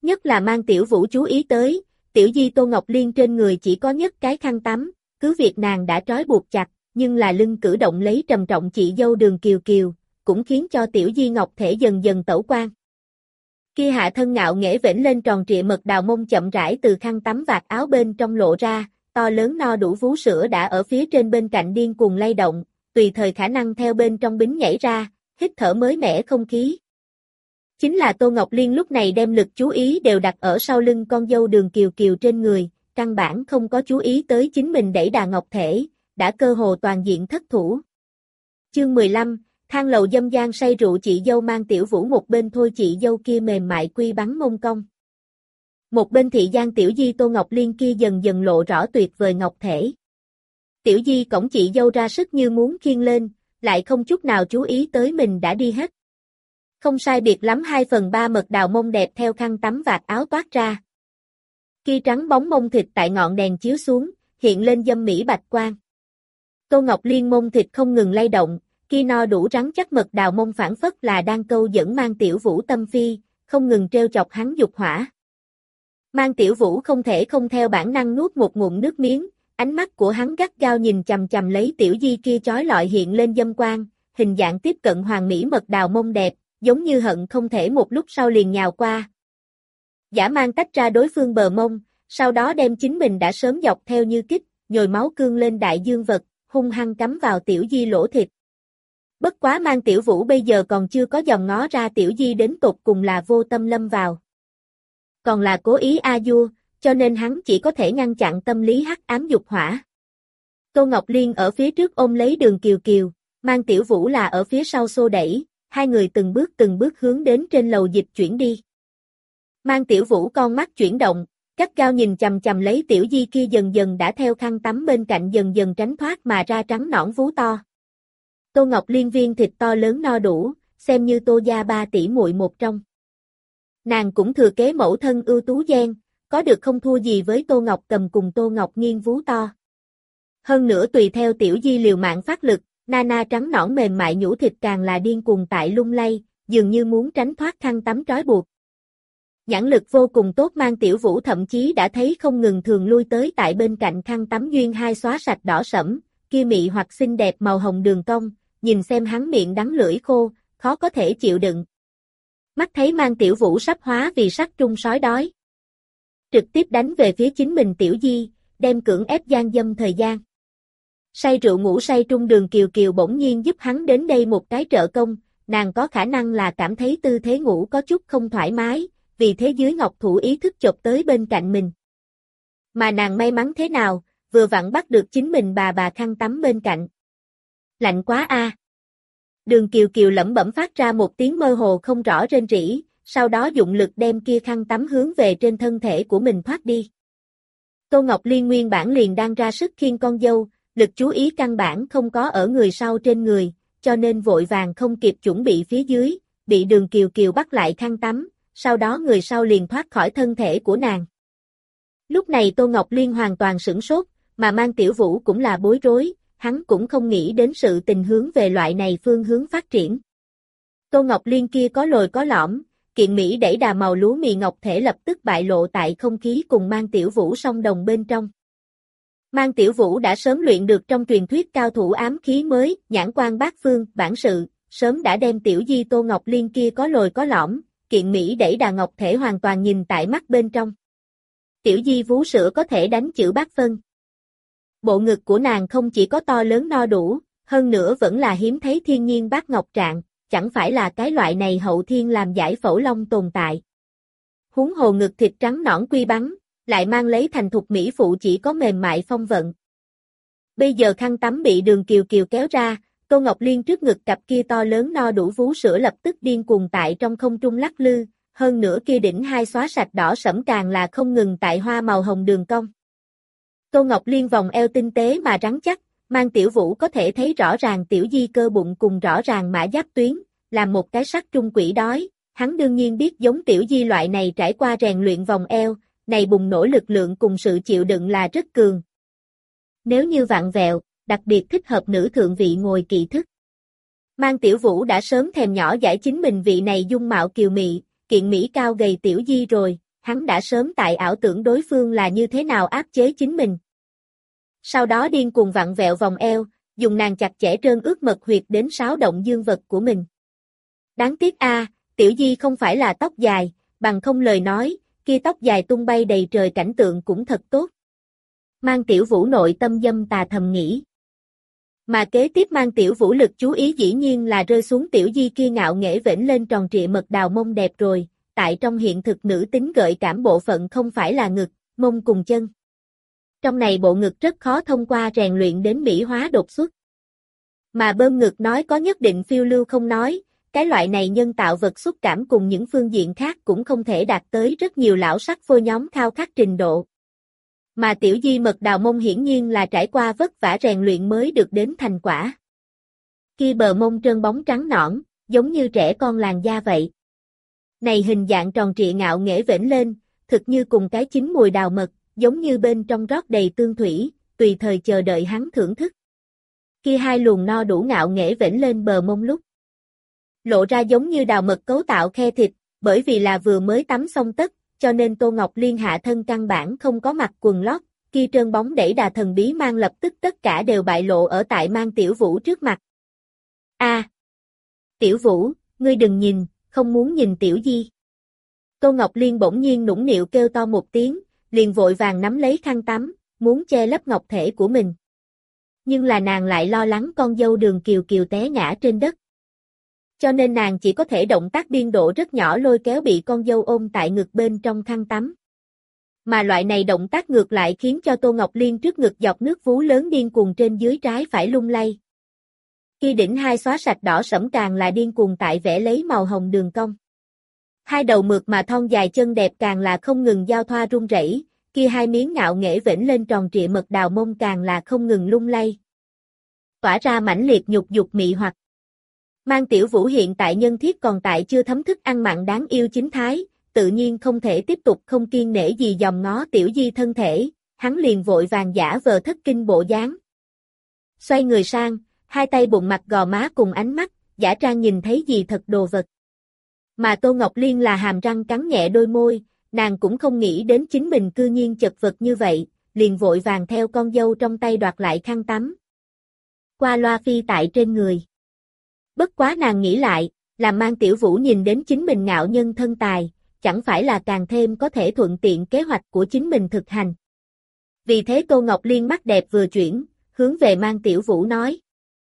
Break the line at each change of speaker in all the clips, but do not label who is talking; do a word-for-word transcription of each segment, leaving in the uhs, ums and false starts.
Nhất là Mang Tiểu Vũ chú ý tới, Tiểu Di Tô Ngọc Liên trên người chỉ có nhất cái khăn tắm, cứ việc nàng đã trói buộc chặt, nhưng là lưng cử động lấy trầm trọng chị dâu Đường Kiều Kiều, cũng khiến cho Tiểu Di Ngọc thể dần dần tẩu quan. Kia hạ thân ngạo nghễ vểnh lên tròn trịa mật đào mông chậm rãi từ khăn tắm vạt áo bên trong lộ ra, to lớn no đủ vú sữa đã ở phía trên bên cạnh điên cuồng lay động, tùy thời khả năng theo bên trong bính nhảy ra, hít thở mới mẻ không khí. Chính là Tô Ngọc Liên lúc này đem lực chú ý đều đặt ở sau lưng con dâu Đường Kiều Kiều trên người, căn bản không có chú ý tới chính mình đẩy đà ngọc thể, đã cơ hồ toàn diện thất thủ. Chương mười lăm, thang lầu dâm gian say rượu chị dâu Mang Tiểu Vũ một bên thôi chị dâu kia mềm mại quy bắn mông cong. Một bên thị gian Tiểu Di Tô Ngọc Liên kia dần dần lộ rõ tuyệt vời ngọc thể. Tiểu Di cõng chị dâu ra sức như muốn khiêng lên, lại không chút nào chú ý tới mình đã đi hết. Không sai biệt lắm hai phần ba mật đào mông đẹp theo khăn tắm vạt áo toát ra. Kia trắng bóng mông thịt tại ngọn đèn chiếu xuống, hiện lên dâm mỹ bạch quang. Tô Ngọc Liên mông thịt không ngừng lay động, kia no đủ rắn chắc mật đào mông phản phất là đang câu dẫn Mang Tiểu Vũ tâm phi, không ngừng treo chọc hắn dục hỏa. Mang Tiểu Vũ không thể không theo bản năng nuốt một ngụm nước miếng, ánh mắt của hắn gắt gao nhìn chằm chằm lấy Tiểu Di kia chói lọi hiện lên dâm quang, hình dạng tiếp cận hoàn mỹ mật đào mông đẹp, giống như hận không thể một lúc sau liền nhào qua. Dã man tách ra đối phương bờ mông, sau đó đem chính mình đã sớm dọc theo như kích, nhồi máu cương lên đại dương vật, hung hăng cắm vào Tiểu Di lỗ thịt. Bất quá Mang Tiểu Vũ bây giờ còn chưa có dòng ngó ra Tiểu Di đến tột cùng là vô tâm lâm vào. Còn là cố ý a vua, cho nên hắn chỉ có thể ngăn chặn tâm lý hắc ám dục hỏa. Tô Ngọc Liên ở phía trước ôm lấy Đường Kiều Kiều, Mang Tiểu Vũ là ở phía sau xô đẩy, hai người từng bước từng bước hướng đến trên lầu dịch chuyển đi. Mang Tiểu Vũ con mắt chuyển động, gắt gao nhìn chằm chằm lấy Tiểu Di kia dần dần đã theo khăn tắm bên cạnh dần dần tránh thoát mà ra trắng nõn vú to. Tô Ngọc Liên viên thịt to lớn no đủ, xem như Tô gia ba tỷ muội một trong. Nàng cũng thừa kế mẫu thân ưu tú gen, có được không thua gì với Tô Ngọc Cầm cùng Tô Ngọc Nghiên vú to. Hơn nữa tùy theo Tiểu Di liều mạng phát lực, Nana trắng nõn mềm mại nhũ thịt càng là điên cuồng tại lung lay, dường như muốn tránh thoát khăn tắm trói buộc. Nhãn lực vô cùng tốt Mang Tiểu Vũ thậm chí đã thấy không ngừng thường lui tới tại bên cạnh khăn tắm duyên hai xóa sạch đỏ sẫm, kia mị hoặc xinh đẹp màu hồng đường cong, nhìn xem hắn miệng đắng lưỡi khô, khó có thể chịu đựng. Mắt thấy Mang Tiểu Vũ sắp hóa vì sắc trung sói đói. Trực tiếp đánh về phía chính mình Tiểu Di, đem cưỡng ép gian dâm thời gian. Say rượu ngủ say trung Đường Kiều Kiều bỗng nhiên giúp hắn đến đây một cái trợ công, nàng có khả năng là cảm thấy tư thế ngủ có chút không thoải mái, vì thế dưới ngọc thủ ý thức chộp tới bên cạnh mình. Mà nàng may mắn thế nào, vừa vặn bắt được chính mình bà bà khăn tắm bên cạnh. Lạnh quá a. À. Đường Kiều Kiều lẩm bẩm phát ra một tiếng mơ hồ không rõ rên rỉ, sau đó dụng lực đem kia khăn tắm hướng về trên thân thể của mình thoát đi. Tô Ngọc Liên nguyên bản liền đang ra sức khiêng con dâu, lực chú ý căn bản không có ở người sau trên người, cho nên vội vàng không kịp chuẩn bị phía dưới, bị Đường Kiều Kiều bắt lại khăn tắm, sau đó người sau liền thoát khỏi thân thể của nàng. Lúc này Tô Ngọc Liên hoàn toàn sửng sốt, mà Mang Tiểu Vũ cũng là bối rối, hắn cũng không nghĩ đến sự tình hướng về loại này phương hướng phát triển. Tô Ngọc Liên kia có lồi có lõm, kiện mỹ đẩy đà màu lúa mì ngọc thể lập tức bại lộ tại không khí cùng Mang Tiểu Vũ song đồng bên trong. Mang Tiểu Vũ đã sớm luyện được trong truyền thuyết cao thủ ám khí mới, nhãn quan bát phương, bản sự, sớm đã đem Tiểu Di Tô Ngọc Liên kia có lồi có lõm, kiện mỹ đẩy đà ngọc thể hoàn toàn nhìn tại mắt bên trong. Tiểu Di vú sữa có thể đánh chữ bát phân. Bộ ngực của nàng không chỉ có to lớn no đủ, hơn nữa vẫn là hiếm thấy thiên nhiên bát ngọc trạng, chẳng phải là cái loại này hậu thiên làm giải phẫu long tồn tại. Huống hồ ngực thịt trắng nõn quy bắn, lại mang lấy thành thục mỹ phụ chỉ có mềm mại phong vận. Bây giờ khăn tắm bị Đường Kiều Kiều kéo ra, Tô Ngọc Liên trước ngực cặp kia to lớn no đủ vú sữa lập tức điên cuồng tại trong không trung lắc lư, hơn nữa kia đỉnh hai xóa sạch đỏ sẫm càng là không ngừng tại hoa màu hồng đường cong. Tô Ngọc Liên vòng eo tinh tế mà rắn chắc, Mang Tiểu Vũ có thể thấy rõ ràng Tiểu Di cơ bụng cùng rõ ràng mã giáp tuyến, làm một cái sắc trung quỷ đói, hắn đương nhiên biết giống Tiểu Di loại này trải qua rèn luyện vòng eo, này bùng nổ lực lượng cùng sự chịu đựng là rất cường. Nếu như vặn vẹo, đặc biệt thích hợp nữ thượng vị ngồi kỵ thức. Mang Tiểu Vũ đã sớm thèm nhỏ giải chính mình vị này dung mạo kiều mị, kiện mỹ cao gầy Tiểu Di rồi, hắn đã sớm tại ảo tưởng đối phương là như thế nào áp chế chính mình. Sau đó điên cuồng vặn vẹo vòng eo, dùng nàng chặt chẽ trơn ướt mật huyệt đến xáo động dương vật của mình. Đáng tiếc a, Tiểu Di không phải là tóc dài, bằng không lời nói, kia tóc dài tung bay đầy trời cảnh tượng cũng thật tốt. Mang Tiểu Vũ nội tâm dâm tà thầm nghĩ. Mà kế tiếp Mang Tiểu Vũ lực chú ý dĩ nhiên là rơi xuống Tiểu Di kia ngạo nghễ vểnh lên tròn trịa mật đào mông đẹp rồi, tại trong hiện thực nữ tính gợi cảm bộ phận không phải là ngực, mông cùng chân. Trong này bộ ngực rất khó thông qua rèn luyện đến mỹ hóa đột xuất. Mà bơm ngực nói có nhất định phiêu lưu không nói, cái loại này nhân tạo vật xúc cảm cùng những phương diện khác cũng không thể đạt tới rất nhiều lão sắc phôi nhóm khao khát trình độ. Mà Tiểu Di mật đào mông hiển nhiên là trải qua vất vả rèn luyện mới được đến thành quả. Kia bờ mông trơn bóng trắng nõn, giống như trẻ con làn da vậy. Này hình dạng tròn trịa ngạo nghễ vểnh lên, thực như cùng cái chín mùi đào mật, giống như bên trong rót đầy tương thủy, tùy thời chờ đợi hắn thưởng thức. Kia hai luồng no đủ ngạo nghễ vểnh lên bờ mông lúc lộ ra giống như đào mật cấu tạo khe thịt, bởi vì là vừa mới tắm xong tất, cho nên Tô Ngọc Liên hạ thân căn bản không có mặc quần lót, kia trơn bóng đẩy đà thần bí mang lập tức tất cả đều bại lộ ở tại Mang Tiểu Vũ trước mặt. A, Tiểu Vũ, ngươi đừng nhìn, không muốn nhìn Tiểu Di. Tô Ngọc Liên bỗng nhiên nũng nịu kêu to một tiếng, liền vội vàng nắm lấy khăn tắm, muốn che lấp ngọc thể của mình. Nhưng là nàng lại lo lắng con dâu Đường Kiều Kiều té ngã trên đất. Cho nên nàng chỉ có thể động tác biên độ rất nhỏ lôi kéo bị con dâu ôm tại ngực bên trong khăn tắm. Mà loại này động tác ngược lại khiến cho Tô Ngọc Liên trước ngực dọc nước vú lớn điên cuồng trên dưới trái phải lung lay. Khi đỉnh hai xóa sạch đỏ sẫm càng là điên cuồng tại vẽ lấy màu hồng đường cong. Hai đầu mượt mà thon dài chân đẹp càng là không ngừng giao thoa rung rẩy, kia hai miếng ngạo nghễ vểnh lên tròn trịa mật đào mông càng là không ngừng lung lay. Tỏa ra mãnh liệt nhục dục mị hoặc. Mang Tiểu Vũ hiện tại nhân thiết còn tại chưa thấm thức ăn mặn đáng yêu chính thái, tự nhiên không thể tiếp tục không kiên nể gì dòm ngó Tiểu Di thân thể, hắn liền vội vàng giả vờ thất kinh bộ dáng. Xoay người sang, hai tay bụng mặt gò má cùng ánh mắt, giả trang nhìn thấy gì thật đồ vật. Mà Tô Ngọc Liên là hàm răng cắn nhẹ đôi môi, nàng cũng không nghĩ đến chính mình cư nhiên chật vật như vậy, liền vội vàng theo con dâu trong tay đoạt lại khăn tắm. Qua loa phi tại trên người. Bất quá nàng nghĩ lại, làm Mang Tiểu Vũ nhìn đến chính mình ngạo nhân thân tài, chẳng phải là càng thêm có thể thuận tiện kế hoạch của chính mình thực hành. Vì thế Tô Ngọc Liên mắt đẹp vừa chuyển, hướng về Mang Tiểu Vũ nói.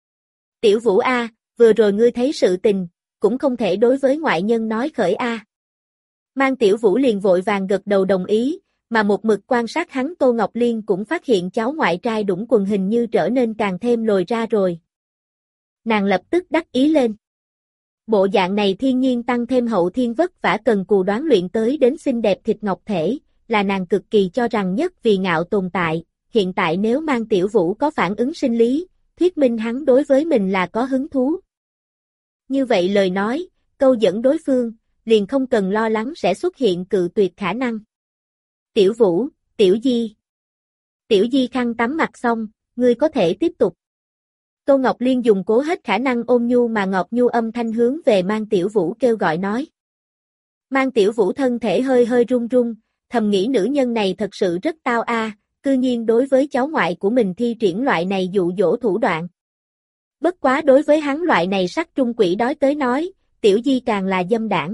Tiểu Vũ A, vừa rồi ngươi thấy sự tình, cũng không thể đối với ngoại nhân nói khởi A. Mang Tiểu Vũ liền vội vàng gật đầu đồng ý, mà một mực quan sát hắn Tô Ngọc Liên cũng phát hiện cháu ngoại trai đũng quần hình như trở nên càng thêm lồi ra rồi. Nàng lập tức đắc ý lên. Bộ dạng này thiên nhiên tăng thêm hậu thiên vất vả cần cù đoán luyện tới đến xinh đẹp thịt ngọc thể, là nàng cực kỳ cho rằng nhất vì ngạo tồn tại, hiện tại nếu Mang Tiểu Vũ có phản ứng sinh lý, thuyết minh hắn đối với mình là có hứng thú. Như vậy lời nói, câu dẫn đối phương, liền không cần lo lắng sẽ xuất hiện cự tuyệt khả năng. Tiểu Vũ, Tiểu Di. Tiểu Di khăn tắm mặt xong, ngươi có thể tiếp tục. Tô Ngọc Liên dùng cố hết khả năng ôn nhu mà ngọt nhu âm thanh hướng về Mang Tiểu Vũ kêu gọi nói. Mang Tiểu Vũ thân thể hơi hơi run run, thầm nghĩ nữ nhân này thật sự rất tao a, cư nhiên đối với cháu ngoại của mình thi triển loại này dụ dỗ thủ đoạn. Bất quá đối với hắn loại này sắc trung quỷ đói tới nói, Tiểu Di càng là dâm đảng.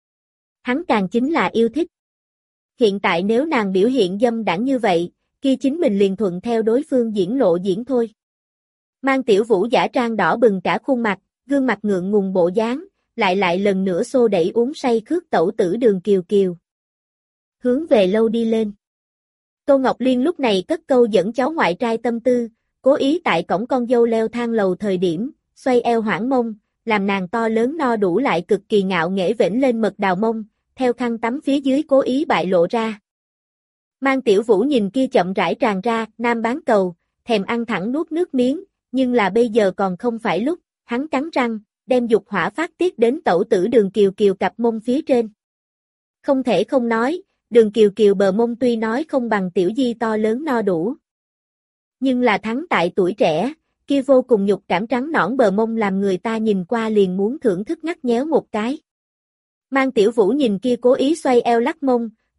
Hắn càng chính là yêu thích. Hiện tại nếu nàng biểu hiện dâm đảng như vậy, kia chính mình liền thuận theo đối phương diễn lộ diễn thôi. Mang Tiểu Vũ giả trang đỏ bừng cả khuôn mặt, gương mặt ngượng ngùng bộ dáng, lại lại lần nữa xô đẩy uống say khước tẩu tử Đường Kiều Kiều. Hướng về lâu đi lên. Tô Ngọc Liên lúc này cất câu dẫn cháu ngoại trai tâm tư, cố ý tại cổng con dâu leo thang lầu thời điểm, xoay eo hoảng mông, làm nàng to lớn no đủ lại cực kỳ ngạo nghễ vểnh lên mật đào mông, theo khăn tắm phía dưới cố ý bại lộ ra. Mang Tiểu Vũ nhìn kia chậm rãi tràn ra, nam bán cầu, thèm ăn thẳng nuốt nước miếng, nhưng là bây giờ còn không phải lúc, hắn cắn răng, đem dục hỏa phát tiết đến tẩu tử Đường Kiều Kiều cặp mông phía trên. Không thể không nói, Đường Kiều Kiều bờ mông tuy nói không bằng Tiểu Di to lớn no đủ. Nhưng là thắng tại tuổi trẻ, kia vô cùng nhục cảm trắng nõn bờ mông làm người ta nhìn qua liền muốn thưởng thức ngắt nhéo một cái. Mang Tiểu Vũ nhìn kia cố ý xoay eo lắc mông,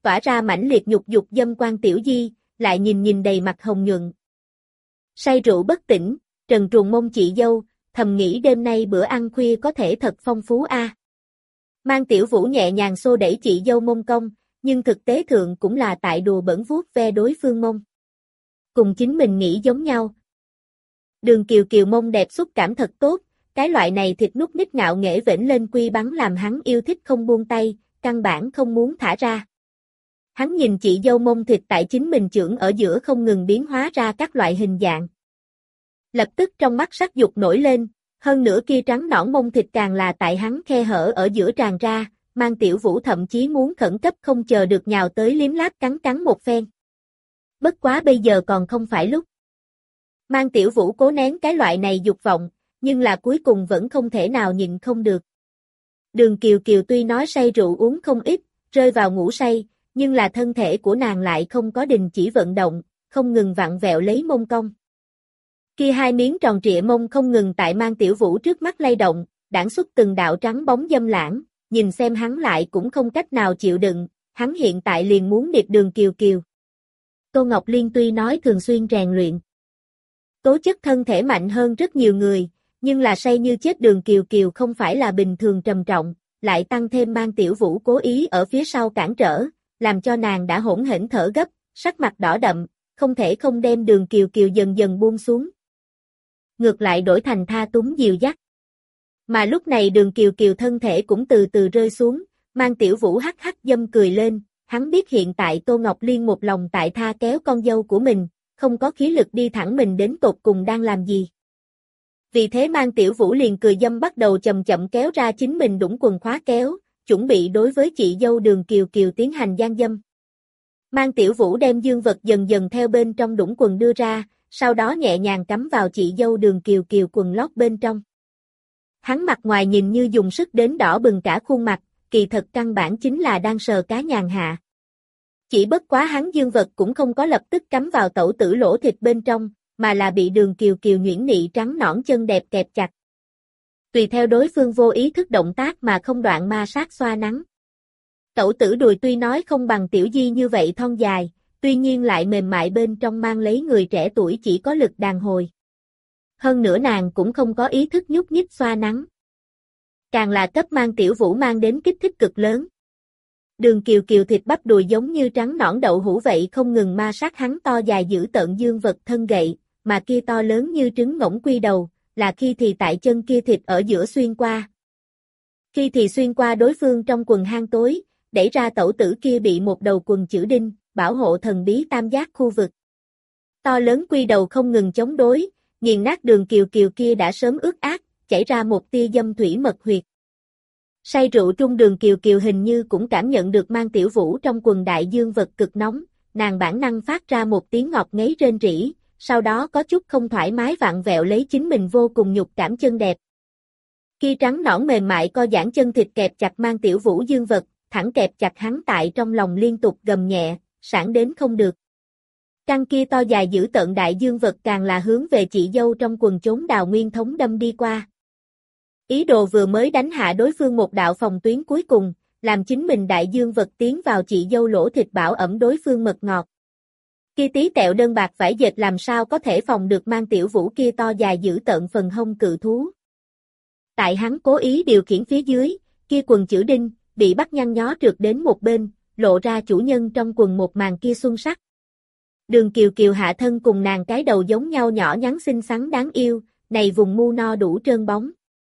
tỏa ra mãnh liệt nhục dục dâm quan Tiểu Di, lại nhìn nhìn đầy mặt hồng nhuận. Say rượu bất tỉnh, trần truồng mông chị dâu, thầm nghĩ đêm nay bữa ăn khuya có thể thật phong phú a. À. Mang Tiểu Vũ nhẹ nhàng xô đẩy chị dâu mông cong, nhưng thực tế thượng cũng là tại đùa bẩn vuốt ve đối phương mông. Cùng chính mình nghĩ giống nhau. Đường Kiều Kiều mông đẹp xúc cảm thật tốt, cái loại này thịt nút nít ngạo nghễ vểnh lên quy bắn làm hắn yêu thích không buông tay, căn bản không muốn thả ra. Hắn nhìn chị dâu mông thịt tại chính mình chưởng ở giữa không ngừng biến hóa ra các loại hình dạng. Lập tức trong mắt sắc dục nổi lên, hơn nữa kia trắng nõn mông thịt càng là tại hắn khe hở ở giữa tràn ra, Mang Tiểu Vũ thậm chí muốn khẩn cấp không chờ được nhào tới liếm láp cắn cắn một phen. Bất quá bây giờ còn không phải lúc. Mang Tiểu Vũ cố nén cái loại này dục vọng, nhưng là cuối cùng vẫn không thể nào nhịn không được. Đường Kiều Kiều tuy nói say rượu uống không ít, rơi vào ngủ say, nhưng là thân thể của nàng lại không có đình chỉ vận động, không ngừng vặn vẹo lấy mông cong. Kia hai miếng tròn trịa mông không ngừng tại Mang Tiểu Vũ trước mắt lay động, đãng xuất từng đạo trắng bóng dâm lãng, nhìn xem hắn lại cũng không cách nào chịu đựng, hắn hiện tại liền muốn điệp Đường Kiều Kiều. Tô Ngọc Liên tuy nói thường xuyên rèn luyện, tố chất thân thể mạnh hơn rất nhiều người, nhưng là say như chết Đường Kiều Kiều không phải là bình thường trầm trọng, lại tăng thêm Mang Tiểu Vũ cố ý ở phía sau cản trở, làm cho nàng đã hỗn hển thở gấp, sắc mặt đỏ đậm, không thể không đem Đường Kiều Kiều dần dần buông xuống. Ngược lại đổi thành tha túng dìu dắt. Mà lúc này Đường Kiều Kiều thân thể cũng từ từ rơi xuống, Mang Tiểu Vũ hắc hắc dâm cười lên, hắn biết hiện tại Tô Ngọc Liên một lòng tại tha kéo con dâu của mình, không có khí lực đi thẳng mình đến tột cùng đang làm gì. Vì thế Mang Tiểu Vũ liền cười dâm bắt đầu chậm chậm kéo ra chính mình đũng quần khóa kéo, chuẩn bị đối với chị dâu Đường Kiều Kiều tiến hành gian dâm. Mang Tiểu Vũ đem dương vật dần dần theo bên trong đũng quần đưa ra, sau đó nhẹ nhàng cắm vào chị dâu Đường Kiều Kiều quần lót bên trong. Hắn mặt ngoài nhìn như dùng sức đến đỏ bừng cả khuôn mặt, kỳ thật căn bản chính là đang sờ cá nhàn hạ. Chỉ bất quá hắn dương vật cũng không có lập tức cắm vào tẩu tử lỗ thịt bên trong, mà là bị Đường Kiều Kiều nhuyễn nị trắng nõn chân đẹp kẹp chặt. Tùy theo đối phương vô ý thức động tác mà không đoạn ma sát xoa nắng. Tẩu tử đùi tuy nói không bằng Tiểu Di như vậy thon dài, tuy nhiên lại mềm mại bên trong mang lấy người trẻ tuổi chỉ có lực đàn hồi. Hơn nữa nàng cũng không có ý thức nhúc nhích xoa nắng. Càng là cấp Mang Tiểu Vũ mang đến kích thích cực lớn. Đường Kiều Kiều thịt bắp đùi giống như trắng nõn đậu hũ vậy không ngừng ma sát hắn to dài giữ tợn dương vật thân gậy, mà kia to lớn như trứng ngỗng quy đầu, là khi thì tại chân kia thịt ở giữa xuyên qua. Khi thì xuyên qua đối phương trong quần hang tối, đẩy ra tẩu tử kia bị một đầu quần chữ đinh, bảo hộ thần bí tam giác khu vực. To lớn quy đầu không ngừng chống đối, nghiền nát Đường Kiều Kiều kia đã sớm ướt át, chảy ra một tia dâm thủy mật huyệt. Say rượu trung Đường Kiều Kiều hình như cũng cảm nhận được Mang Tiểu Vũ trong quần đại dương vật cực nóng, nàng bản năng phát ra một tiếng ngọt ngấy rên rỉ, sau đó có chút không thoải mái vặn vẹo lấy chính mình vô cùng nhục cảm chân đẹp. Kia trắng nõn mềm mại co giãn chân thịt kẹp chặt Mang Tiểu Vũ dương vật, thẳng kẹp chặt hắn tại trong lòng liên tục gầm nhẹ, sảng đến không được. Căn kia to dài giữ tợn đại dương vật càng là hướng về chị dâu trong quần chốn Đào Nguyên Thống đâm đi qua. Ý đồ vừa mới đánh hạ đối phương một đạo phòng tuyến cuối cùng, làm chính mình đại dương vật tiến vào chị dâu lỗ thịt bảo ẩm đối phương mật ngọt. Kia tí tẹo đơn bạc vải dệt làm sao có thể phòng được Mang Tiểu Vũ kia to dài giữ tợn phần hông cự thú. Tại hắn cố ý điều khiển phía dưới, kia quần chữ đinh, bị bắt nhăn nhó trượt đến một bên, lộ ra chủ nhân trong quần một màn kia xuân sắc. Đường Kiều Kiều hạ thân cùng nàng cái đầu giống nhau nhỏ nhắn xinh xắn đáng yêu, này vùng mu no đủ trơn bóng.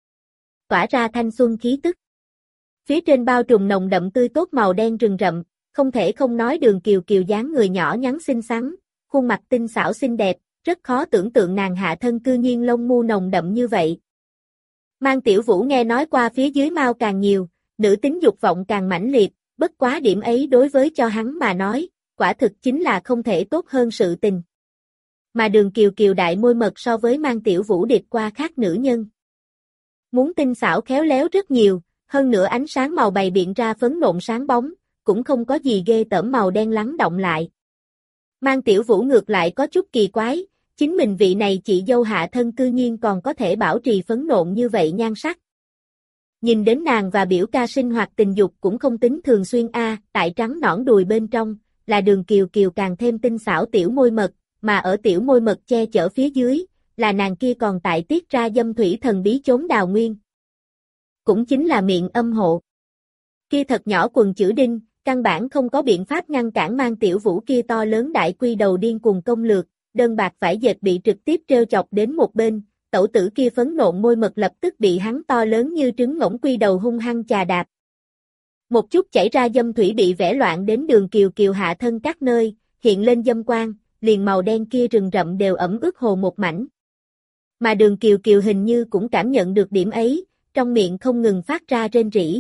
Tỏa ra thanh xuân khí tức. Phía trên bao trùm nồng đậm tươi tốt màu đen rừng rậm, không thể không nói Đường Kiều Kiều dáng người nhỏ nhắn xinh xắn, khuôn mặt tinh xảo xinh đẹp, rất khó tưởng tượng nàng hạ thân cư nhiên lông mu nồng đậm như vậy. Mang Tiểu Vũ nghe nói qua phía dưới mao càng nhiều, nữ tính dục vọng càng mãnh liệt, bất quá điểm ấy đối với cho hắn mà nói, quả thực chính là không thể tốt hơn sự tình. Mà Đường Kiều Kiều đại môi mật so với Mang Tiểu Vũ điệp qua khác nữ nhân. Muốn tinh xảo khéo léo rất nhiều, hơn nữa ánh sáng màu bày biện ra phấn nộn sáng bóng, cũng không có gì ghê tởm màu đen lắng động lại. Mang Tiểu Vũ ngược lại có chút kỳ quái, chính mình vị này chị dâu hạ thân cư nhiên còn có thể bảo trì phấn nộn như vậy nhan sắc. Nhìn đến nàng và biểu ca sinh hoạt tình dục cũng không tính thường xuyên a, tại trắng nõn đùi bên trong, là Đường Kiều Kiều càng thêm tinh xảo tiểu môi mật, mà ở tiểu môi mật che chở phía dưới, là nàng kia còn tại tiết ra dâm thủy thần bí chốn đào nguyên. Cũng chính là miệng âm hộ. Kia thật nhỏ quần chữ đinh, căn bản không có biện pháp ngăn cản Mang Tiểu Vũ kia to lớn đại quy đầu điên cuồng công lược, đơn bạc vải dệt bị trực tiếp treo chọc đến một bên, tẩu tử kia phấn nộn môi mật lập tức bị hắn to lớn như trứng ngỗng quy đầu hung hăng chà đạp. Một chút chảy ra dâm thủy bị vẽ loạn đến Đường Kiều Kiều hạ thân các nơi, hiện lên dâm quang, liền màu đen kia rừng rậm đều ẩm ướt hồ một mảnh. Mà Đường Kiều Kiều hình như cũng cảm nhận được điểm ấy, trong miệng không ngừng phát ra rên rỉ.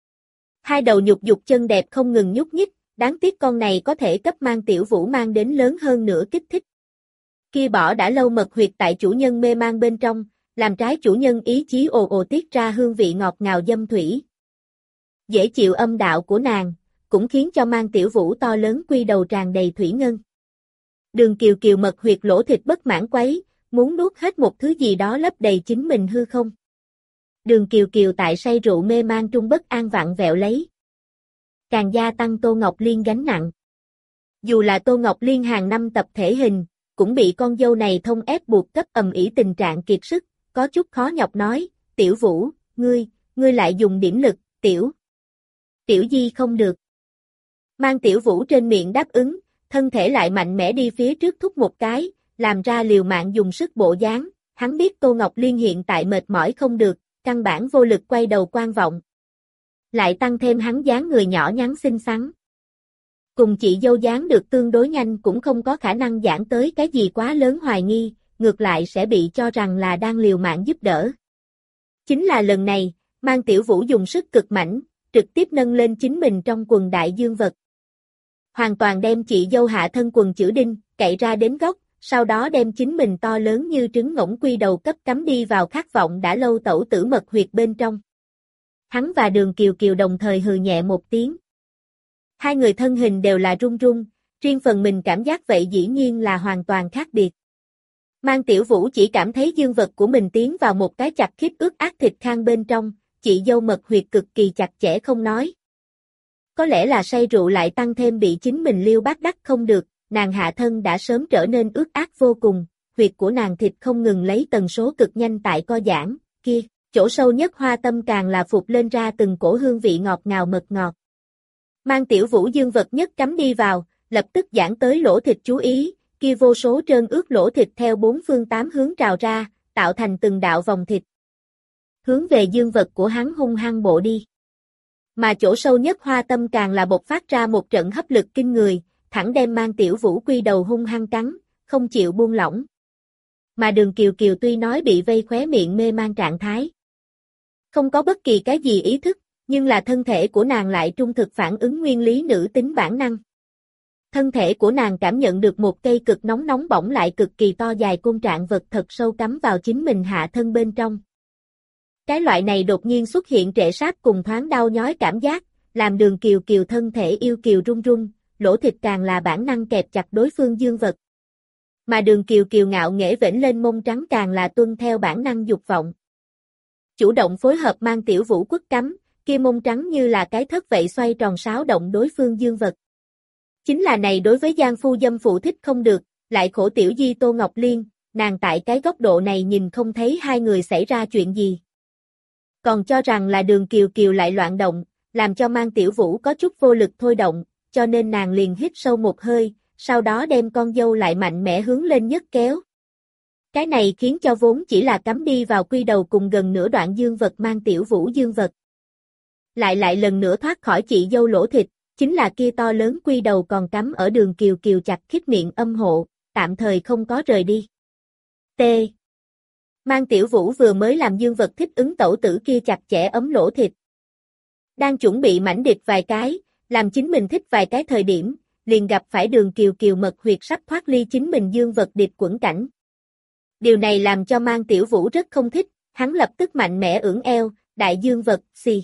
Hai đầu nhục dục chân đẹp không ngừng nhúc nhích, đáng tiếc con này có thể cấp Mang Tiểu Vũ mang đến lớn hơn nữa kích thích. Kia bỏ đã lâu mật huyệt tại chủ nhân mê mang bên trong, làm trái chủ nhân ý chí ồ ồ tiết ra hương vị ngọt ngào dâm thủy. Dễ chịu âm đạo của nàng, cũng khiến cho Mang Tiểu Vũ to lớn quy đầu tràn đầy thủy ngân. Đường Kiều Kiều mật huyệt lỗ thịt bất mãn quấy, muốn nuốt hết một thứ gì đó lấp đầy chính mình hư không. Đường Kiều Kiều tại say rượu mê man trung bất an vặn vẹo lấy. Càng gia tăng Tô Ngọc Liên gánh nặng. Dù là Tô Ngọc Liên hàng năm tập thể hình, cũng bị con dâu này thông ép buộc cấp ầm ĩ tình trạng kiệt sức, có chút khó nhọc nói, Tiểu Vũ, ngươi, ngươi lại dùng điểm lực, Tiểu. Tiểu Di không được. Mang Tiểu Vũ trên miệng đáp ứng, thân thể lại mạnh mẽ đi phía trước thúc một cái, làm ra liều mạng dùng sức bộ dáng, hắn biết Tô Ngọc Liên hiện tại mệt mỏi không được, căn bản vô lực quay đầu quan vọng. Lại tăng thêm hắn dáng người nhỏ nhắn xinh xắn. Cùng chị dâu dáng được tương đối nhanh cũng không có khả năng giảng tới cái gì quá lớn hoài nghi, ngược lại sẽ bị cho rằng là đang liều mạng giúp đỡ. Chính là lần này, Mang Tiểu Vũ dùng sức cực mãnh, trực tiếp nâng lên chính mình trong quần đại dương vật. Hoàn toàn đem chị dâu hạ thân quần chữ đinh, cậy ra đến góc, sau đó đem chính mình to lớn như trứng ngỗng quy đầu cấp cắm đi vào khát vọng đã lâu tẩu tử mật huyệt bên trong. Hắn và Đường Kiều Kiều đồng thời hừ nhẹ một tiếng. Hai người thân hình đều là run run, riêng phần mình cảm giác vậy dĩ nhiên là hoàn toàn khác biệt. Mang Tiểu Vũ chỉ cảm thấy dương vật của mình tiến vào một cái chặt khít ướt át thịt khang bên trong, chị dâu mật huyệt cực kỳ chặt chẽ không nói. Có lẽ là say rượu lại tăng thêm bị chính mình liêu bát đắc không được, nàng hạ thân đã sớm trở nên ướt át vô cùng, huyệt của nàng thịt không ngừng lấy tần số cực nhanh tại co giãn, kia, chỗ sâu nhất hoa tâm càng là phục lên ra từng cổ hương vị ngọt ngào mật ngọt. Mang Tiểu Vũ dương vật nhất cắm đi vào, lập tức giãn tới lỗ thịt chú ý, kia vô số trơn ướt lỗ thịt theo bốn phương tám hướng trào ra, tạo thành từng đạo vòng thịt. Hướng về dương vật của hắn hung hăng bộ đi. Mà chỗ sâu nhất hoa tâm càng là bộc phát ra một trận hấp lực kinh người, thẳng đem Mang Tiểu Vũ quy đầu hung hăng cắn, không chịu buông lỏng. Mà Đường Kiều Kiều tuy nói bị vây khóe miệng mê man trạng thái, không có bất kỳ cái gì ý thức, nhưng là thân thể của nàng lại trung thực phản ứng nguyên lý nữ tính bản năng. Thân thể của nàng cảm nhận được một cây cực nóng nóng bỏng lại cực kỳ to dài côn trạng vật thật sâu cắm vào chính mình hạ thân bên trong. Cái loại này đột nhiên xuất hiện trệ sát cùng thoáng đau nhói cảm giác, làm Đường Kiều Kiều thân thể yêu kiều run run, lỗ thịt càng là bản năng kẹp chặt đối phương dương vật. Mà Đường Kiều Kiều ngạo nghễ vểnh lên mông trắng càng là tuân theo bản năng dục vọng. Chủ động phối hợp Mang Tiểu Vũ quất cắm, kia mông trắng như là cái thất vậy xoay tròn sáo động đối phương dương vật. Chính là này đối với giang phu dâm phụ thích không được, lại khổ tiểu di Tô Ngọc Liên, nàng tại cái góc độ này nhìn không thấy hai người xảy ra chuyện gì. Còn cho rằng là Đường Kiều Kiều lại loạn động, làm cho Mang Tiểu Vũ có chút vô lực thôi động, cho nên nàng liền hít sâu một hơi, sau đó đem con dâu lại mạnh mẽ hướng lên nhấc kéo. Cái này khiến cho vốn chỉ là cắm đi vào quy đầu cùng gần nửa đoạn dương vật Mang Tiểu Vũ dương vật. Lại lại lần nữa thoát khỏi chị dâu lỗ thịt, chính là kia to lớn quy đầu còn cắm ở Đường Kiều Kiều chặt khít miệng âm hộ, tạm thời không có rời đi. T. Mang Tiểu Vũ vừa mới làm dương vật thích ứng tẩu tử kia chặt chẽ ấm lỗ thịt. Đang chuẩn bị mảnh địch vài cái, làm chính mình thích vài cái thời điểm, liền gặp phải Đường Kiều Kiều mật huyệt sắp thoát ly chính mình dương vật địch quẩn cảnh. Điều này làm cho Mang Tiểu Vũ rất không thích, hắn lập tức mạnh mẽ ưỡn eo, đại dương vật, xì.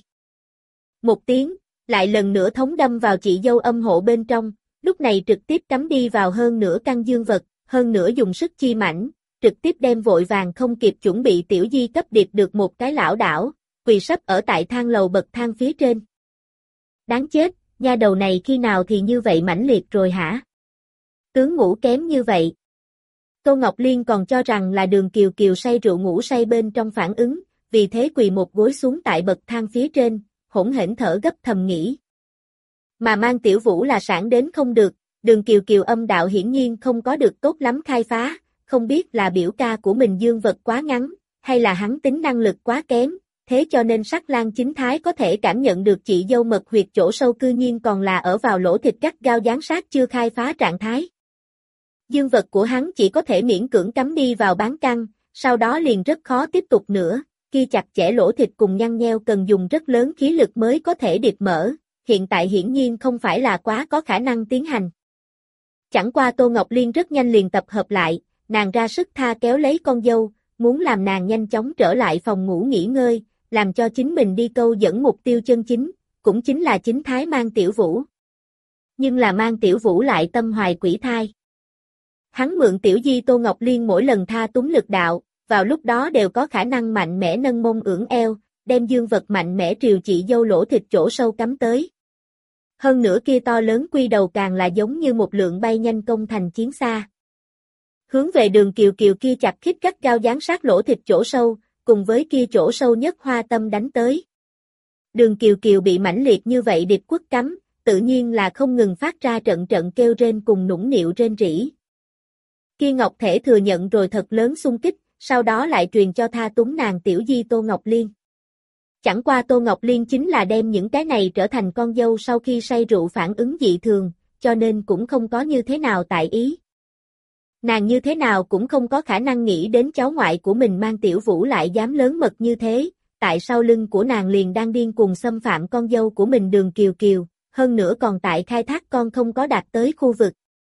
Một tiếng, lại lần nữa thống đâm vào chị dâu âm hộ bên trong, lúc này trực tiếp cắm đi vào hơn nửa căn dương vật, hơn nữa dùng sức chi mảnh, trực tiếp đem vội vàng không kịp chuẩn bị tiểu di cấp điệp được một cái lảo đảo, quỳ sấp ở tại thang lầu bậc thang phía trên. Đáng chết, nha đầu này khi nào thì như vậy mãnh liệt rồi hả? Tướng ngủ kém như vậy. Tô Ngọc Liên còn cho rằng là Đường Kiều Kiều say rượu ngủ say bên trong phản ứng, vì thế quỳ một gối xuống tại bậc thang phía trên, hỗn hển thở gấp thầm nghĩ. Mà Mang Tiểu Vũ là sản đến không được, Đường Kiều Kiều âm đạo hiển nhiên không có được tốt lắm khai phá, không biết là biểu ca của mình dương vật quá ngắn, hay là hắn tính năng lực quá kém, thế cho nên Sắc Lang Chính Thái có thể cảm nhận được chị dâu mật huyệt chỗ sâu cư nhiên còn là ở vào lỗ thịt gắt gao dán sát chưa khai phá trạng thái. Dương vật của hắn chỉ có thể miễn cưỡng cắm đi vào bán căn, sau đó liền rất khó tiếp tục nữa, khi chặt chẽ lỗ thịt cùng nhăn nheo cần dùng rất lớn khí lực mới có thể điệp mở, hiện tại hiển nhiên không phải là quá có khả năng tiến hành. Chẳng qua Tô Ngọc Liên rất nhanh liền tập hợp lại, nàng ra sức tha kéo lấy con dâu, muốn làm nàng nhanh chóng trở lại phòng ngủ nghỉ ngơi, làm cho chính mình đi câu dẫn mục tiêu chân chính, cũng chính là Chính Thái Mang Tiểu Vũ. Nhưng là Mang Tiểu Vũ lại tâm hoài quỷ thai. Hắn mượn Tiểu Di Tô Ngọc Liên mỗi lần tha túng lực đạo, vào lúc đó đều có khả năng mạnh mẽ nâng mông ưỡn eo, đem dương vật mạnh mẽ triều chị dâu lỗ thịt chỗ sâu cắm tới. Hơn nữa kia to lớn quy đầu càng là giống như một lượng bay nhanh công thành chiến xa. Hướng về Đường Kiều Kiều kia chặt khít gắt gao dán sát lỗ thịt chỗ sâu, cùng với kia chỗ sâu nhất hoa tâm đánh tới. Đường Kiều Kiều bị mãnh liệt như vậy địch quất cắm, tự nhiên là không ngừng phát ra trận trận kêu rên cùng nũng nịu rên rỉ. Kia Ngọc Thể thừa nhận rồi thật lớn xung kích, sau đó lại truyền cho tha túng nàng Tiểu Di Tô Ngọc Liên. Chẳng qua Tô Ngọc Liên chính là đem những cái này trở thành con dâu sau khi say rượu phản ứng dị thường, cho nên cũng không có như thế nào tại ý. Nàng như thế nào cũng không có khả năng nghĩ đến cháu ngoại của mình Mang Tiểu Vũ lại dám lớn mật như thế, tại sau lưng của nàng liền đang điên cuồng xâm phạm con dâu của mình Đường Kiều Kiều, hơn nữa còn tại khai thác con không có đạt tới khu vực.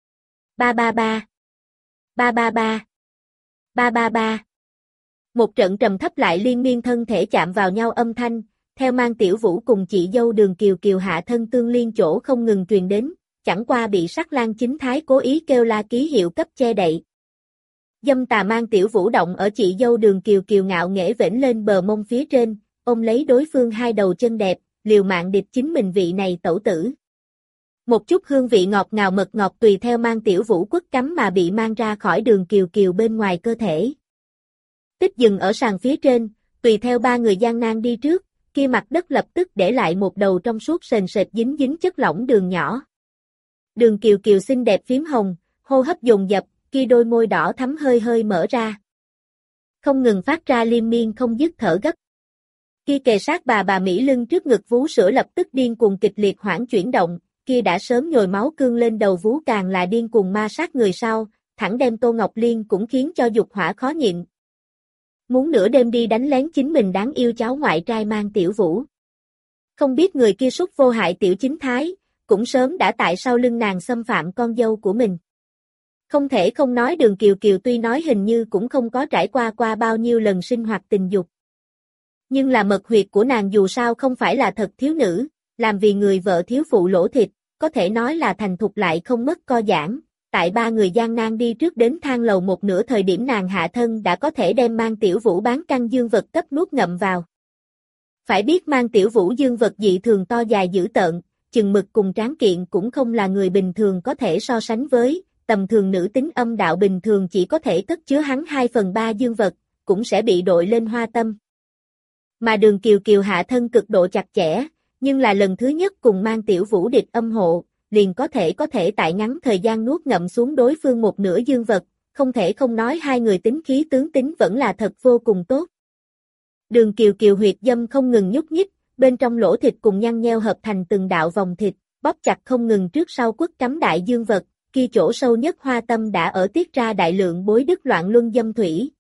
Ba ba ba. Ba ba ba. Ba ba ba. Một trận trầm thấp lại liên miên thân thể chạm vào nhau âm thanh, theo Mang Tiểu Vũ cùng chị dâu Đường Kiều Kiều hạ thân tương liên chỗ không ngừng truyền đến, chẳng qua bị Sắc Lang Chính Thái cố ý kêu la ký hiệu cấp che đậy. Dâm tà Mang Tiểu Vũ động ở chị dâu Đường Kiều Kiều ngạo nghễ vểnh lên bờ mông phía trên, ôm lấy đối phương hai đầu chân đẹp, liều mạng địch chính mình vị này tẩu tử. Một chút hương vị ngọt ngào mật ngọt tùy theo Mang Tiểu Vũ quất cắm mà bị mang ra khỏi Đường Kiều Kiều bên ngoài cơ thể. Tích dừng ở sàn phía trên, tùy theo ba người gian nan đi trước, kia mặt đất lập tức để lại một đầu trong suốt sền sệt dính dính chất lỏng đường nhỏ. Đường Kiều Kiều xinh đẹp phím hồng, hô hấp dồn dập, kia đôi môi đỏ thắm hơi hơi mở ra. Không ngừng phát ra liên miên không dứt thở gấp. Kia kề sát bà bà Mỹ lưng trước ngực vú sữa lập tức điên cuồng kịch liệt hoảng chuyển động, kia đã sớm nhồi máu cương lên đầu vú càng là điên cuồng ma sát người sau, thẳng đem Tô Ngọc Liên cũng khiến cho dục hỏa khó nhịn. Muốn nửa đêm đi đánh lén chính mình đáng yêu cháu ngoại trai Mang Tiểu Vũ. Không biết người kia súc vô hại Tiểu Chính Thái, cũng sớm đã tại sau lưng nàng xâm phạm con dâu của mình. Không thể không nói Đường Kiều Kiều tuy nói hình như cũng không có trải qua qua bao nhiêu lần sinh hoạt tình dục. Nhưng là mật huyệt của nàng dù sao không phải là thật thiếu nữ, làm vì người vợ thiếu phụ lỗ thịt, có thể nói là thành thục lại không mất co giãn. Tại ba người gian nan đi trước đến thang lầu một nửa thời điểm nàng hạ thân đã có thể đem Mang Tiểu Vũ bán căn dương vật cấp nuốt ngậm vào. Phải biết Mang Tiểu Vũ dương vật dị thường to dài dữ tợn, chừng mực cùng tráng kiện cũng không là người bình thường có thể so sánh với, tầm thường nữ tính âm đạo bình thường chỉ có thể cất chứa hắn hai phần ba dương vật, cũng sẽ bị đội lên hoa tâm. Mà Đường Kiều Kiều hạ thân cực độ chặt chẽ, nhưng là lần thứ nhất cùng Mang Tiểu Vũ địch âm hộ, liền có thể có thể tại ngắn thời gian nuốt ngậm xuống đối phương một nửa dương vật, không thể không nói hai người tính khí tướng tính vẫn là thật vô cùng tốt. Đường Kiều Kiều huyệt dâm không ngừng nhúc nhích, bên trong lỗ thịt cùng nhăn nheo hợp thành từng đạo vòng thịt, bóp chặt không ngừng trước sau quất cắm đại dương vật, kia chỗ sâu nhất hoa tâm đã ở tiết ra đại lượng bối đức loạn luân dâm thủy.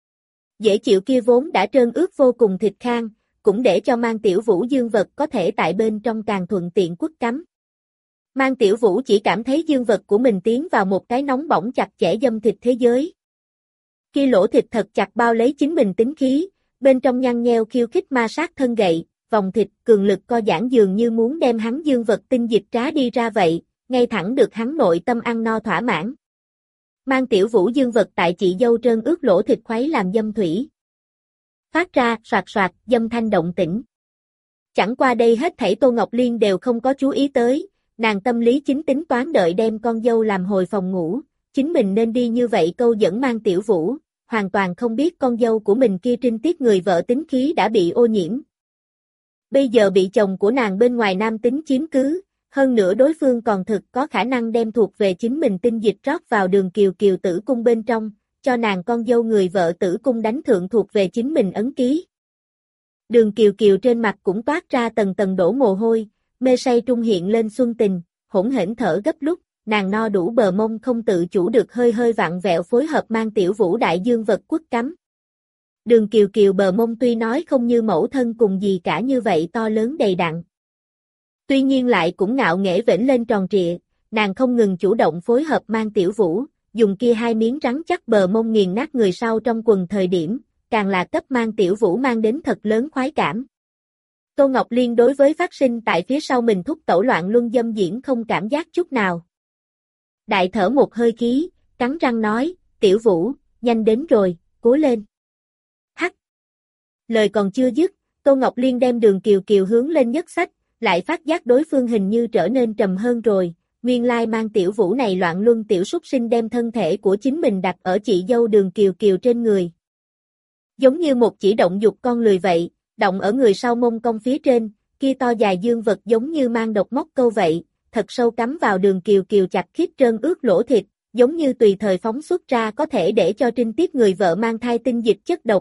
Dễ chịu kia vốn đã trơn ướt vô cùng thịt khang, cũng để cho Mang Tiểu Vũ dương vật có thể tại bên trong càng thuận tiện quất cắm. Mang Tiểu Vũ chỉ cảm thấy dương vật của mình tiến vào một cái nóng bỏng chặt chẽ dâm thịt thế giới. Khi lỗ thịt thật chặt bao lấy chính mình tính khí, bên trong nhăn nheo khiêu khích ma sát thân gậy, vòng thịt cường lực co giãn dường như muốn đem hắn dương vật tinh dịch trá đi ra vậy, ngay thẳng được hắn nội tâm ăn no thỏa mãn. Mang Tiểu Vũ dương vật tại chị dâu trơn ướt lỗ thịt khuấy làm dâm thủy. Phát ra soạt soạt dâm thanh động tĩnh. Chẳng qua đây hết thảy Tô Ngọc Liên đều không có chú ý tới, nàng tâm lý chính tính toán đợi đem con dâu làm hồi phòng ngủ, chính mình nên đi như vậy câu dẫn Mang Tiểu Vũ, hoàn toàn không biết con dâu của mình kia trinh tiết người vợ tính khí đã bị ô nhiễm. Bây giờ bị chồng của nàng bên ngoài nam tính chiếm cứ, hơn nữa đối phương còn thực có khả năng đem thuộc về chính mình tinh dịch rót vào Đường Kiều Kiều tử cung bên trong, cho nàng con dâu người vợ tử cung đánh thượng thuộc về chính mình ấn ký. Đường Kiều Kiều trên mặt cũng toát ra tầng tầng đổ mồ hôi, mê say trung hiện lên xuân tình, hỗn hển thở gấp lúc, nàng no đủ bờ mông không tự chủ được hơi hơi vặn vẹo phối hợp Mang Tiểu Vũ đại dương vật quất cắm. Đường Kiều Kiều bờ mông tuy nói không như mẫu thân cùng gì cả như vậy to lớn đầy đặn. Tuy nhiên lại cũng ngạo nghễ vểnh lên tròn trịa, nàng không ngừng chủ động phối hợp Mang Tiểu Vũ, dùng kia hai miếng rắn chắc bờ mông nghiền nát người sau trong quần thời điểm, càng là cấp Mang Tiểu Vũ mang đến thật lớn khoái cảm. Tô Ngọc Liên đối với phát sinh tại phía sau mình thúc tẩu loạn luân dâm diễn không cảm giác chút nào. Đại thở một hơi khí, cắn răng nói, Tiểu Vũ, nhanh đến rồi, cố lên. Hắc. Lời còn chưa dứt, Tô Ngọc Liên đem Đường Kiều Kiều hướng lên nhất sách, lại phát giác đối phương hình như trở nên trầm hơn rồi, nguyên lai Mang Tiểu Vũ này loạn luân tiểu súc sinh đem thân thể của chính mình đặt ở chị dâu Đường Kiều Kiều trên người. Giống như một chỉ động dục con lười vậy, động ở người sau mông cong phía trên, kia to dài dương vật giống như mang độc móc câu vậy, thật sâu cắm vào Đường Kiều Kiều chặt khít trơn ướt lỗ thịt, giống như tùy thời phóng xuất ra có thể để cho trinh tiết người vợ mang thai tinh dịch chất độc.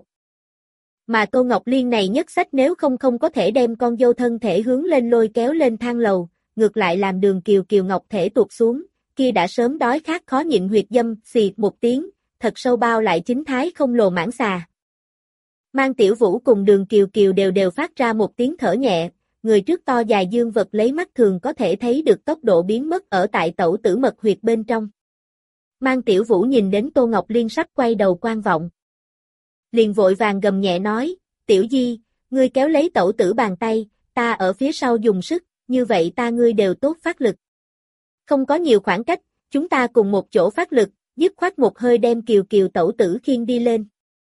Mà Tô Ngọc Liên này nhất sách nếu không không có thể đem con dâu thân thể hướng lên lôi kéo lên thang lầu, ngược lại làm Đường Kiều Kiều ngọc thể tụt xuống, kia đã sớm đói khát khó nhịn huyệt dâm, xì một tiếng, thật sâu bao lại chính thái không lồ mãng xà. Mang Tiểu Vũ cùng Đường Kiều Kiều đều đều phát ra một tiếng thở nhẹ, người trước to dài dương vật lấy mắt thường có thể thấy được tốc độ biến mất ở tại tẩu tử mật huyệt bên trong. Mang Tiểu Vũ nhìn đến Tô Ngọc Liên sắp quay đầu quan vọng. Liền vội vàng gầm nhẹ nói, Tiểu Di, ngươi kéo lấy tẩu tử bàn tay, ta ở phía sau dùng sức, như vậy ta ngươi đều tốt phát lực. Không có nhiều khoảng cách, chúng ta cùng một chỗ phát lực, dứt khoát một hơi đem Kiều Kiều tẩu tử khiêng đi lên.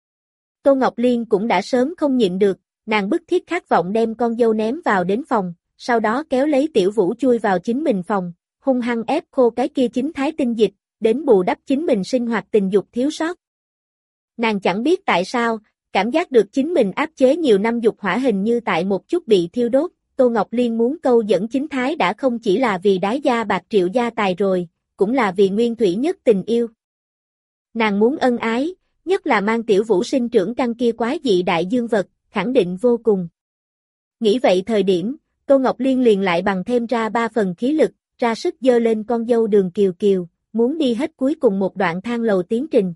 Tô Ngọc Liên cũng đã sớm không nhịn được, nàng bức thiết khát vọng đem con dâu ném vào đến phòng, sau đó kéo lấy Tiểu Vũ chui vào chính mình phòng, hung hăng ép khô cái kia chính thái tinh dịch, đến bù đắp chính mình sinh hoạt tình dục thiếu sót. Nàng chẳng biết tại sao, cảm giác được chính mình áp chế nhiều năm dục hỏa hình như tại một chút bị thiêu đốt, Tô Ngọc Liên muốn câu dẫn chính thái đã không chỉ là vì đái gia bạc triệu gia tài rồi, cũng là vì nguyên thủy nhất tình yêu. Nàng muốn ân ái, nhất là Mang Tiểu Vũ sinh trưởng căn kia quái dị đại dương vật, khẳng định vô cùng. Nghĩ vậy thời điểm, Tô Ngọc Liên liền lại bằng thêm ra ba phần khí lực, ra sức dơ lên con dâu Đường Kiều Kiều, muốn đi hết cuối cùng một đoạn thang lầu tiến trình.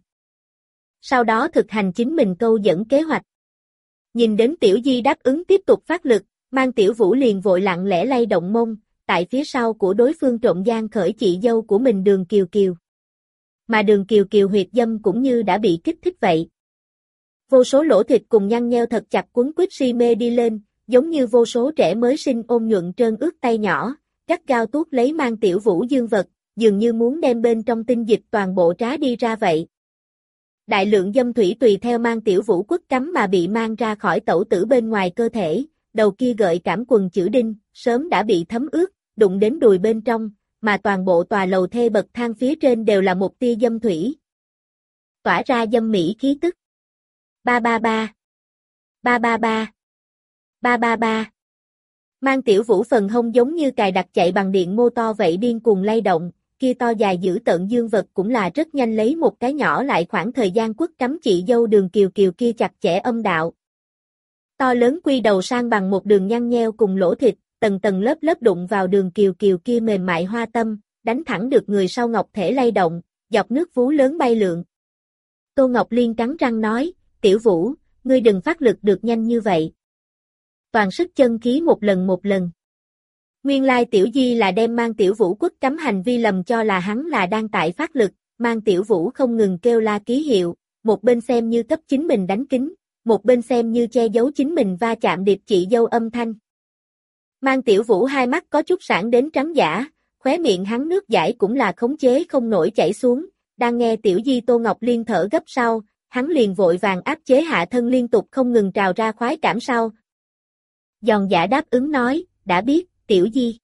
Sau đó thực hành chính mình câu dẫn kế hoạch. Nhìn đến Tiểu Di đáp ứng tiếp tục phát lực, Mang Tiểu Vũ liền vội lặng lẽ lay động mông, tại phía sau của đối phương trộm gian khởi chị dâu của mình Đường Kiều Kiều. Mà Đường Kiều Kiều huyệt dâm cũng như đã bị kích thích vậy. Vô số lỗ thịt cùng nhăn nheo thật chặt quấn quýt si mê đi lên, giống như vô số trẻ mới sinh ôm nhuận trơn ướt tay nhỏ, gắt gao tuốt lấy Mang Tiểu Vũ dương vật, dường như muốn đem bên trong tinh dịch toàn bộ trá đi ra vậy. Đại lượng dâm thủy tùy theo Mang Tiểu Vũ quất cắm mà bị mang ra khỏi tẩu tử bên ngoài cơ thể, đầu kia gợi cảm quần chữ đinh, sớm đã bị thấm ướt, đụng đến đùi bên trong, mà toàn bộ tòa lầu thê bậc thang phía trên đều là một tia dâm thủy. Tỏa ra dâm mỹ khí tức. Ba ba ba. Ba ba ba. Ba ba ba. Mang Tiểu Vũ phần hông giống như cài đặt chạy bằng điện mô to vậy điên cuồng lay động, kia to dài dữ tợn dương vật cũng là rất nhanh lấy một cái nhỏ lại khoảng thời gian quất cắm chị dâu Đường Kiều Kiều kia chặt chẽ âm đạo. To lớn quy đầu sang bằng một đường nhăn nheo cùng lỗ thịt, tầng tầng lớp lớp đụng vào Đường Kiều Kiều kia mềm mại hoa tâm, đánh thẳng được người sau ngọc thể lay động, dọc nước vú lớn bay lượn. Tô Ngọc Liên cắn răng nói, Tiểu Vũ, ngươi đừng phát lực được nhanh như vậy. Toàn sức chân khí một lần một lần. Nguyên lai Tiểu Di là đem Mang Tiểu Vũ quất cắm hành vi lầm cho là hắn là đang tại phát lực, Mang Tiểu Vũ không ngừng kêu la ký hiệu, một bên xem như cấp chính mình đánh kính, một bên xem như che giấu chính mình va chạm điệp chị dâu âm thanh. Mang Tiểu Vũ hai mắt có chút sảng đến trắng giả, khóe miệng hắn nước dãi cũng là khống chế không nổi chảy xuống, đang nghe Tiểu Di Tô Ngọc Liên thở gấp sau, hắn liền vội vàng áp chế hạ thân liên tục không ngừng trào ra khoái cảm sau. Giòn giả đáp ứng nói, đã biết, tiểu di.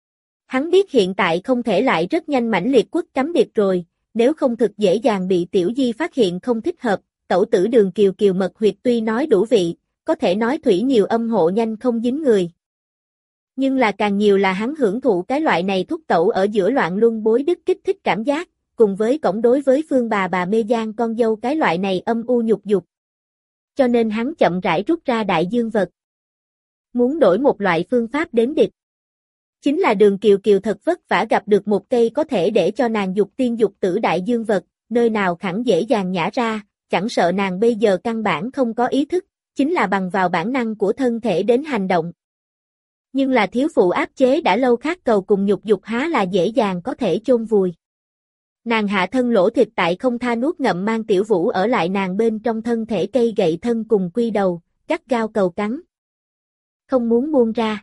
Hắn biết hiện tại không thể lại rất nhanh mãnh liệt quất cắm điệp rồi, nếu không thực dễ dàng bị tiểu di phát hiện không thích hợp, tẩu tử Đường Kiều Kiều mật huyệt tuy nói đủ vị, có thể nói thủy nhiều âm hộ nhanh không dính người. Nhưng là càng nhiều là hắn hưởng thụ cái loại này thúc tẩu ở giữa loạn luân bối đức kích thích cảm giác, cùng với cổng đối với Phương bà bà mê gian con dâu cái loại này âm u nhục dục. Cho nên hắn chậm rãi rút ra đại dương vật. Muốn đổi một loại phương pháp đến địch. Chính là Đường Kiều Kiều thật vất vả gặp được một cây có thể để cho nàng dục tiên dục tử đại dương vật, nơi nào khẳng dễ dàng nhả ra, chẳng sợ nàng bây giờ căn bản không có ý thức, chính là bằng vào bản năng của thân thể đến hành động. Nhưng là thiếu phụ áp chế đã lâu khát cầu cùng nhục dục há là dễ dàng có thể chôn vùi. Nàng hạ thân lỗ thịt tại không tha nuốt ngậm mang Tiểu Vũ ở lại nàng bên trong thân thể cây gậy thân cùng quy đầu, gắt gao cầu cắn. Không muốn buông ra.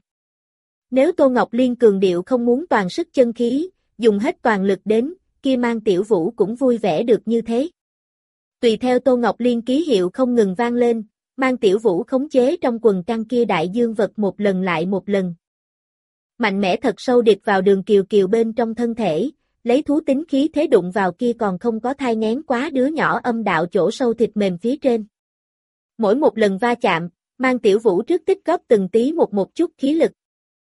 Nếu Tô Ngọc Liên cường điệu không muốn toàn sức chân khí, dùng hết toàn lực đến, kia mang Tiểu Vũ cũng vui vẻ được như thế. Tùy theo Tô Ngọc Liên ký hiệu không ngừng vang lên, mang Tiểu Vũ khống chế trong quần căng kia đại dương vật một lần lại một lần. Mạnh mẽ thật sâu địch vào Đường Kiều Kiều bên trong thân thể, lấy thú tính khí thế đụng vào kia còn không có thai nghén quá đứa nhỏ âm đạo chỗ sâu thịt mềm phía trên. Mỗi một lần va chạm, mang Tiểu Vũ trước tích góp từng tí một một chút khí lực.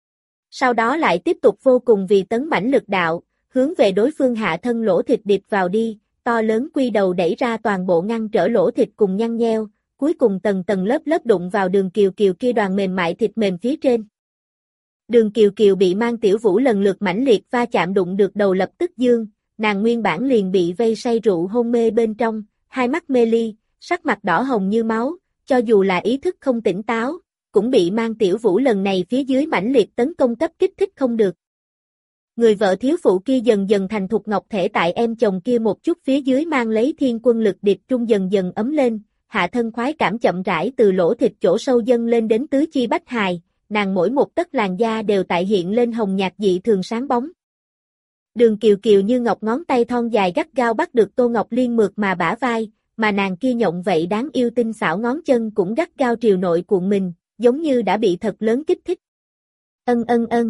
Sau đó lại tiếp tục vô cùng vì tấn mãnh lực đạo, hướng về đối phương hạ thân lỗ thịt điệp vào đi, to lớn quy đầu đẩy ra toàn bộ ngăn trở lỗ thịt cùng nhăn nheo, cuối cùng tầng tầng lớp lớp đụng vào Đường Kiều Kiều kia đoàn mềm mại thịt mềm phía trên. Đường Kiều Kiều bị mang Tiểu Vũ lần lượt mãnh liệt va chạm đụng được đầu lập tức dương, nàng nguyên bản liền bị vây say rượu hôn mê bên trong, hai mắt mê ly, sắc mặt đỏ hồng như máu, cho dù là ý thức không tỉnh táo, cũng bị mang Tiểu Vũ lần này phía dưới mãnh liệt tấn công cấp kích thích không được. Người vợ thiếu phụ kia dần dần thành thục ngọc thể tại em chồng kia một chút phía dưới mang lấy thiên quân lực điệp trung dần dần ấm lên, hạ thân khoái cảm chậm rãi từ lỗ thịt chỗ sâu dâng lên đến tứ chi bách hài, nàng mỗi một tấc làn da đều tại hiện lên hồng nhạt dị thường sáng bóng. Đường Kiều Kiều như ngọc ngón tay thon dài gắt gao bắt được Tô Ngọc Liên mượt mà bả vai, mà nàng kia nhộng vậy đáng yêu tinh xảo ngón chân cũng gắt gao triều nội cuộn mình, giống như đã bị thật lớn kích thích. Ân ân ân.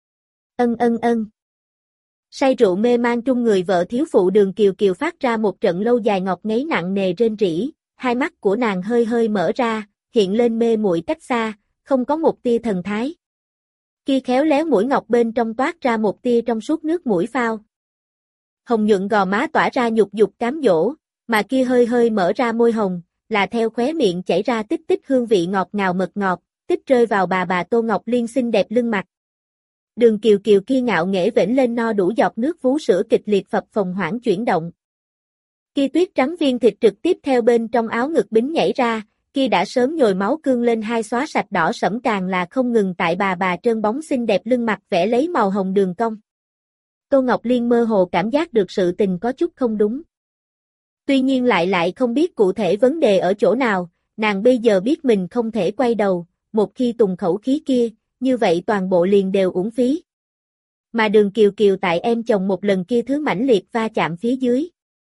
Ân ân ân. Say rượu mê man trung người vợ thiếu phụ Đường Kiều Kiều phát ra một trận lâu dài ngọt ngấy nặng nề rên rỉ, hai mắt của nàng hơi hơi mở ra, hiện lên mê muội cách xa, không có một tia thần thái. Kia khéo léo mũi ngọc bên trong toát ra một tia trong suốt nước mũi phao. Hồng nhuận gò má tỏa ra nhục dục cám dỗ, mà kia hơi hơi mở ra môi hồng, là theo khóe miệng chảy ra tích tích hương vị ngọt ngào mật ngọt, tích rơi vào bà bà Tô Ngọc Liên xinh đẹp lưng mặt. Đường Kiều Kiều kia ngạo nghễ vểnh lên no đủ giọt nước vú sữa kịch liệt phập phồng hoảng chuyển động. Kia tuyết trắng viên thịt trực tiếp theo bên trong áo ngực bính nhảy ra, kia đã sớm nhồi máu cương lên hai xóa sạch đỏ sẫm càng là không ngừng tại bà bà trơn bóng xinh đẹp lưng mặt vẽ lấy màu hồng đường cong. Tô Ngọc Liên mơ hồ cảm giác được sự tình có chút không đúng. Tuy nhiên lại lại không biết cụ thể vấn đề ở chỗ nào, nàng bây giờ biết mình không thể quay đầu, một khi tùng khẩu khí kia, như vậy toàn bộ liền đều uổng phí. Mà Đường Kiều Kiều tại em chồng một lần kia thứ mãnh liệt va chạm phía dưới.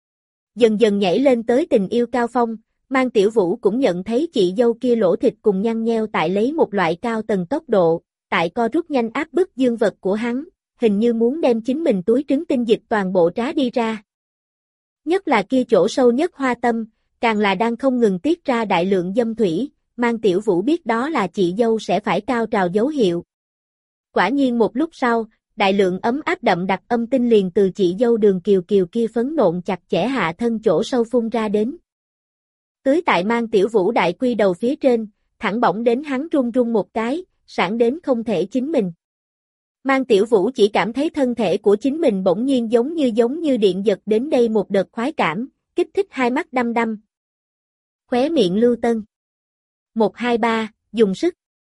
Dần dần nhảy lên tới tình yêu cao phong, mang Tiểu Vũ cũng nhận thấy chị dâu kia lỗ thịt cùng nhăn nheo tại lấy một loại cao tầng tốc độ, tại co rút nhanh áp bức dương vật của hắn, hình như muốn đem chính mình túi trứng tinh dịch toàn bộ trá đi ra. Nhất là kia chỗ sâu nhất hoa tâm, càng là đang không ngừng tiết ra đại lượng dâm thủy, mang Tiểu Vũ biết đó là chị dâu sẽ phải cao trào dấu hiệu. Quả nhiên một lúc sau, đại lượng ấm áp đậm đặc âm tinh liền từ chị dâu Đường Kiều Kiều kia phấn nộn chặt chẽ hạ thân chỗ sâu phun ra đến. Tưới tại mang Tiểu Vũ đại quy đầu phía trên, thẳng bỏng đến hắn run run một cái, sảng đến không thể chính mình. Mang Tiểu Vũ chỉ cảm thấy thân thể của chính mình bỗng nhiên giống như giống như điện giật đến đây một đợt khoái cảm, kích thích hai mắt đăm đăm. Khóe miệng lưu tân. Một hai ba, dùng sức.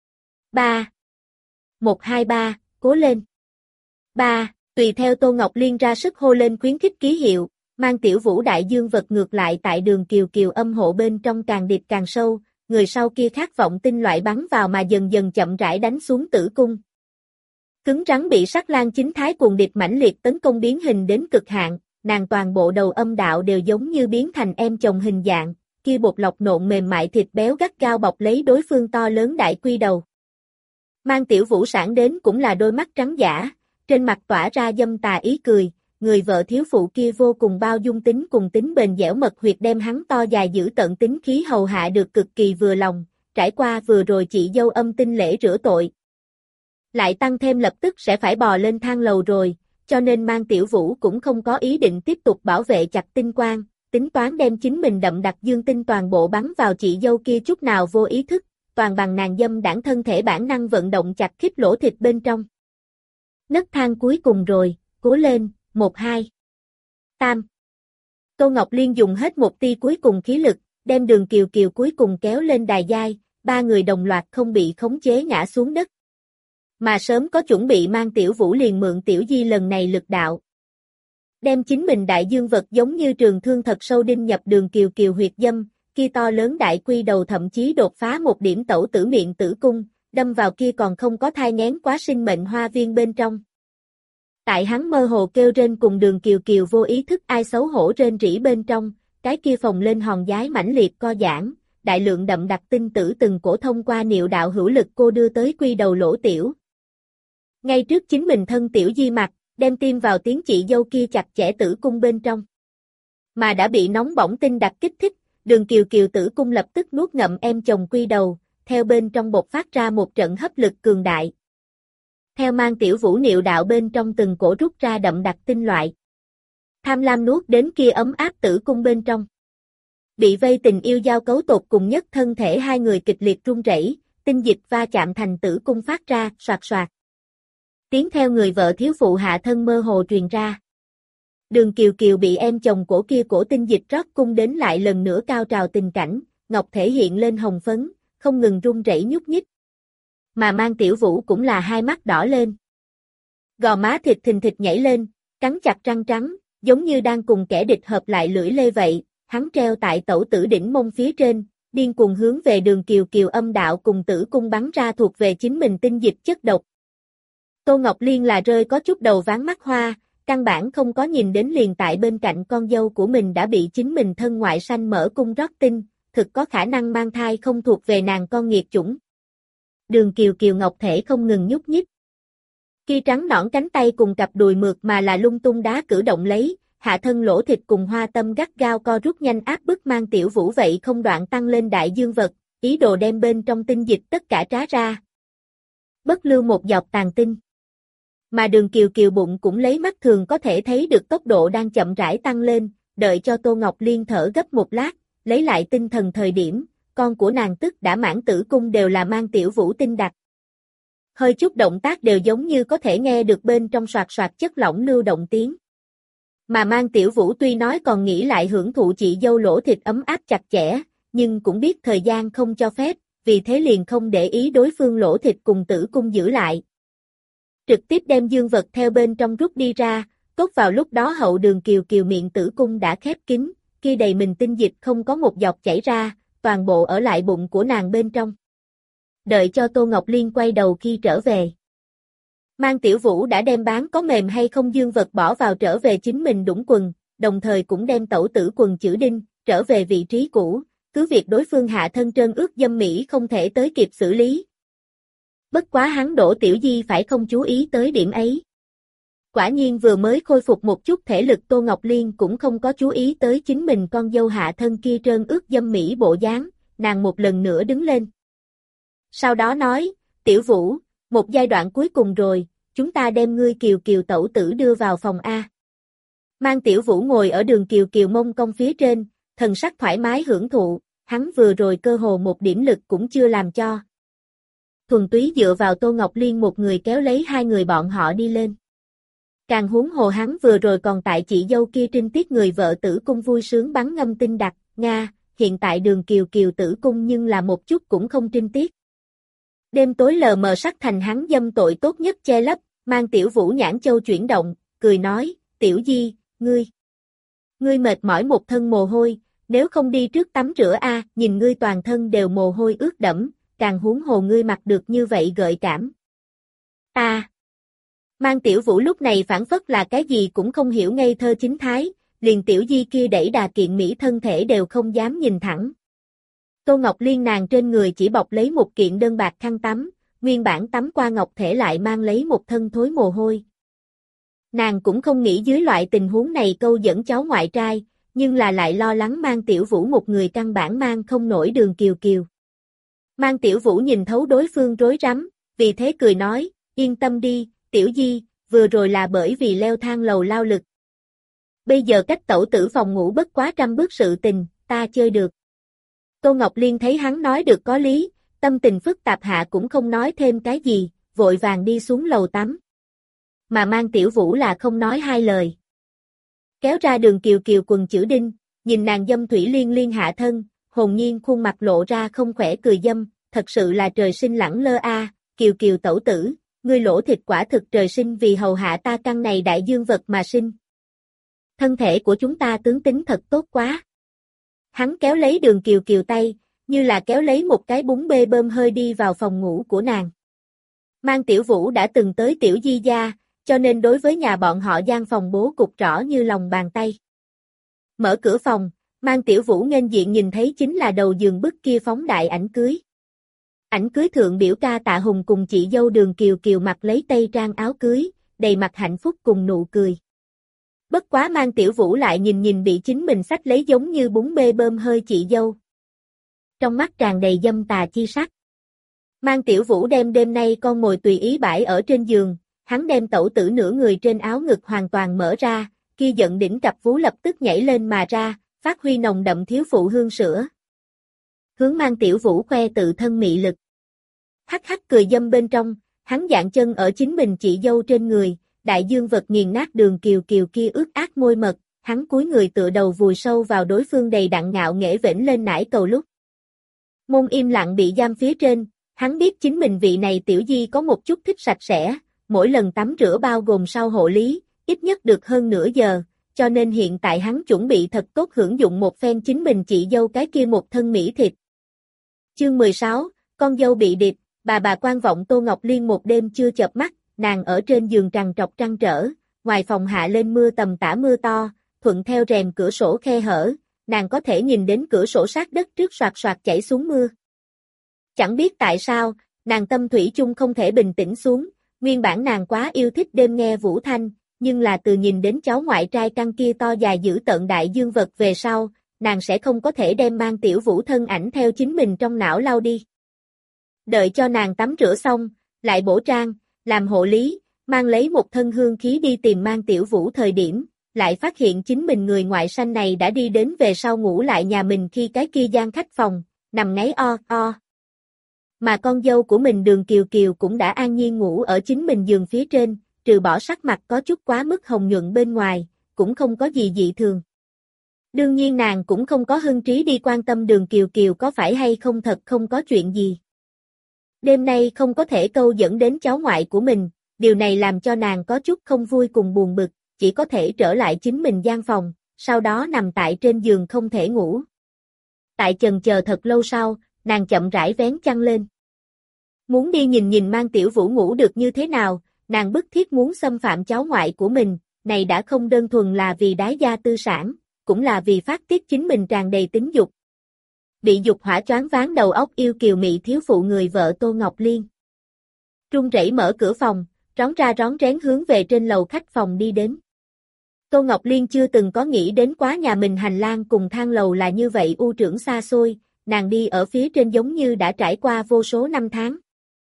Ba. Một hai ba, cố lên. Ba, tùy theo Tô Ngọc Liên ra sức hô lên khuyến khích ký hiệu, mang Tiểu Vũ đại dương vật ngược lại tại Đường Kiều Kiều âm hộ bên trong càng điệp càng sâu, người sau kia khát vọng tinh loại bắn vào mà dần dần chậm rãi đánh xuống tử cung. Cứng rắn bị sắc lang chính thái cuồng điệp mãnh liệt tấn công biến hình đến cực hạn, nàng toàn bộ đầu âm đạo đều giống như biến thành em chồng hình dạng, kia bột lọc nộn mềm mại thịt béo gắt gao bọc lấy đối phương to lớn đại quy đầu. Mang Tiểu Vũ sản đến cũng là đôi mắt trắng dã, trên mặt tỏa ra dâm tà ý cười, người vợ thiếu phụ kia vô cùng bao dung tính cùng tính bền dẻo mật huyệt đem hắn to dài giữ tận tính khí hầu hạ được cực kỳ vừa lòng, trải qua vừa rồi chị dâu âm tinh lễ rửa tội. Lại tăng thêm lập tức sẽ phải bò lên thang lầu rồi, cho nên Mang Tiểu Vũ cũng không có ý định tiếp tục bảo vệ chặt tinh quang, tính toán đem chính mình đậm đặc dương tinh toàn bộ bắn vào chị dâu kia chút nào vô ý thức, toàn bằng nàng dâm đảng thân thể bản năng vận động chặt khít lỗ thịt bên trong. Nấc thang cuối cùng rồi, cố lên, một hai. Tam. Tô Ngọc Liên dùng hết một tia cuối cùng khí lực, đem Đường Kiều Kiều cuối cùng kéo lên đài giai, ba người đồng loạt không bị khống chế ngã xuống đất. Mà sớm có chuẩn bị Mang Tiểu Vũ liền mượn Tiểu Di lần này lực đạo. Đem chính mình đại dương vật giống như trường thương thật sâu đinh nhập Đường Kiều Kiều huyệt dâm, kia to lớn đại quy đầu thậm chí đột phá một điểm tẩu tử miệng tử cung, đâm vào kia còn không có thai nghén quá sinh mệnh hoa viên bên trong. Tại hắn mơ hồ kêu rên cùng Đường Kiều Kiều vô ý thức ai xấu hổ rên rỉ bên trong, cái kia phồng lên hòn giái mãnh liệt co giãn, đại lượng đậm đặc tinh tử từng cổ thông qua niệu đạo hữu lực cô đưa tới quy đầu lỗ tiểu. Ngay trước chính mình thân Tiểu Di mặt, đem tim vào tiếng chị dâu kia chặt chẽ tử cung bên trong. Mà đã bị nóng bỏng tinh đặc kích thích, Đường Kiều Kiều tử cung lập tức nuốt ngậm em chồng quy đầu, theo bên trong bộc phát ra một trận hấp lực cường đại. Theo Mang Tiểu Vũ niệu đạo bên trong từng cổ rút ra đậm đặc tinh loại. Tham lam nuốt đến kia ấm áp tử cung bên trong. Bị vây tình yêu giao cấu tột cùng nhất thân thể hai người kịch liệt run rẩy, tinh dịch va chạm thành tử cung phát ra, soạt soạt. Tiếng theo người vợ thiếu phụ hạ thân mơ hồ truyền ra. Đường Kiều Kiều bị em chồng cổ kia cổ tinh dịch rót cung đến lại lần nữa cao trào tình cảnh, ngọc thể hiện lên hồng phấn, không ngừng run rẩy nhúc nhích. Mà Mang Tiểu Vũ cũng là hai mắt đỏ lên. Gò má thịt thình thịch nhảy lên, cắn chặt răng trắng, giống như đang cùng kẻ địch hợp lại lưỡi lê vậy, hắn treo tại tẩu tử đỉnh mông phía trên, điên cuồng hướng về Đường Kiều Kiều âm đạo cùng tử cung bắn ra thuộc về chính mình tinh dịch chất độc. Tô Ngọc Liên là rơi có chút đầu ván mắt hoa, căn bản không có nhìn đến liền tại bên cạnh con dâu của mình đã bị chính mình thân ngoại sanh mở cung rót tinh, thực có khả năng mang thai không thuộc về nàng con nghiệt chủng. Đường Kiều Kiều ngọc thể không ngừng nhúc nhích. Kia trắng nõn cánh tay cùng cặp đùi mượt mà là lung tung đá cử động lấy, hạ thân lỗ thịt cùng hoa tâm gắt gao co rút nhanh áp bức Mang Tiểu Vũ vậy không đoạn tăng lên đại dương vật, ý đồ đem bên trong tinh dịch tất cả trá ra. Bất lưu một giọt tàn tinh. Mà Đường Kiều Kiều bụng cũng lấy mắt thường có thể thấy được tốc độ đang chậm rãi tăng lên, đợi cho Tô Ngọc Liên thở gấp một lát, lấy lại tinh thần thời điểm, con của nàng tức đã mãn tử cung đều là Mang Tiểu Vũ tinh đặc. Hơi chút động tác đều giống như có thể nghe được bên trong soạt soạt chất lỏng lưu động tiếng. Mà Mang Tiểu Vũ tuy nói còn nghĩ lại hưởng thụ chị dâu lỗ thịt ấm áp chặt chẽ, nhưng cũng biết thời gian không cho phép, vì thế liền không để ý đối phương lỗ thịt cùng tử cung giữ lại. Trực tiếp đem dương vật theo bên trong rút đi ra, cốt vào lúc đó hậu Đường Kiều Kiều miệng tử cung đã khép kín, kia đầy mình tinh dịch không có một giọt chảy ra, toàn bộ ở lại bụng của nàng bên trong. Đợi cho Tô Ngọc Liên quay đầu khi trở về. Mang Tiểu Vũ đã đem bán có mềm hay không dương vật bỏ vào trở về chính mình đũng quần, đồng thời cũng đem tẩu tử quần chữ đinh, trở về vị trí cũ, cứ việc đối phương hạ thân trơn ướt dâm mỹ không thể tới kịp xử lý. Bất quá hắn Đỗ Tiểu Di phải không chú ý tới điểm ấy. Quả nhiên vừa mới khôi phục một chút thể lực Tô Ngọc Liên cũng không có chú ý tới chính mình con dâu hạ thân kia trơn ướt dâm mỹ bộ dáng, nàng một lần nữa đứng lên. Sau đó nói, Tiểu Vũ, một giai đoạn cuối cùng rồi, chúng ta đem ngươi Kiều Kiều tẩu tử đưa vào phòng A. Mang Tiểu Vũ ngồi ở Đường Kiều Kiều mông cong phía trên, thần sắc thoải mái hưởng thụ, hắn vừa rồi cơ hồ một điểm lực cũng chưa làm cho. Thuần túy dựa vào Tô Ngọc Liên một người kéo lấy hai người bọn họ đi lên. Càng huống hồ hắn vừa rồi còn tại chị dâu kia trinh tiết người vợ tử cung vui sướng bắn ngâm tinh đặc, Nga, hiện tại Đường Kiều Kiều tử cung nhưng là một chút cũng không trinh tiết. Đêm tối lờ mờ sắc thành hắn dâm tội tốt nhất che lấp, Mang Tiểu Vũ nhãn châu chuyển động, cười nói, Tiểu Di, ngươi. Ngươi mệt mỏi một thân mồ hôi, nếu không đi trước tắm rửa a, nhìn ngươi toàn thân đều mồ hôi ướt đẫm, càng huống hồ ngươi mặc được như vậy gợi cảm. Ta. Mang Tiểu Vũ lúc này phản phất là cái gì cũng không hiểu ngây thơ chính thái, liền tiểu di kia đẩy đà kiện mỹ thân thể đều không dám nhìn thẳng. Tô Ngọc Liên nàng trên người chỉ bọc lấy một kiện đơn bạc khăn tắm, nguyên bản tắm qua ngọc thể lại mang lấy một thân thối mồ hôi. Nàng cũng không nghĩ dưới loại tình huống này câu dẫn cháu ngoại trai, nhưng là lại lo lắng Mang Tiểu Vũ một người căn bản mang không nổi Đường Kiều Kiều. Mang Tiểu Vũ nhìn thấu đối phương rối rắm, vì thế cười nói, yên tâm đi, Tiểu Di, vừa rồi là bởi vì leo thang lầu lao lực. Bây giờ cách tẩu tử phòng ngủ bất quá trăm bước sự tình, ta chơi được. Tô Ngọc Liên thấy hắn nói được có lý, tâm tình phức tạp hạ cũng không nói thêm cái gì, vội vàng đi xuống lầu tắm. Mà Mang Tiểu Vũ là không nói hai lời. Kéo ra Đường Kiều Kiều quần chữ đinh, nhìn nàng dâm thủy liên liên hạ thân, hồn nhiên khuôn mặt lộ ra không khỏe cười dâm, thật sự là trời sinh lẳng lơ a, à, Kiều Kiều tẩu tử, ngươi lỗ thịt quả thực trời sinh vì hầu hạ ta căn này đại dương vật mà sinh. Thân thể của chúng ta tướng tính thật tốt quá. Hắn kéo lấy Đường Kiều Kiều tay, như là kéo lấy một cái bún bê bơm hơi đi vào phòng ngủ của nàng. Mang Tiểu Vũ đã từng tới Tiểu Di gia, cho nên đối với nhà bọn họ gian phòng bố cục rõ như lòng bàn tay. Mở cửa phòng, Mang Tiểu Vũ nghênh diện nhìn thấy chính là đầu giường bức kia phóng đại ảnh cưới. Ảnh cưới thượng biểu ca Tạ Hùng cùng chị dâu Đường Kiều Kiều mặc lấy tây trang áo cưới, đầy mặt hạnh phúc cùng nụ cười. Bất quá Mang Tiểu Vũ lại nhìn nhìn bị chính mình xách lấy giống như bún bê bơm hơi chị dâu. Trong mắt tràn đầy dâm tà chi sắc. Mang Tiểu Vũ đem đêm nay con mồi tùy ý bãi ở trên giường, hắn đem tẩu tử nửa người trên áo ngực hoàn toàn mở ra, kia giận đỉnh cặp vú lập tức nhảy lên mà ra, phát huy nồng đậm thiếu phụ hương sữa. Hướng Mang Tiểu Vũ khoe tự thân mị lực. Hắc hắc cười dâm bên trong, hắn dạng chân ở chính mình chị dâu trên người, đại dương vật nghiền nát Đường Kiều Kiều kia ướt át môi mật, hắn cúi người tựa đầu vùi sâu vào đối phương đầy đặn ngạo nghễ vểnh lên nải cầu lúc. Môn im lặng bị giam phía trên, hắn biết chính mình vị này tiểu di có một chút thích sạch sẽ, mỗi lần tắm rửa bao gồm sau hộ lý, ít nhất được hơn nửa giờ, cho nên hiện tại hắn chuẩn bị thật tốt hưởng dụng một phen chính mình chị dâu cái kia một thân mỹ thịt. Chương mười sáu, con dâu bị điệp, bà bà quan vọng Tô Ngọc Liên một đêm chưa chợp mắt, nàng ở trên giường trằn trọc trăn trở, ngoài phòng hạ lên mưa tầm tã mưa to, thuận theo rèm cửa sổ khe hở, nàng có thể nhìn đến cửa sổ sát đất trước soạt soạt chảy xuống mưa. Chẳng biết tại sao, nàng tâm thủy chung không thể bình tĩnh xuống, nguyên bản nàng quá yêu thích đêm nghe vũ thanh, nhưng là từ nhìn đến cháu ngoại trai căn kia to dài dữ tợn đại dương vật về sau, nàng sẽ không có thể đem Mang Tiểu Vũ thân ảnh theo chính mình trong não lau đi. Đợi cho nàng tắm rửa xong, lại bổ trang, làm hộ lý, mang lấy một thân hương khí đi tìm Mang Tiểu Vũ thời điểm, lại phát hiện chính mình người ngoại sanh này đã đi đến về sau ngủ lại nhà mình khi cái kia gian khách phòng, nằm ngáy o o. Mà con dâu của mình Đường Kiều Kiều cũng đã an nhiên ngủ ở chính mình giường phía trên, trừ bỏ sắc mặt có chút quá mức hồng nhuận bên ngoài, cũng không có gì dị thường. Đương nhiên nàng cũng không có hưng trí đi quan tâm Đường Kiều Kiều có phải hay không thật không có chuyện gì. Đêm nay không có thể câu dẫn đến cháu ngoại của mình, điều này làm cho nàng có chút không vui cùng buồn bực, chỉ có thể trở lại chính mình gian phòng, sau đó nằm tại trên giường không thể ngủ. Tại chần chờ thật lâu sau, nàng chậm rãi vén chăn lên. Muốn đi nhìn nhìn Mang Tiểu Vũ ngủ được như thế nào, nàng bức thiết muốn xâm phạm cháu ngoại của mình, này đã không đơn thuần là vì đái gia tư sản, cũng là vì phát tiết chính mình tràn đầy tính dục. Bị dục hỏa choáng váng đầu óc yêu kiều mị thiếu phụ người vợ Tô Ngọc Liên. Run rẩy mở cửa phòng, rón ra rón rén hướng về trên lầu khách phòng đi đến. Tô Ngọc Liên chưa từng có nghĩ đến quá nhà mình hành lang cùng thang lầu là như vậy u trưởng xa xôi, nàng đi ở phía trên giống như đã trải qua vô số năm tháng.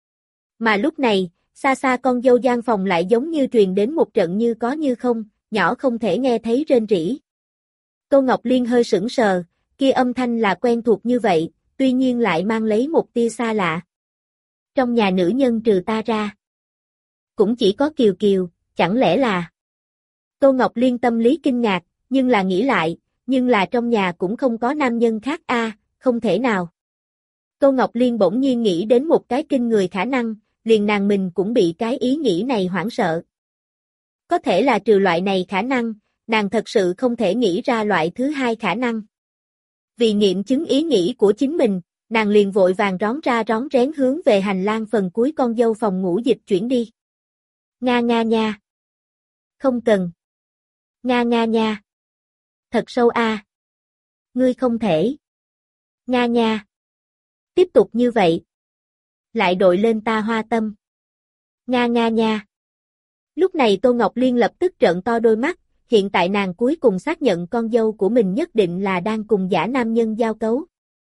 Mà lúc này, xa xa con dâu gian phòng lại giống như truyền đến một trận như có như không, nhỏ không thể nghe thấy rên rỉ. Tô Ngọc Liên hơi sững sờ, kia âm thanh là quen thuộc như vậy, tuy nhiên lại mang lấy một tia xa lạ. Trong nhà nữ nhân trừ ta ra, cũng chỉ có Kiều Kiều, chẳng lẽ là... Tô Ngọc Liên tâm lý kinh ngạc, nhưng là nghĩ lại, nhưng là trong nhà cũng không có nam nhân khác a, à, không thể nào. Tô Ngọc Liên bỗng nhiên nghĩ đến một cái kinh người khả năng, liền nàng mình cũng bị cái ý nghĩ này hoảng sợ. Có thể là trừ loại này khả năng, nàng thật sự không thể nghĩ ra loại thứ hai khả năng. Vì nghiệm chứng ý nghĩ của chính mình, nàng liền vội vàng rón ra rón rén hướng về hành lang phần cuối con dâu phòng ngủ dịch chuyển đi. Nga nga nha. Không cần. Nga nga nha. Thật sâu a. Ngươi không thể. Nga nha. Tiếp tục như vậy. Lại đội lên ta hoa tâm. Nga nga nha. Lúc này Tô Ngọc Liên lập tức trợn to đôi mắt, hiện tại nàng cuối cùng xác nhận con dâu của mình nhất định là đang cùng giả nam nhân giao cấu.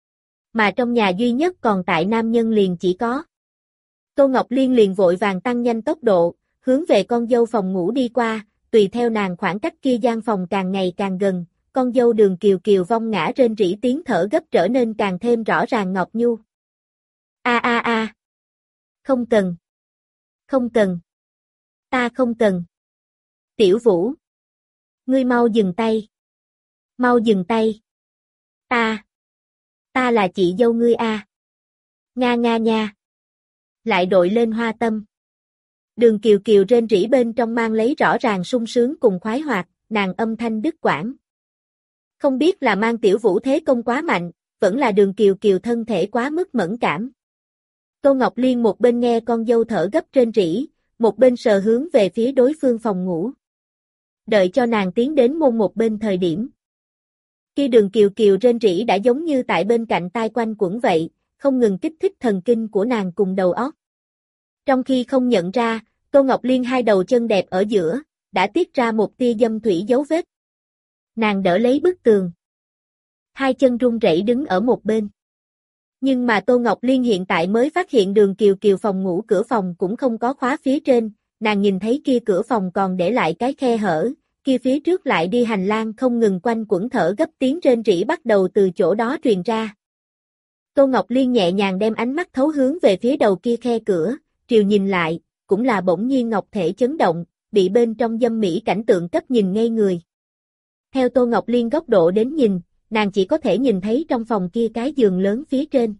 Mà trong nhà duy nhất còn tại nam nhân liền chỉ có. Tô Ngọc Liên liền vội vàng tăng nhanh tốc độ, hướng về con dâu phòng ngủ đi qua, tùy theo nàng khoảng cách kia gian phòng càng ngày càng gần, con dâu Đường Kiều Kiều vong ngã rên rỉ tiếng thở gấp trở nên càng thêm rõ ràng ngọt nhu. A a a. Không cần. Không cần. Ta không cần. Tiểu Vũ. Ngươi mau dừng tay. Mau dừng tay. Ta. Ta là chị dâu ngươi a. Nga nga nha. Lại đội lên hoa tâm. Đường Kiều Kiều rên rỉ bên trong mang lấy rõ ràng sung sướng cùng khoái hoạt, nàng âm thanh đứt quãng. Không biết là mang Tiểu Vũ thế công quá mạnh, vẫn là Đường Kiều Kiều thân thể quá mức mẫn cảm. Tô Ngọc Liên một bên nghe con dâu thở gấp rên rỉ, một bên sờ hướng về phía đối phương phòng ngủ. Đợi cho nàng tiến đến môn một bên thời điểm. Khi Đường Kiều Kiều rên rỉ đã giống như tại bên cạnh tai quanh quẩn vậy, không ngừng kích thích thần kinh của nàng cùng đầu óc. Trong khi không nhận ra, Tô Ngọc Liên hai đầu chân đẹp ở giữa, đã tiết ra một tia dâm thủy dấu vết. Nàng đỡ lấy bức tường. Hai chân run rẩy đứng ở một bên. Nhưng mà Tô Ngọc Liên hiện tại mới phát hiện Đường Kiều Kiều phòng ngủ cửa phòng cũng không có khóa phía trên, nàng nhìn thấy kia cửa phòng còn để lại cái khe hở, kia phía trước lại đi hành lang không ngừng quanh quẩn thở gấp tiếng rên rỉ bắt đầu từ chỗ đó truyền ra. Tô Ngọc Liên nhẹ nhàng đem ánh mắt thấu hướng về phía đầu kia khe cửa, triều nhìn lại, cũng là bỗng nhiên ngọc thể chấn động, bị bên trong dâm mỹ cảnh tượng cấp nhìn ngây người. Theo Tô Ngọc Liên góc độ đến nhìn, nàng chỉ có thể nhìn thấy trong phòng kia cái giường lớn phía trên.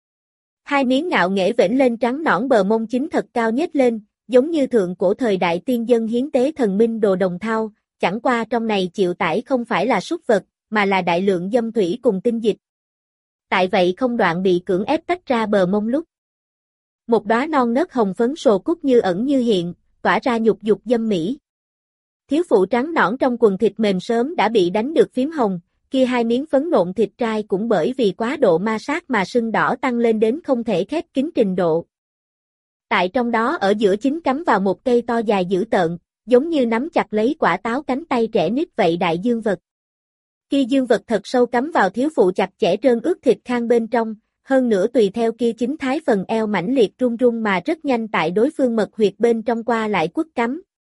Hai miếng ngạo nghễ vểnh lên trắng nõn bờ mông chính thật cao nhếch lên, giống như thượng cổ thời đại tiên dân hiến tế thần minh đồ đồng thau, chẳng qua trong này chịu tải không phải là súc vật, mà là đại lượng dâm thủy cùng tinh dịch. Tại vậy không đoạn bị cưỡng ép tách ra bờ mông lúc. Một đóa non nớt hồng phấn sồ cúc như ẩn như hiện, tỏa ra nhục dục dâm mỹ. Thiếu phụ trắng nõn trong quần thịt mềm sớm đã bị đánh được phím hồng, kia hai miếng phấn nộn thịt trai cũng bởi vì quá độ ma sát mà sưng đỏ tăng lên đến không thể khép kín trình độ. Tại trong đó ở giữa chính cắm vào một cây to dài dữ tợn, giống như nắm chặt lấy quả táo cánh tay trẻ nít vậy đại dương vật. Kia dương vật thật sâu cắm vào thiếu phụ chặt chẽ trơn ướt thịt khang bên trong, hơn nữa tùy theo kia chính thái phần eo mãnh liệt run run mà rất nhanh tại đối phương mật huyệt bên trong qua lại quất cắm.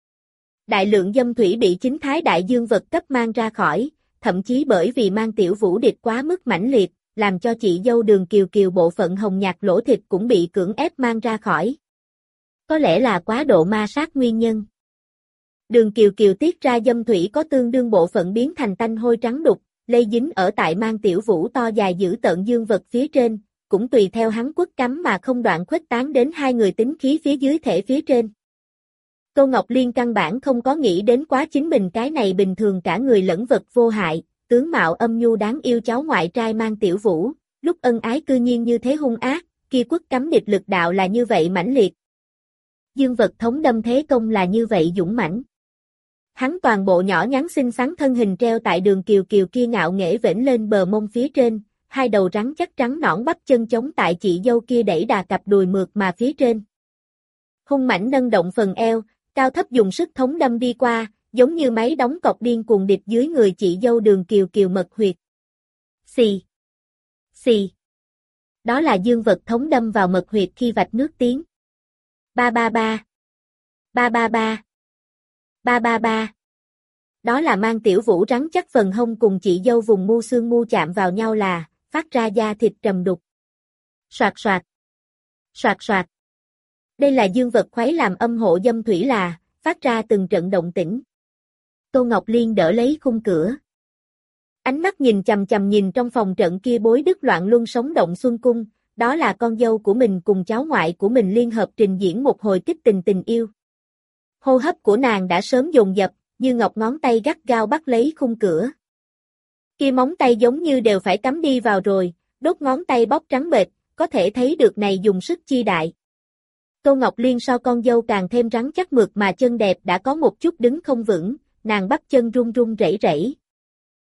Đại lượng dâm thủy bị chính thái đại dương vật cấp mang ra khỏi, thậm chí bởi vì mang Tiểu Vũ địch quá mức mãnh liệt, làm cho chị dâu Đường Kiều Kiều bộ phận hồng nhạt lỗ thịt cũng bị cưỡng ép mang ra khỏi. Có lẽ là quá độ ma sát nguyên nhân. Đường Kiều Kiều tiết ra dâm thủy có tương đương bộ phận biến thành tanh hôi trắng đục, lây dính ở tại mang Tiểu Vũ to dài giữ tợn dương vật phía trên, cũng tùy theo hắn quất cắm mà không đoạn khuếch tán đến hai người tính khí phía dưới thể phía trên. Tô Ngọc Liên căn bản không có nghĩ đến quá chính mình cái này bình thường cả người lẫn vật vô hại, tướng mạo âm nhu đáng yêu cháu ngoại trai mang Tiểu Vũ, lúc ân ái cư nhiên như thế hung ác, kia quất cắm địch lực đạo là như vậy mãnh liệt. Dương vật thống đâm thế công là như vậy dũng mãnh. Hắn toàn bộ nhỏ nhắn xinh xắn thân hình treo tại Đường Kiều Kiều kia ngạo nghễ vểnh lên bờ mông phía trên, hai đầu rắn chắc trắng nõn bắp chân chống tại chị dâu kia đẩy đà cặp đùi mượt mà phía trên. Hung mãnh nâng động phần eo, cao thấp dùng sức thống đâm đi qua, giống như máy đóng cọc điên cuồng địch dưới người chị dâu Đường Kiều Kiều mật huyệt. Xì. Xì. Đó là dương vật thống đâm vào mật huyệt khi vạch nước tiếng. Ba ba ba. Ba ba ba. Ba ba ba. Đó là mang Tiểu Vũ rắn chắc phần hông cùng chị dâu vùng mu xương mu chạm vào nhau là, phát ra da thịt trầm đục. Soạt soạt. Soạt soạt. Đây là dương vật khuấy làm âm hộ dâm thủy là, phát ra từng trận động tĩnh. Tô Ngọc Liên đỡ lấy khung cửa. Ánh mắt nhìn chằm chằm nhìn trong phòng trận kia bối đức loạn luân sống động xuân cung, đó là con dâu của mình cùng cháu ngoại của mình liên hợp trình diễn một hồi kích tình tình yêu. Hô hấp của nàng đã sớm dồn dập, như ngọc ngón tay gắt gao bắt lấy khung cửa. Kia móng tay giống như đều phải cắm đi vào rồi, đốt ngón tay bóp trắng bệch, có thể thấy được này dùng sức chi đại. Tô Ngọc Liên so con dâu càng thêm rắn chắc mượt mà chân đẹp đã có một chút đứng không vững, nàng bắt chân run run rẩy rẩy.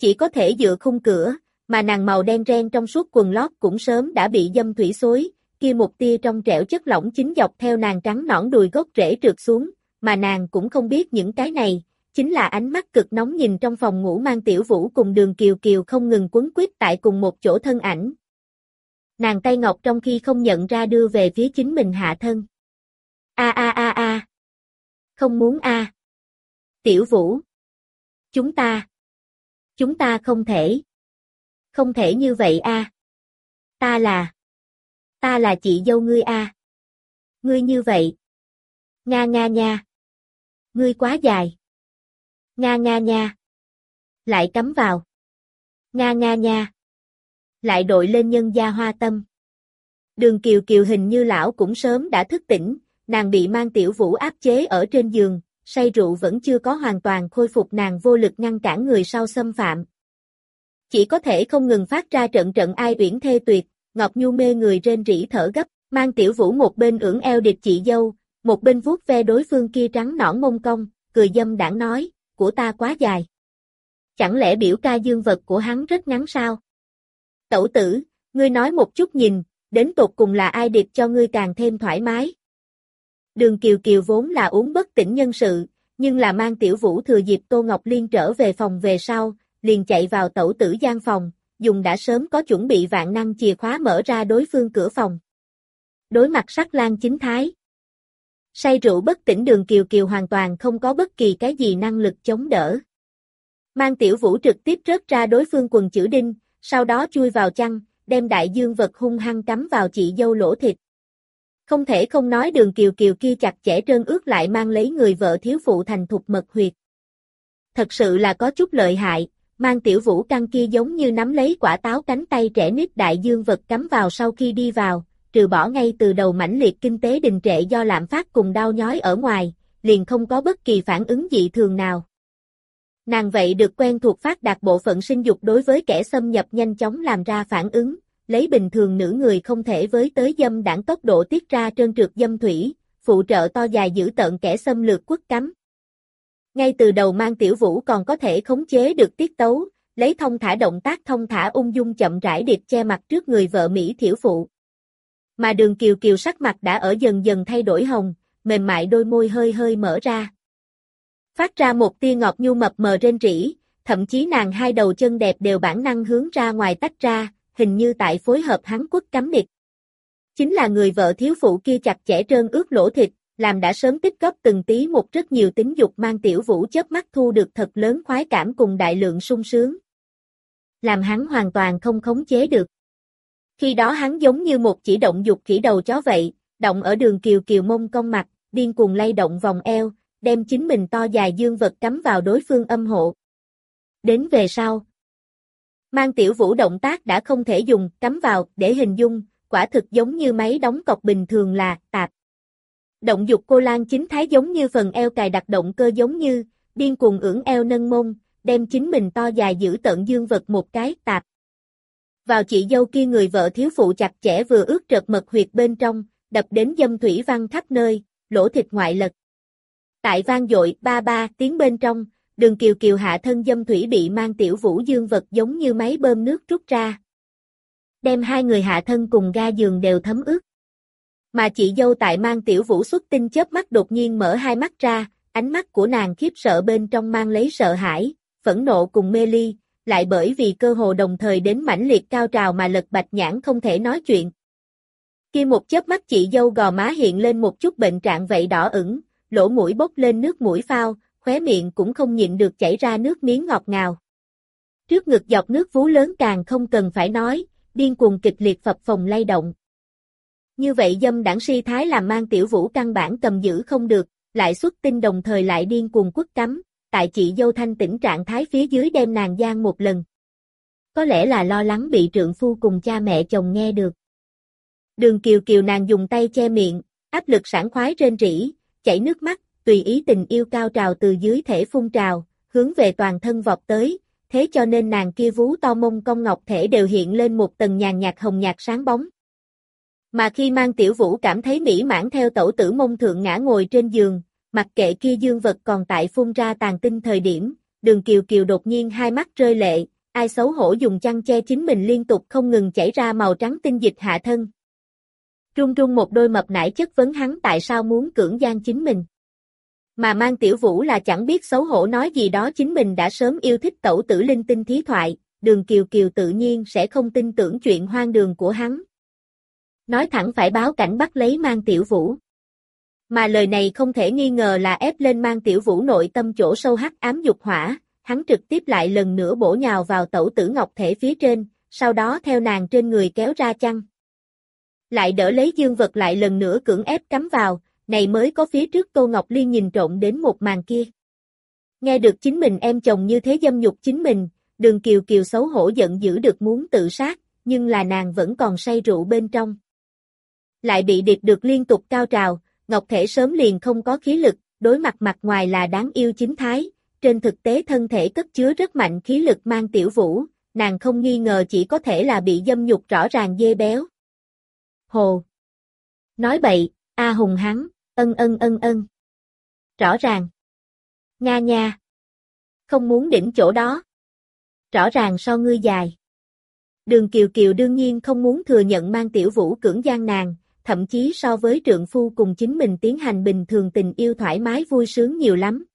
chỉ có thể dựa khung cửa, mà nàng màu đen ren trong suốt quần lót cũng sớm đã bị dâm thủy xối, kia một tia trong trẻo chất lỏng chính dọc theo nàng trắng nõn đùi gốc rễ trượt xuống, mà nàng cũng không biết những cái này, chính là ánh mắt cực nóng nhìn trong phòng ngủ Mang Tiểu Vũ cùng Đường Kiều Kiều không ngừng quấn quýt tại cùng một chỗ thân ảnh. Nàng tay ngọc trong khi không nhận ra đưa về phía chính mình hạ thân. A a a a. Không muốn a. Tiểu Vũ. Chúng ta. Chúng ta không thể. Không thể như vậy a. Ta là. Ta là chị dâu ngươi a. Ngươi như vậy. Nga nga nha. Ngươi quá dài. Nga nga nha. Lại cắm vào. Nga nga nha. Lại đội lên nhân gia hoa tâm. Đường Kiều Kiều hình như lão cũng sớm đã thức tỉnh, nàng bị Mang Tiểu Vũ áp chế ở trên giường, say rượu vẫn chưa có hoàn toàn khôi phục, nàng vô lực ngăn cản người sau xâm phạm. Chỉ có thể không ngừng phát ra trận trận ai uyển thê tuyệt, Ngọc Nhu mê người rên rỉ thở gấp, Mang Tiểu Vũ một bên ưỡn eo địch chị dâu, một bên vuốt ve đối phương kia trắng nõn mông cong, cười dâm đãng nói, của ta quá dài. Chẳng lẽ biểu ca dương vật của hắn rất ngắn sao? Tẩu tử, ngươi nói một chút nhìn, đến tột cùng là ai điệp cho ngươi càng thêm thoải mái. Đường Kiều Kiều vốn là uống bất tỉnh nhân sự, nhưng là Mang Tiểu Vũ thừa dịp Tô Ngọc Liên trở về phòng về sau, liền chạy vào tẩu tử gian phòng, dùng đã sớm có chuẩn bị vạn năng chìa khóa mở ra đối phương cửa phòng. Đối mặt sắc lang chính thái. Say rượu bất tỉnh Đường Kiều Kiều hoàn toàn không có bất kỳ cái gì năng lực chống đỡ. Mang Tiểu Vũ trực tiếp rớt ra đối phương quần chữ đinh, sau đó chui vào chăn, đem đại dương vật hung hăng cắm vào chị dâu lỗ thịt. Không thể không nói Đường Kiều Kiều kia chặt chẽ trơn ướt lại mang lấy người vợ thiếu phụ thành thục mật huyệt. Thật sự là có chút lợi hại, Mang Tiểu Vũ căng kia giống như nắm lấy quả táo cánh tay trẻ nít đại dương vật cắm vào sau khi đi vào, trừ bỏ ngay từ đầu mãnh liệt kinh tế đình trệ do lạm phát cùng đau nhói ở ngoài, liền không có bất kỳ phản ứng dị thường nào. Nàng vậy được quen thuộc phát đạt bộ phận sinh dục đối với kẻ xâm nhập nhanh chóng làm ra phản ứng, lấy bình thường nữ người không thể với tới dâm đãng tốc độ tiết ra trơn trượt dâm thủy, phụ trợ to dài giữ tợn kẻ xâm lược quất cắm. Ngay từ đầu Mang Tiểu Vũ còn có thể khống chế được tiết tấu, lấy thông thả động tác thông thả ung dung chậm rãi điệp che mặt trước người vợ Mỹ thiểu phụ. Mà Đường Kiều Kiều sắc mặt đã ở dần dần thay đổi hồng, mềm mại đôi môi hơi hơi mở ra. Phát ra một tia ngọt nhu mập mờ rên rỉ, thậm chí nàng hai đầu chân đẹp đều bản năng hướng ra ngoài tách ra, hình như tại phối hợp hắn quất cắm địch. Chính là người vợ thiếu phụ kia chặt chẽ trơn ướt lỗ thịt, làm đã sớm tích góp từng tí một rất nhiều tính dục Mang Tiểu Vũ chớp mắt thu được thật lớn khoái cảm cùng đại lượng sung sướng. Làm hắn hoàn toàn không khống chế được. Khi đó hắn giống như một chỉ động dục khỉ đầu chó vậy, động ở Đường Kiều Kiều mông cong mặt, điên cuồng lay động vòng eo, đem chính mình to dài dương vật cắm vào đối phương âm hộ. Đến về sau, Mang Tiểu Vũ động tác đã không thể dùng cắm vào để hình dung, quả thực giống như máy đóng cọc bình thường là tạp. Động dục cô Lan chính thái giống như phần eo cài đặt động cơ giống như, điên cuồng ưỡn eo nâng mông, đem chính mình to dài giữ tận dương vật một cái tạp. Vào chị dâu kia người vợ thiếu phụ chặt chẽ vừa ướt trợt mật huyệt bên trong, đập đến dâm thủy văng khắp nơi, lỗ thịt ngoại lật. Tại vang dội ba ba tiếng bên trong, Đường Kiều Kiều hạ thân dâm thủy bị Mang Tiểu Vũ dương vật giống như máy bơm nước rút ra. Đem hai người hạ thân cùng ga giường đều thấm ướt. Mà chị dâu tại Mang Tiểu Vũ xuất tinh chớp mắt đột nhiên mở hai mắt ra, ánh mắt của nàng khiếp sợ bên trong mang lấy sợ hãi, phẫn nộ cùng mê ly, lại bởi vì cơ hồ đồng thời đến mãnh liệt cao trào mà lật bạch nhãn không thể nói chuyện. Kia một chớp mắt chị dâu gò má hiện lên một chút bệnh trạng vậy đỏ ửng, lỗ mũi bốc lên nước mũi phao, khóe miệng cũng không nhịn được chảy ra nước miếng ngọt ngào. Trước ngực dọc nước vú lớn càng không cần phải nói, điên cuồng kịch liệt phập phồng lay động. Như vậy dâm đãng si thái làm Mang Tiểu Vũ căn bản cầm giữ không được, lại xuất tinh đồng thời lại điên cuồng quất cắm, tại chị dâu thanh tỉnh trạng thái phía dưới đem nàng giang một lần. Có lẽ là lo lắng bị trượng phu cùng cha mẹ chồng nghe được. Đường Kiều Kiều nàng dùng tay che miệng, áp lực sảng khoái rên rỉ, chảy nước mắt, tùy ý tình yêu cao trào từ dưới thể phun trào, hướng về toàn thân vọt tới, thế cho nên nàng kia vú to mông cong ngọc thể đều hiện lên một tầng nhàn nhạt hồng nhạt sáng bóng. Mà khi Mang Tiểu Vũ cảm thấy mỹ mãn theo tẩu tử mông thượng ngã ngồi trên giường, mặc kệ kia dương vật còn tại phun ra tàn tinh thời điểm, Đường Kiều Kiều đột nhiên hai mắt rơi lệ, ai xấu hổ dùng chăn che chính mình liên tục không ngừng chảy ra màu trắng tinh dịch hạ thân. Run run một đôi mập nải chất vấn hắn tại sao muốn cưỡng gian chính mình. Mà Mang Tiểu Vũ là chẳng biết xấu hổ nói gì đó, chính mình đã sớm yêu thích tẩu tử linh tinh thí thoại, Đường Kiều Kiều tự nhiên sẽ không tin tưởng chuyện hoang đường của hắn. Nói thẳng phải báo cảnh bắt lấy Mang Tiểu Vũ. Mà lời này không thể nghi ngờ là ép lên Mang Tiểu Vũ nội tâm chỗ sâu hắc ám dục hỏa, hắn trực tiếp lại lần nữa bổ nhào vào tẩu tử ngọc thể phía trên, sau đó theo nàng trên người kéo ra chăn. Lại đỡ lấy dương vật lại lần nữa cưỡng ép cắm vào, này mới có phía trước Tô Ngọc Liên nhìn trộm đến một màn kia. Nghe được chính mình em chồng như thế dâm nhục chính mình, Đường Kiều Kiều xấu hổ giận dữ được muốn tự sát, nhưng là nàng vẫn còn say rượu bên trong. Lại bị điệp được liên tục cao trào, Ngọc thể sớm liền không có khí lực, đối mặt mặt ngoài là đáng yêu chính thái, trên thực tế thân thể cất chứa rất mạnh khí lực Mang Tiểu Vũ, nàng không nghi ngờ chỉ có thể là bị dâm nhục rõ ràng dê béo. Hồ! Nói bậy, A Hùng hắn, ân ân ân ân. Rõ ràng. Nga nha. Không muốn đỉnh chỗ đó. Rõ ràng so ngươi dài. Đường Kiều Kiều đương nhiên không muốn thừa nhận Mang Tiểu Vũ cưỡng gian nàng, thậm chí so với trượng phu cùng chính mình tiến hành bình thường tình yêu thoải mái vui sướng nhiều lắm.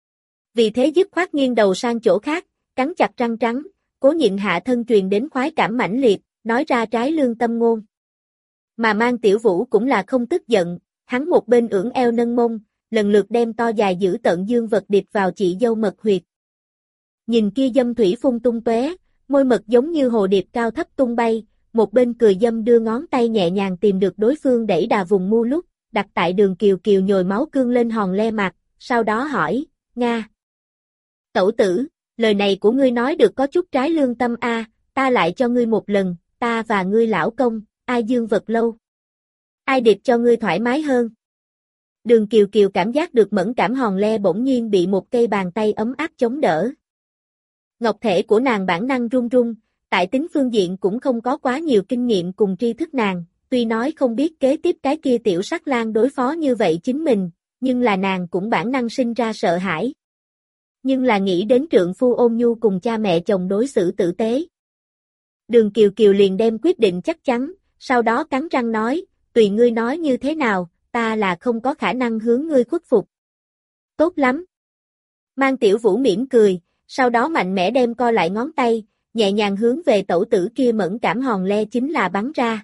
Vì thế dứt khoát nghiêng đầu sang chỗ khác, cắn chặt răng trắng, cố nhịn hạ thân truyền đến khoái cảm mãnh liệt, nói ra trái lương tâm ngôn. Mà Mang Tiểu Vũ cũng là không tức giận, hắn một bên ưỡn eo nâng mông, lần lượt đem to dài giữ tận dương vật điệp vào chị dâu mật huyệt. Nhìn kia dâm thủy phun tung tóe, môi mật giống như hồ điệp cao thấp tung bay, một bên cười dâm đưa ngón tay nhẹ nhàng tìm được đối phương đẩy đà vùng mu lúc, đặt tại Đường Kiều Kiều nhồi máu cương lên hòn le mặt, sau đó hỏi, Nga. Tẩu tử, lời này của ngươi nói được có chút trái lương tâm a, ta lại cho ngươi một lần, ta và ngươi lão công, ai dương vật lâu. Ai điệp cho ngươi thoải mái hơn. Đường Kiều Kiều cảm giác được mẫn cảm hòn le bỗng nhiên bị một cây bàn tay ấm áp chống đỡ. Ngọc thể của nàng bản năng run run, tại tính phương diện cũng không có quá nhiều kinh nghiệm cùng tri thức nàng, tuy nói không biết kế tiếp cái kia tiểu sắc lang đối phó như vậy chính mình, nhưng là nàng cũng bản năng sinh ra sợ hãi. Nhưng là nghĩ đến trượng phu ôn nhu cùng cha mẹ chồng đối xử tử tế. Đường Kiều Kiều liền đem quyết định chắc chắn, sau đó cắn răng nói, tùy ngươi nói như thế nào, ta là không có khả năng hướng ngươi khuất phục. Tốt lắm. Mang Tiểu Vũ mỉm cười, sau đó mạnh mẽ đem co lại ngón tay, nhẹ nhàng hướng về tẩu tử kia mẫn cảm hòn le chính là bắn ra.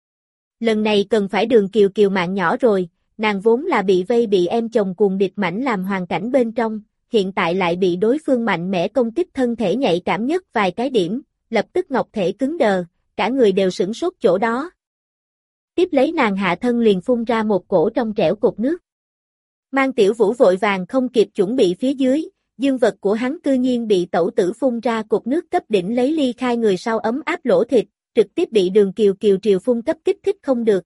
Lần này cần phải Đường Kiều Kiều mạng nhỏ rồi, nàng vốn là bị vây bị em chồng cuồng địch mảnh làm hoàn cảnh bên trong, hiện tại lại bị đối phương mạnh mẽ công kích thân thể nhạy cảm nhất vài cái điểm, lập tức ngọc thể cứng đờ, cả người đều sửng sốt chỗ đó. Tiếp lấy nàng hạ thân liền phun ra một cổ trong trẻo cục nước. Mang Tiểu Vũ vội vàng không kịp chuẩn bị phía dưới, dương vật của hắn cư nhiên bị tẩu tử phun ra cục nước cấp đỉnh lấy ly khai người sau ấm áp lỗ thịt, trực tiếp bị Đường Kiều Kiều triều phun cấp kích thích không được.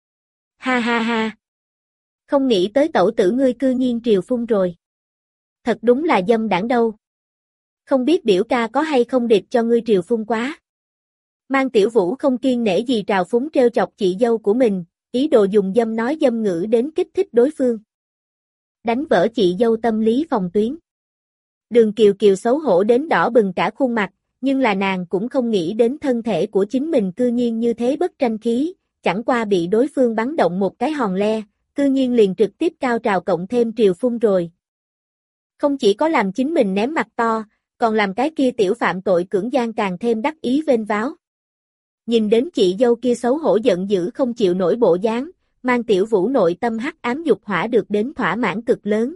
Ha ha ha! Không nghĩ tới tẩu tử ngươi cư nhiên triều phun rồi. Thật đúng là dâm đảng đâu. Không biết biểu ca có hay không điệp cho ngươi triều phun quá. Mang Tiểu Vũ không kiên nể gì trào phúng trêu chọc chị dâu của mình, ý đồ dùng dâm nói dâm ngữ đến kích thích đối phương. Đánh vỡ chị dâu tâm lý phòng tuyến. Đường Kiều Kiều xấu hổ đến đỏ bừng cả khuôn mặt, nhưng là nàng cũng không nghĩ đến thân thể của chính mình cư nhiên như thế bất tranh khí, chẳng qua bị đối phương bắn động một cái hòn le, cư nhiên liền trực tiếp cao trào cộng thêm triều phun rồi. Không chỉ có làm chính mình ném mặt to, còn làm cái kia tiểu phạm tội cưỡng gian càng thêm đắc ý vênh váo. Nhìn đến chị dâu kia xấu hổ giận dữ không chịu nổi bộ dáng, Mang Tiểu Vũ nội tâm hắc ám dục hỏa được đến thỏa mãn cực lớn.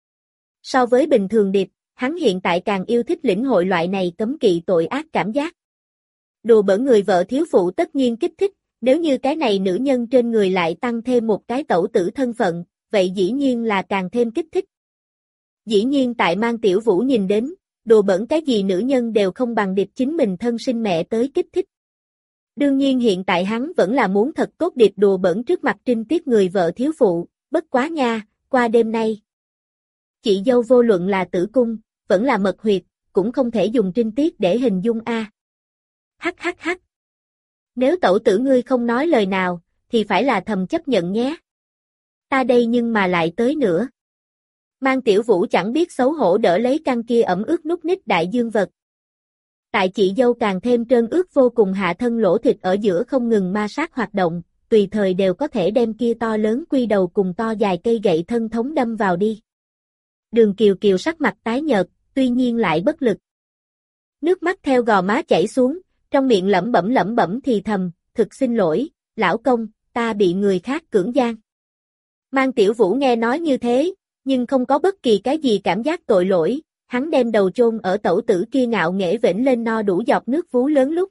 So với bình thường điệp, hắn hiện tại càng yêu thích lĩnh hội loại này cấm kỵ tội ác cảm giác. Đùa bỡn người vợ thiếu phụ tất nhiên kích thích, nếu như cái này nữ nhân trên người lại tăng thêm một cái tẩu tử thân phận, vậy dĩ nhiên là càng thêm kích thích. Dĩ nhiên tại Mang Tiểu Vũ nhìn đến, đùa bỡn cái gì nữ nhân đều không bằng điệp chính mình thân sinh mẹ tới kích thích. Đương nhiên hiện tại hắn vẫn là muốn thật tốt điệp đùa bỡn trước mặt trinh tiết người vợ thiếu phụ, bất quá nha, qua đêm nay. Chị dâu vô luận là tử cung, vẫn là mật huyệt, cũng không thể dùng trinh tiết để hình dung a. Hắc hắc hắc. Nếu tẩu tử ngươi không nói lời nào, thì phải là thầm chấp nhận nhé. Ta đây nhưng mà lại tới nữa. Mang Tiểu Vũ chẳng biết xấu hổ đỡ lấy căn kia ẩm ướt nút nít đại dương vật. Tại chị dâu càng thêm trơn ướt vô cùng, hạ thân lỗ thịt ở giữa không ngừng ma sát hoạt động, tùy thời đều có thể đem kia to lớn quy đầu cùng to dài cây gậy thân thống đâm vào đi. Đường Kiều Kiều sắc mặt tái nhợt, tuy nhiên lại bất lực. Nước mắt theo gò má chảy xuống, trong miệng lẩm bẩm lẩm bẩm thì thầm, thực xin lỗi, lão công, ta bị người khác cưỡng gian. Mang Tiểu Vũ nghe nói như thế, nhưng không có bất kỳ cái gì cảm giác tội lỗi, hắn đem đầu chôn ở tẩu tử kia ngạo nghễ vểnh lên no đủ giọt nước vú lớn lúc.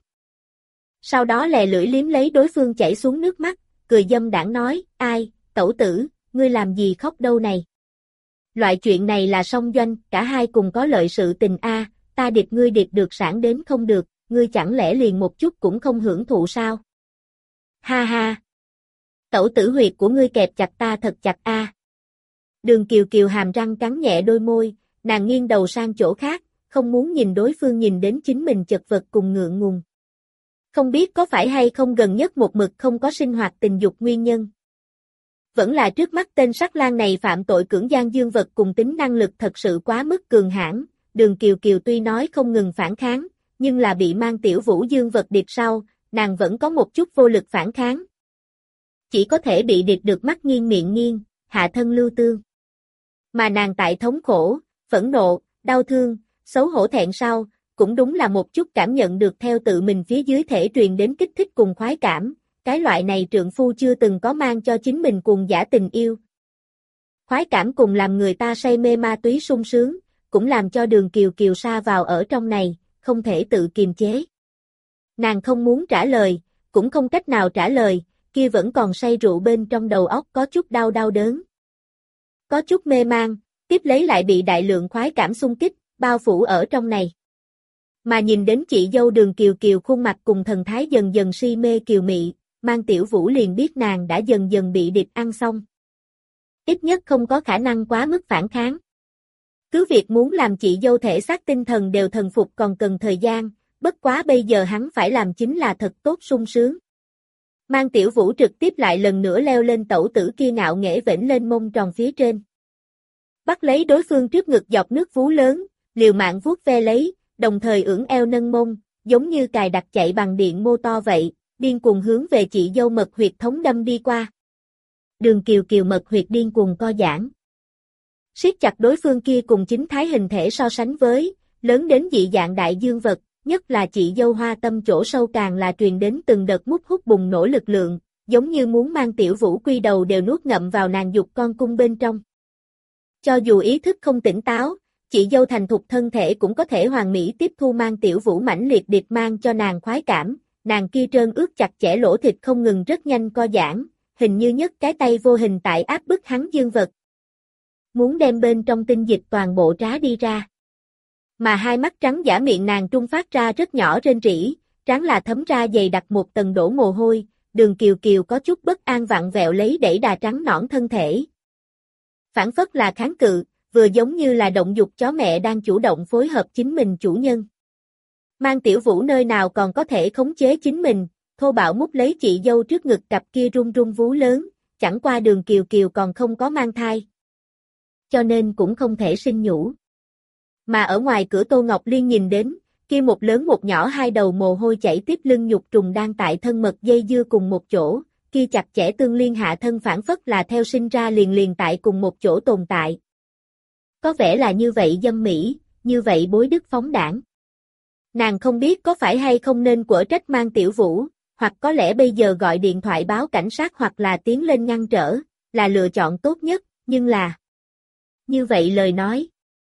Sau đó lè lưỡi liếm lấy đối phương chảy xuống nước mắt, cười dâm đãng nói, ai, tẩu tử, ngươi làm gì khóc đâu này. Loại chuyện này là song doanh, cả hai cùng có lợi sự tình a, ta điệp ngươi điệp được sản đến không được, ngươi chẳng lẽ liền một chút cũng không hưởng thụ sao? Ha ha! Tẩu tử huyệt của ngươi kẹp chặt ta thật chặt a. Đường Kiều Kiều hàm răng cắn nhẹ đôi môi, nàng nghiêng đầu sang chỗ khác, không muốn nhìn đối phương nhìn đến chính mình chật vật cùng ngượng ngùng. Không biết có phải hay không gần nhất một mực không có sinh hoạt tình dục nguyên nhân. Vẫn là trước mắt tên sắc lang này phạm tội cưỡng gian dương vật cùng tính năng lực thật sự quá mức cường hãn. Đường Kiều Kiều tuy nói không ngừng phản kháng, nhưng là bị Mang Tiểu Vũ dương vật điệp sau, nàng vẫn có một chút vô lực phản kháng. Chỉ có thể bị điệp được mắt nghiêng miệng nghiêng, hạ thân lưu tương. Mà nàng tại thống khổ, phẫn nộ, đau thương, xấu hổ thẹn sau, cũng đúng là một chút cảm nhận được theo tự mình phía dưới thể truyền đến kích thích cùng khoái cảm, cái loại này trượng phu chưa từng có mang cho chính mình cuồng dã tình yêu. Khoái cảm cùng làm người ta say mê ma túy sung sướng, cũng làm cho Đường Kiều Kiều sa vào ở trong này, không thể tự kiềm chế. Nàng không muốn trả lời, cũng không cách nào trả lời, kia vẫn còn say rượu bên trong đầu óc có chút đau đau đớn. Có chút mê mang, tiếp lấy lại bị đại lượng khoái cảm xung kích, bao phủ ở trong này. Mà nhìn đến chị dâu Đường Kiều Kiều khuôn mặt cùng thần thái dần dần si mê kiều mị, Mang Tiểu Vũ liền biết nàng đã dần dần bị điệp ăn xong. Ít nhất không có khả năng quá mức phản kháng. Cứ việc muốn làm chị dâu thể xác tinh thần đều thần phục còn cần thời gian, bất quá bây giờ hắn phải làm chính là thật tốt sung sướng. Mang Tiểu Vũ trực tiếp lại lần nữa leo lên tẩu tử kia ngạo nghễ vểnh lên mông tròn phía trên. Bắt lấy đối phương trước ngực dọc nước vú lớn, liều mạng vuốt ve lấy, đồng thời ưỡn eo nâng mông, giống như cài đặt chạy bằng điện mô to vậy, điên cuồng hướng về chị dâu mật huyệt thống đâm đi qua. Đường Kiều Kiều mật huyệt điên cuồng co giãn. Siết chặt đối phương kia cùng chính thái hình thể so sánh với, lớn đến dị dạng đại dương vật, nhất là chị dâu hoa tâm chỗ sâu càng là truyền đến từng đợt mút hút bùng nổ lực lượng, giống như muốn Mang Tiểu Vũ quy đầu đều nuốt ngậm vào nàng dục con cung bên trong. Cho dù ý thức không tỉnh táo, chị dâu thành thục thân thể cũng có thể hoàn mỹ tiếp thu Mang Tiểu Vũ mãnh liệt điệp mang cho nàng khoái cảm, nàng kia trơn ướt chặt chẽ lỗ thịt không ngừng rất nhanh co giãn, hình như nhất cái tay vô hình tại áp bức hắn dương vật. Muốn đem bên trong tinh dịch toàn bộ trá đi ra. Mà hai mắt trắng giả miệng nàng trung phát ra rất nhỏ rên rỉ, trán là thấm ra dày đặc một tầng đổ mồ hôi, Đường Kiều Kiều có chút bất an vặn vẹo lấy đẩy đà trắng nõn thân thể. Phản phất là kháng cự, vừa giống như là động dục chó mẹ đang chủ động phối hợp chính mình chủ nhân. Mang Tiểu Vũ nơi nào còn có thể khống chế chính mình, thô bạo mút lấy chị dâu trước ngực cặp kia run run vú lớn, chẳng qua Đường Kiều Kiều còn không có mang thai. Cho nên cũng không thể sinh nhũ. Mà ở ngoài cửa Tô Ngọc Liên nhìn đến, kia một lớn một nhỏ hai đầu mồ hôi chảy tiếp lưng nhục trùng đang tại thân mật dây dưa cùng một chỗ, kia chặt chẽ tương liên hạ thân phản phất là theo sinh ra liền liền tại cùng một chỗ tồn tại. Có vẻ là như vậy dâm mỹ, như vậy bối đức phóng đảng. Nàng không biết có phải hay không nên quở trách Mang Tiểu Vũ, hoặc có lẽ bây giờ gọi điện thoại báo cảnh sát hoặc là tiến lên ngăn trở, là lựa chọn tốt nhất, nhưng là... Như vậy lời nói.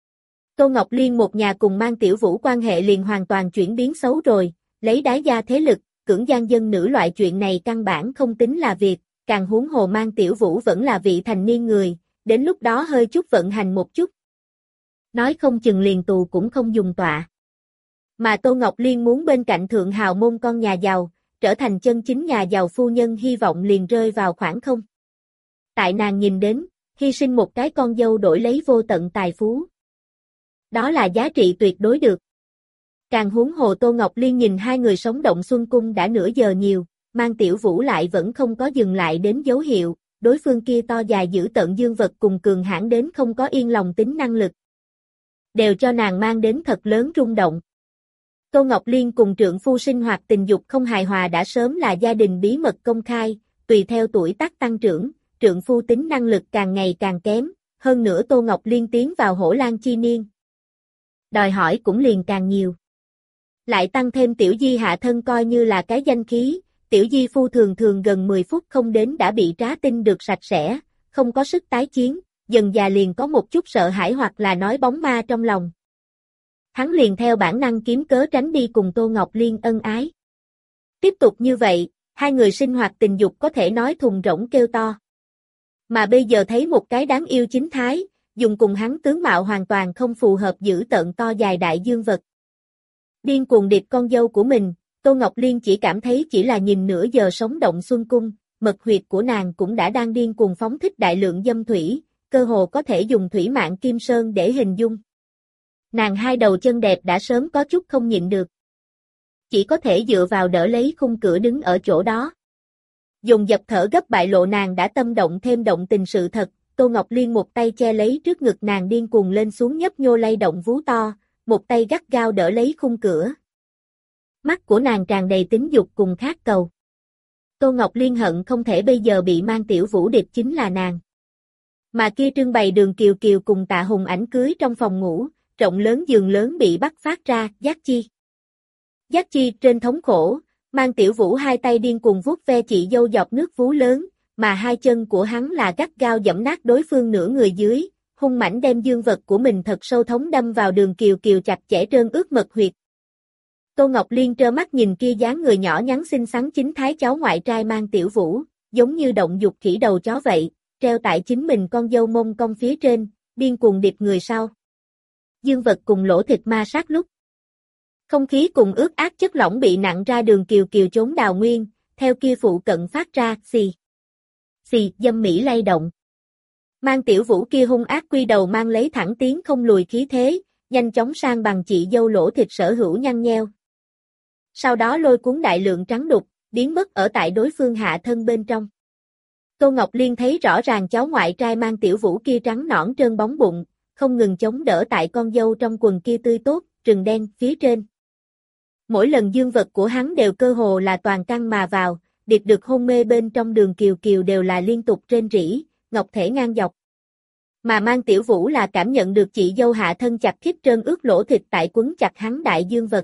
Tô Ngọc Liên một nhà cùng Mang Tiểu Vũ quan hệ liền hoàn toàn chuyển biến xấu rồi, lấy đái gia thế lực, cưỡng gian dân nữ loại chuyện này căn bản không tính là việc, càng huống hồ Mang Tiểu Vũ vẫn là vị thành niên người, đến lúc đó hơi chút vận hành một chút. Nói không chừng liền tù cũng không dùng tọa. Mà Tô Ngọc Liên muốn bên cạnh thượng hào môn con nhà giàu, trở thành chân chính nhà giàu phu nhân hy vọng liền rơi vào khoảng không. Tại nàng nhìn đến, hy sinh một cái con dâu đổi lấy vô tận tài phú. Đó là giá trị tuyệt đối được. Càng huống hồ Tô Ngọc Liên nhìn hai người sống động xuân cung đã nửa giờ nhiều, Mang Tiểu Vũ lại vẫn không có dừng lại đến dấu hiệu, đối phương kia to dài giữ tận dương vật cùng cường hãn đến không có yên lòng tính năng lực. Đều cho nàng mang đến thật lớn rung động. Tô Ngọc Liên cùng trượng phu sinh hoạt tình dục không hài hòa đã sớm là gia đình bí mật công khai, tùy theo tuổi tác tăng trưởng, trượng phu tính năng lực càng ngày càng kém, hơn nữa Tô Ngọc Liên tiến vào hổ lang chi niên. Đòi hỏi cũng liền càng nhiều. Lại tăng thêm tiểu di hạ thân coi như là cái danh khí, tiểu di phu thường thường gần mười phút không đến đã bị trá tinh được sạch sẽ, không có sức tái chiến, dần già liền có một chút sợ hãi hoặc là nói bóng ma trong lòng. Hắn liền theo bản năng kiếm cớ tránh đi cùng Tô Ngọc Liên ân ái. Tiếp tục như vậy, hai người sinh hoạt tình dục có thể nói thùng rỗng kêu to. Mà bây giờ thấy một cái đáng yêu chính thái, dùng cùng hắn tướng mạo hoàn toàn không phù hợp giữ tợn to dài đại dương vật. Điên cuồng điệp con dâu của mình, Tô Ngọc Liên chỉ cảm thấy chỉ là nhìn nửa giờ sống động xuân cung, mật huyệt của nàng cũng đã đang điên cuồng phóng thích đại lượng dâm thủy, cơ hồ có thể dùng thủy mạng kim sơn để hình dung. Nàng hai đầu chân đẹp đã sớm có chút không nhịn được. Chỉ có thể dựa vào đỡ lấy khung cửa đứng ở chỗ đó. Dùng dập thở gấp bại lộ nàng đã tâm động thêm động tình sự thật, Tô Ngọc Liên một tay che lấy trước ngực nàng điên cuồng lên xuống nhấp nhô lay động vú to, một tay gắt gao đỡ lấy khung cửa. Mắt của nàng tràn đầy tính dục cùng khát cầu. Tô Ngọc Liên hận không thể bây giờ bị mang tiểu vũ địch chính là nàng. Mà kia trưng bày Đường Kiều Kiều cùng Tạ Hùng ảnh cưới trong phòng ngủ, rộng lớn giường lớn bị bắt phát ra, Giác Chi. Giác Chi trên thống khổ, mang tiểu vũ hai tay điên cuồng vuốt ve chị dâu dọc nước vú lớn, mà hai chân của hắn là gắt gao giẫm nát đối phương nửa người dưới, hung mãnh đem dương vật của mình thật sâu thống đâm vào Đường Kiều Kiều chặt chẽ trơn ướt mật huyệt. Tô Ngọc Liên trơ mắt nhìn kia dáng người nhỏ nhắn xinh xắn chính thái cháu ngoại trai mang tiểu vũ, giống như động dục khỉ đầu chó vậy, treo tại chính mình con dâu mông cong phía trên, điên cuồng điệp người sau. Dương vật cùng lỗ thịt ma sát lúc. Không khí cùng ướt át chất lỏng bị nặng ra Đường Kiều Kiều trốn đào nguyên, theo kia phụ cận phát ra, xì. Xì, dâm mỹ lay động. Mang tiểu vũ kia hung ác quy đầu mang lấy thẳng tiến không lùi khí thế, nhanh chóng sang bằng chị dâu lỗ thịt sở hữu nhăn nheo. Sau đó lôi cuốn đại lượng trắng đục, biến mất ở tại đối phương hạ thân bên trong. Tô Ngọc Liên thấy rõ ràng cháu ngoại trai mang tiểu vũ kia trắng nõn trơn bóng bụng, không ngừng chống đỡ tại con dâu trong quần kia tươi tốt, rừng đen, phía trên. Mỗi lần dương vật của hắn đều cơ hồ là toàn căng mà vào, điệp được hôn mê bên trong Đường Kiều Kiều đều là liên tục rên rỉ, ngọc thể ngang dọc. Mà mang tiểu vũ là cảm nhận được chị dâu hạ thân chặt khít trơn ướt lỗ thịt tại quấn chặt hắn đại dương vật.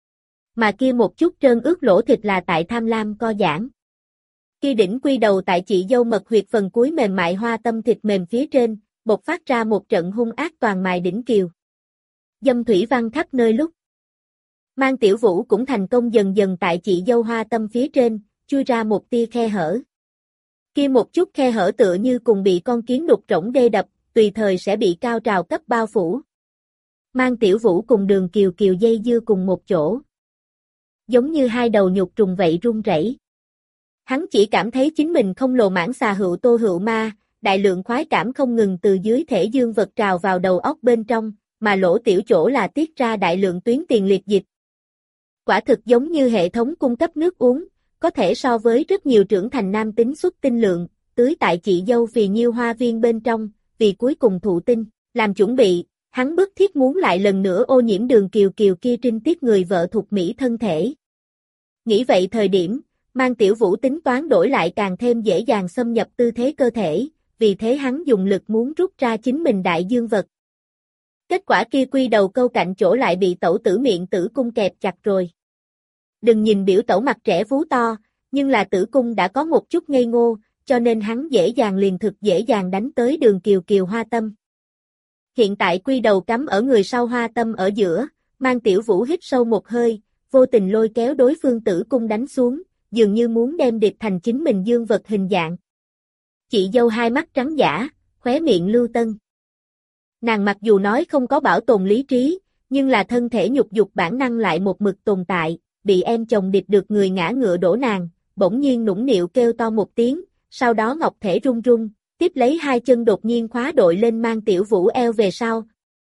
Mà kia một chút trơn ướt lỗ thịt là tại tham lam co giãn. Kia đỉnh quy đầu tại chị dâu mật huyệt phần cuối mềm mại hoa tâm thịt mềm phía trên, bộc phát ra một trận hung ác toàn mài đỉnh kiều. Dâm thủy văng khắp nơi lúc. Mang tiểu vũ cũng thành công dần dần tại chị dâu hoa tâm phía trên, chui ra một tia khe hở. Kia một chút khe hở tựa như cùng bị con kiến đục rỗng đê đập, tùy thời sẽ bị cao trào cấp bao phủ. Mang tiểu vũ cùng Đường Kiều Kiều dây dưa cùng một chỗ. Giống như hai đầu nhục trùng vậy run rẩy. Hắn chỉ cảm thấy chính mình không lồ mãng xà hữu tô hữu ma, đại lượng khoái cảm không ngừng từ dưới thể dương vật trào vào đầu óc bên trong, mà lỗ tiểu chỗ là tiết ra đại lượng tuyến tiền liệt dịch. Quả thực giống như hệ thống cung cấp nước uống, có thể so với rất nhiều trưởng thành nam tính xuất tinh lượng, tưới tại chị dâu vì nhiêu hoa viên bên trong, vì cuối cùng thụ tinh, làm chuẩn bị, hắn bức thiết muốn lại lần nữa ô nhiễm Đường Kiều Kiều kia trinh tiết người vợ thuộc Mỹ thân thể. Nghĩ vậy thời điểm, mang tiểu vũ tính toán đổi lại càng thêm dễ dàng xâm nhập tư thế cơ thể, vì thế hắn dùng lực muốn rút ra chính mình đại dương vật. Kết quả kia quy đầu câu cạnh chỗ lại bị tẩu tử miệng tử cung kẹp chặt rồi. Đừng nhìn biểu tẩu mặt trẻ vú to, nhưng là tử cung đã có một chút ngây ngô, cho nên hắn dễ dàng liền thực dễ dàng đánh tới Đường Kiều Kiều hoa tâm. Hiện tại quy đầu cắm ở người sau hoa tâm ở giữa, mang tiểu vũ hít sâu một hơi, vô tình lôi kéo đối phương tử cung đánh xuống, dường như muốn đem địch thành chính mình dương vật hình dạng. Chị dâu hai mắt trắng dã, khóe miệng lưu tân. Nàng mặc dù nói không có bảo tồn lý trí, nhưng là thân thể nhục dục bản năng lại một mực tồn tại, bị em chồng địch được người ngã ngựa đổ nàng, bỗng nhiên nũng nịu kêu to một tiếng, sau đó ngọc thể run run, tiếp lấy hai chân đột nhiên khóa đội lên mang tiểu vũ eo về sau.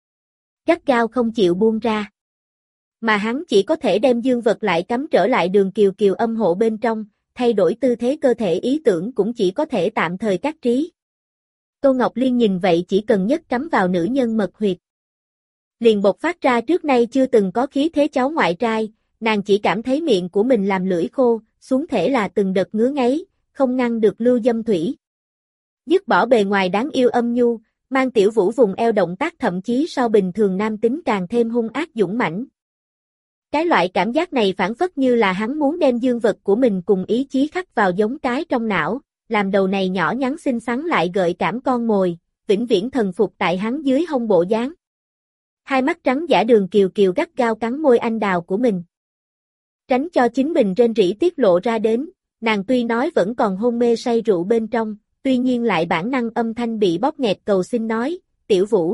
Gắt gao không chịu buông ra. Mà hắn chỉ có thể đem dương vật lại cắm trở lại Đường Kiều Kiều âm hộ bên trong, thay đổi tư thế cơ thể ý tưởng cũng chỉ có thể tạm thời cắt trí. Tô Ngọc Liên nhìn vậy chỉ cần nhất cắm vào nữ nhân mật huyệt. liền bộc phát ra trước nay chưa từng có khí thế cháu ngoại trai, nàng chỉ cảm thấy miệng của mình làm lưỡi khô, xuống thể là từng đợt ngứa ngáy, không ngăn được lưu dâm thủy. Dứt bỏ bề ngoài đáng yêu âm nhu, Mang Tiểu Vũ vùng eo động tác thậm chí so bình thường nam tính càng thêm hung ác dũng mãnh. Cái loại cảm giác này phản phất như là hắn muốn đem dương vật của mình cùng ý chí khắc vào giống cái trong não, làm đầu này nhỏ nhắn xinh xắn lại gợi cảm con mồi, vĩnh viễn thần phục tại hắn dưới hông bộ dáng. Hai mắt trắng giả Đường Kiều Kiều gắt gao cắn môi anh đào của mình. Tránh cho chính mình rên rỉ tiết lộ ra đến, nàng tuy nói vẫn còn hôn mê say rượu bên trong, tuy nhiên lại bản năng âm thanh bị bóp nghẹt cầu xin nói, Tiểu Vũ.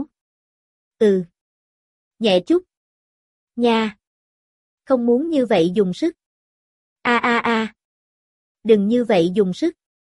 Ừ. Nhẹ chút. Nha. Không muốn như vậy dùng sức. A a a. Đừng như vậy dùng sức.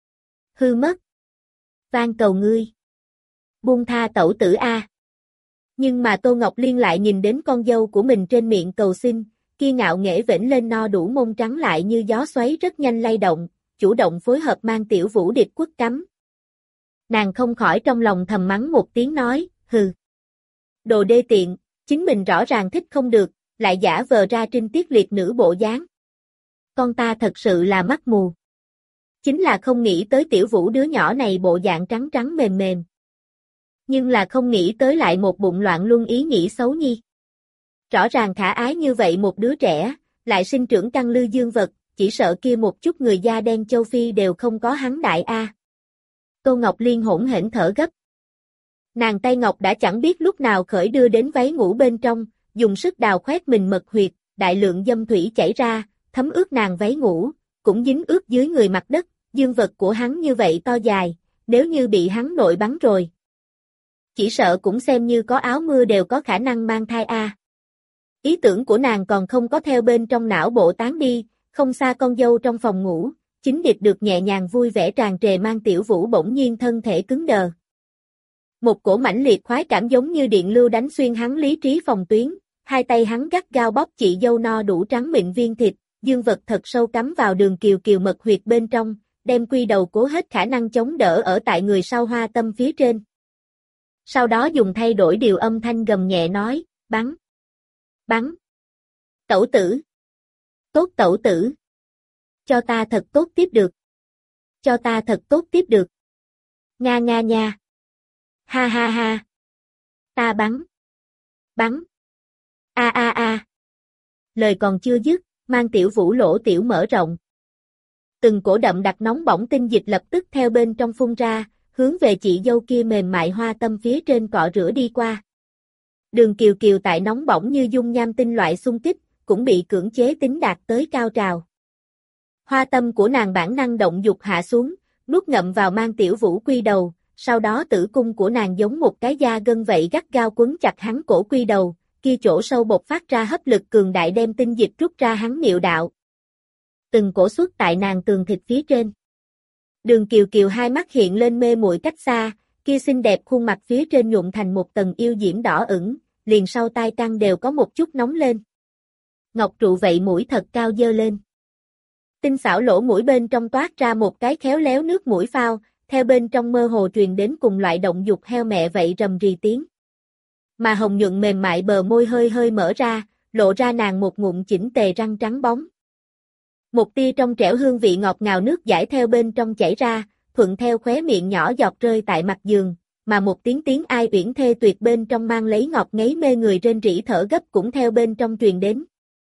Hư mất. Van cầu ngươi. Buông tha tẩu tử a. Nhưng mà Tô Ngọc Liên lại nhìn đến con dâu của mình trên miệng cầu xin, kia ngạo nghễ vểnh lên no đủ mông trắng lại như gió xoáy rất nhanh lay động, chủ động phối hợp Mang Tiểu Vũ điệp quất cắm. Nàng không khỏi trong lòng thầm mắng một tiếng nói, hừ. Đồ đê tiện, chính mình rõ ràng thích không được, lại giả vờ ra trinh tiết liệt nữ bộ dáng. Con ta thật sự là mắt mù. Chính là không nghĩ tới Tiểu Vũ đứa nhỏ này bộ dạng trắng trắng mềm mềm. Nhưng là không nghĩ tới lại một bụng loạn luân ý nghĩ xấu nhi. Rõ ràng khả ái như vậy một đứa trẻ, lại sinh trưởng căng lư dương vật, chỉ sợ kia một chút người da đen châu Phi đều không có hắn đại a. Tô Ngọc Liên hỗn hển thở gấp. Nàng tay ngọc đã chẳng biết lúc nào khởi đưa đến váy ngủ bên trong, dùng sức đào khoét mình mật huyệt, đại lượng dâm thủy chảy ra, thấm ướt nàng váy ngủ, cũng dính ướt dưới người mặt đất, dương vật của hắn như vậy to dài, nếu như bị hắn nội bắn rồi. Chỉ sợ cũng xem như có áo mưa đều có khả năng mang thai a. Ý tưởng của nàng còn không có theo bên trong não bộ tán đi, không xa con dâu trong phòng ngủ, chính điệp được nhẹ nhàng vui vẻ tràn trề Mang Tiểu Vũ bỗng nhiên thân thể cứng đờ. Một cổ mãnh liệt khoái cảm giống như điện lưu đánh xuyên hắn lý trí phòng tuyến, hai tay hắn gắt gao bóp chị dâu no đủ trắng mịn viên thịt, dương vật thật sâu cắm vào Đường Kiều Kiều mật huyệt bên trong, đem quy đầu cố hết khả năng chống đỡ ở tại người sau hoa tâm phía trên. Sau đó dùng thay đổi điều âm thanh gầm nhẹ nói, bắn, bắn, tẩu tử, tốt tẩu tử, cho ta thật tốt tiếp được, cho ta thật tốt tiếp được, nga nga nha, ha ha ha, ta bắn, bắn, a a a, lời còn chưa dứt, Mang Tiểu Vũ lỗ tiểu mở rộng. Từng cổ đậm đặc nóng bỏng tinh dịch lập tức theo bên trong phun ra, hướng về chị dâu kia mềm mại hoa tâm phía trên cọ rửa đi qua. Đường Kiều Kiều tại nóng bỏng như dung nham tinh loại xung kích, cũng bị cưỡng chế tính đạt tới cao trào. Hoa tâm của nàng bản năng động dục hạ xuống, nuốt ngậm vào Mang Tiểu Vũ quy đầu, sau đó tử cung của nàng giống một cái da gân vậy gắt gao quấn chặt hắn cổ quy đầu, kia chỗ sâu bộc phát ra hấp lực cường đại đem tinh dịch rút ra hắn niệu đạo. Từng cổ xuất tại nàng tường thịt phía trên. Đường Kiều Kiều hai mắt hiện lên mê muội cách xa, kia xinh đẹp khuôn mặt phía trên nhuộm thành một tầng yêu diễm đỏ ửng, liền sau tai căng đều có một chút nóng lên. Ngọc trụ vậy mũi thật cao dơ lên. Tinh xảo lỗ mũi bên trong toát ra một cái khéo léo nước mũi phao, theo bên trong mơ hồ truyền đến cùng loại động dục heo mẹ vậy rầm rì tiếng. Mà hồng nhuận mềm mại bờ môi hơi hơi mở ra, lộ ra nàng một ngụm chỉnh tề răng trắng bóng. Một tia trong trẻo hương vị ngọt ngào nước dãi theo bên trong chảy ra, thuận theo khóe miệng nhỏ giọt rơi tại mặt giường, mà một tiếng tiếng ai uyển thê tuyệt bên trong mang lấy ngọt ngấy mê người rên rỉ thở gấp cũng theo bên trong truyền đến.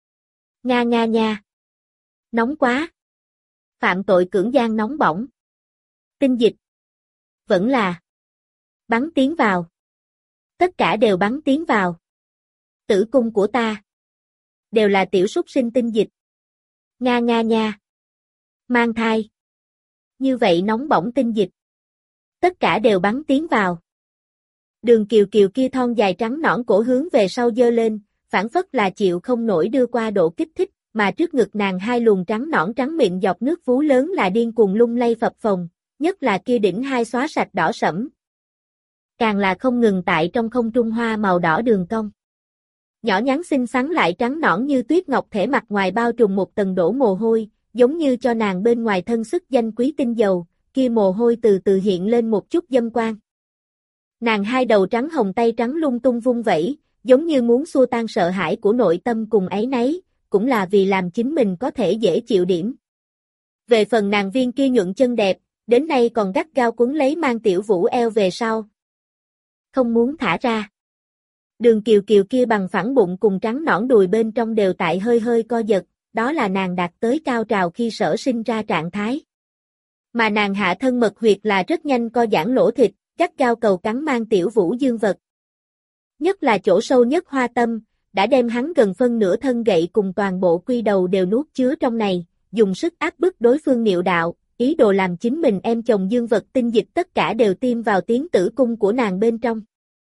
Nga nga nha. Nóng quá. Phạm tội cưỡng gian nóng bỏng. Tinh dịch. Vẫn là. Bắn tiến vào. Tất cả đều bắn tiến vào. Tử cung của ta. Đều là tiểu súc sinh tinh dịch. Nga nga nha. Mang thai. Như vậy nóng bỏng tinh dịch. Tất cả đều bắn tiến vào. Đường Kiều Kiều kia thon dài trắng nõn cổ hướng về sau dơ lên, phản phất là chịu không nổi đưa qua độ kích thích, mà trước ngực nàng hai luồng trắng nõn trắng mịn dọc nước vú lớn là điên cuồng lung lay phập phồng, nhất là kia đỉnh hai xóa sạch đỏ sẫm. Càng là không ngừng tại trong không trung hoa màu đỏ đường cong. Nhỏ nhắn xinh xắn lại trắng nõn như tuyết ngọc thể mặt ngoài bao trùm một tầng đổ mồ hôi, giống như cho nàng bên ngoài thân sức danh quý tinh dầu, kia mồ hôi từ từ hiện lên một chút dâm quang. Nàng hai đầu trắng hồng tay trắng lung tung vung vẩy, giống như muốn xua tan sợ hãi của nội tâm cùng áy náy, cũng là vì làm chính mình có thể dễ chịu điểm. Về phần nàng viên kia nhuận chân đẹp, đến nay còn gắt gao quấn lấy Mang Tiểu Vũ eo về sau. Không muốn thả ra. Đường Kiều Kiều kia bằng phẳng bụng cùng trắng nõn đùi bên trong đều tại hơi hơi co giật, đó là nàng đạt tới cao trào khi sở sinh ra trạng thái. Mà nàng hạ thân mật huyệt là rất nhanh co giãn lỗ thịt, gắt gao cầu cắn Mang Tiểu Vũ dương vật. Nhất là chỗ sâu nhất hoa tâm, đã đem hắn gần phân nửa thân gậy cùng toàn bộ quy đầu đều nuốt chứa trong này, dùng sức áp bức đối phương niệu đạo, ý đồ làm chính mình em chồng dương vật tinh dịch tất cả đều tiêm vào tiếng tử cung của nàng bên trong.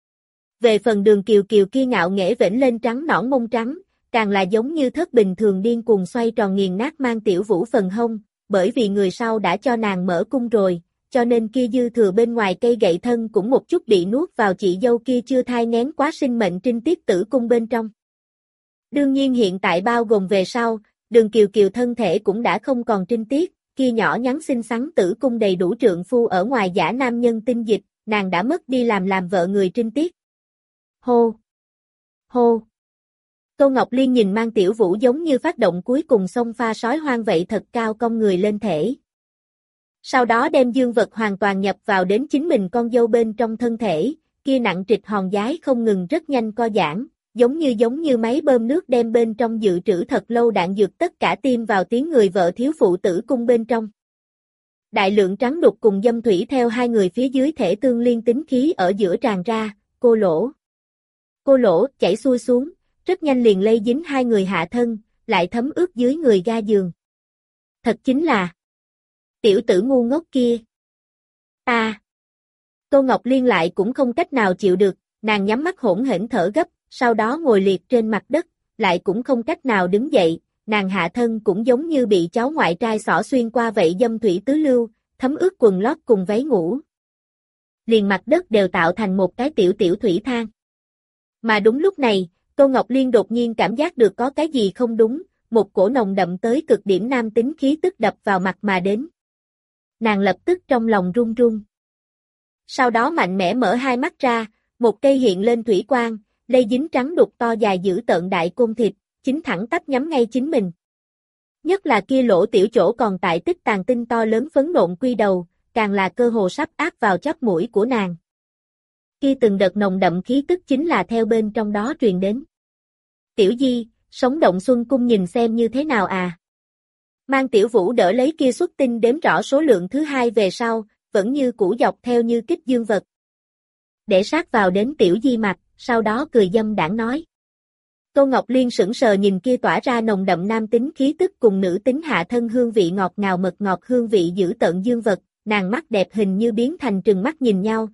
Về phần Đường Kiều Kiều kia ngạo nghễ vểnh lên trắng nõn mông trắng, càng là giống như thất bình thường điên cuồng xoay tròn nghiền nát Mang Tiểu Vũ phần hông, bởi vì người sau đã cho nàng mở cung rồi, cho nên kia dư thừa bên ngoài cây gậy thân cũng một chút bị nuốt vào chị dâu kia chưa thai nghén quá sinh mệnh trinh tiết tử cung bên trong. Đương nhiên hiện tại bao gồm về sau, Đường Kiều Kiều thân thể cũng đã không còn trinh tiết, kia nhỏ nhắn xinh xắn tử cung đầy đủ trượng phu ở ngoài giả nam nhân tinh dịch, nàng đã mất đi làm làm vợ người trinh tiết. Hô! Hô! Tô Ngọc Liên nhìn Mang Tiểu Vũ giống như phát động cuối cùng xông pha sói hoang vậy thật cao cong người lên thể. Sau đó đem dương vật hoàn toàn nhập vào đến chính mình con dâu bên trong thân thể, kia nặng trịch hòn giái không ngừng rất nhanh co giãn, giống như giống như máy bơm nước đem bên trong dự trữ thật lâu đạn dược tất cả tiêm vào tiếng người vợ thiếu phụ tử cung bên trong. Đại lượng trắng đục cùng dâm thủy theo hai người phía dưới thể tương liên tính khí ở giữa tràn ra, cô lỗ. Cô lỗ chảy xuôi xuống, rất nhanh liền lây dính hai người hạ thân, lại thấm ướt dưới người ga giường. Thật chính là tiểu tử ngu ngốc kia. Ta. Tô Ngọc Liên lại cũng không cách nào chịu được, nàng nhắm mắt hỗn hển thở gấp, sau đó ngồi liệt trên mặt đất, lại cũng không cách nào đứng dậy, nàng hạ thân cũng giống như bị cháu ngoại trai xỏ xuyên qua vậy dâm thủy tứ lưu, thấm ướt quần lót cùng váy ngủ. Liền mặt đất đều tạo thành một cái tiểu tiểu thủy thang. Mà đúng lúc này, Tô Ngọc Liên đột nhiên cảm giác được có cái gì không đúng, một cổ nồng đậm tới cực điểm nam tính khí tức đập vào mặt mà đến. Nàng lập tức trong lòng run run. Sau đó mạnh mẽ mở hai mắt ra, một cây hiện lên thủy quang, lây dính trắng đục to dài giữ tợn đại côn thịt, chính thẳng tắp nhắm ngay chính mình. Nhất là kia lỗ tiểu chỗ còn tại tích tàn tinh to lớn phấn nộn quy đầu, càng là cơ hồ sắp áp vào chóp mũi của nàng. Kia từng đợt nồng đậm khí tức chính là theo bên trong đó truyền đến. Tiểu Di, sống động xuân cung nhìn xem như thế nào à? Mang Tiểu Vũ đỡ lấy kia xuất tinh đếm rõ số lượng thứ hai về sau, vẫn như cũ dọc theo như kích dương vật. Để sát vào đến Tiểu Di mặt, sau đó cười dâm đảng nói. Tô Ngọc Liên sững sờ nhìn kia tỏa ra nồng đậm nam tính khí tức cùng nữ tính hạ thân hương vị ngọt ngào mật ngọt hương vị giữ tợn dương vật, nàng mắt đẹp hình như biến thành trừng mắt nhìn nhau.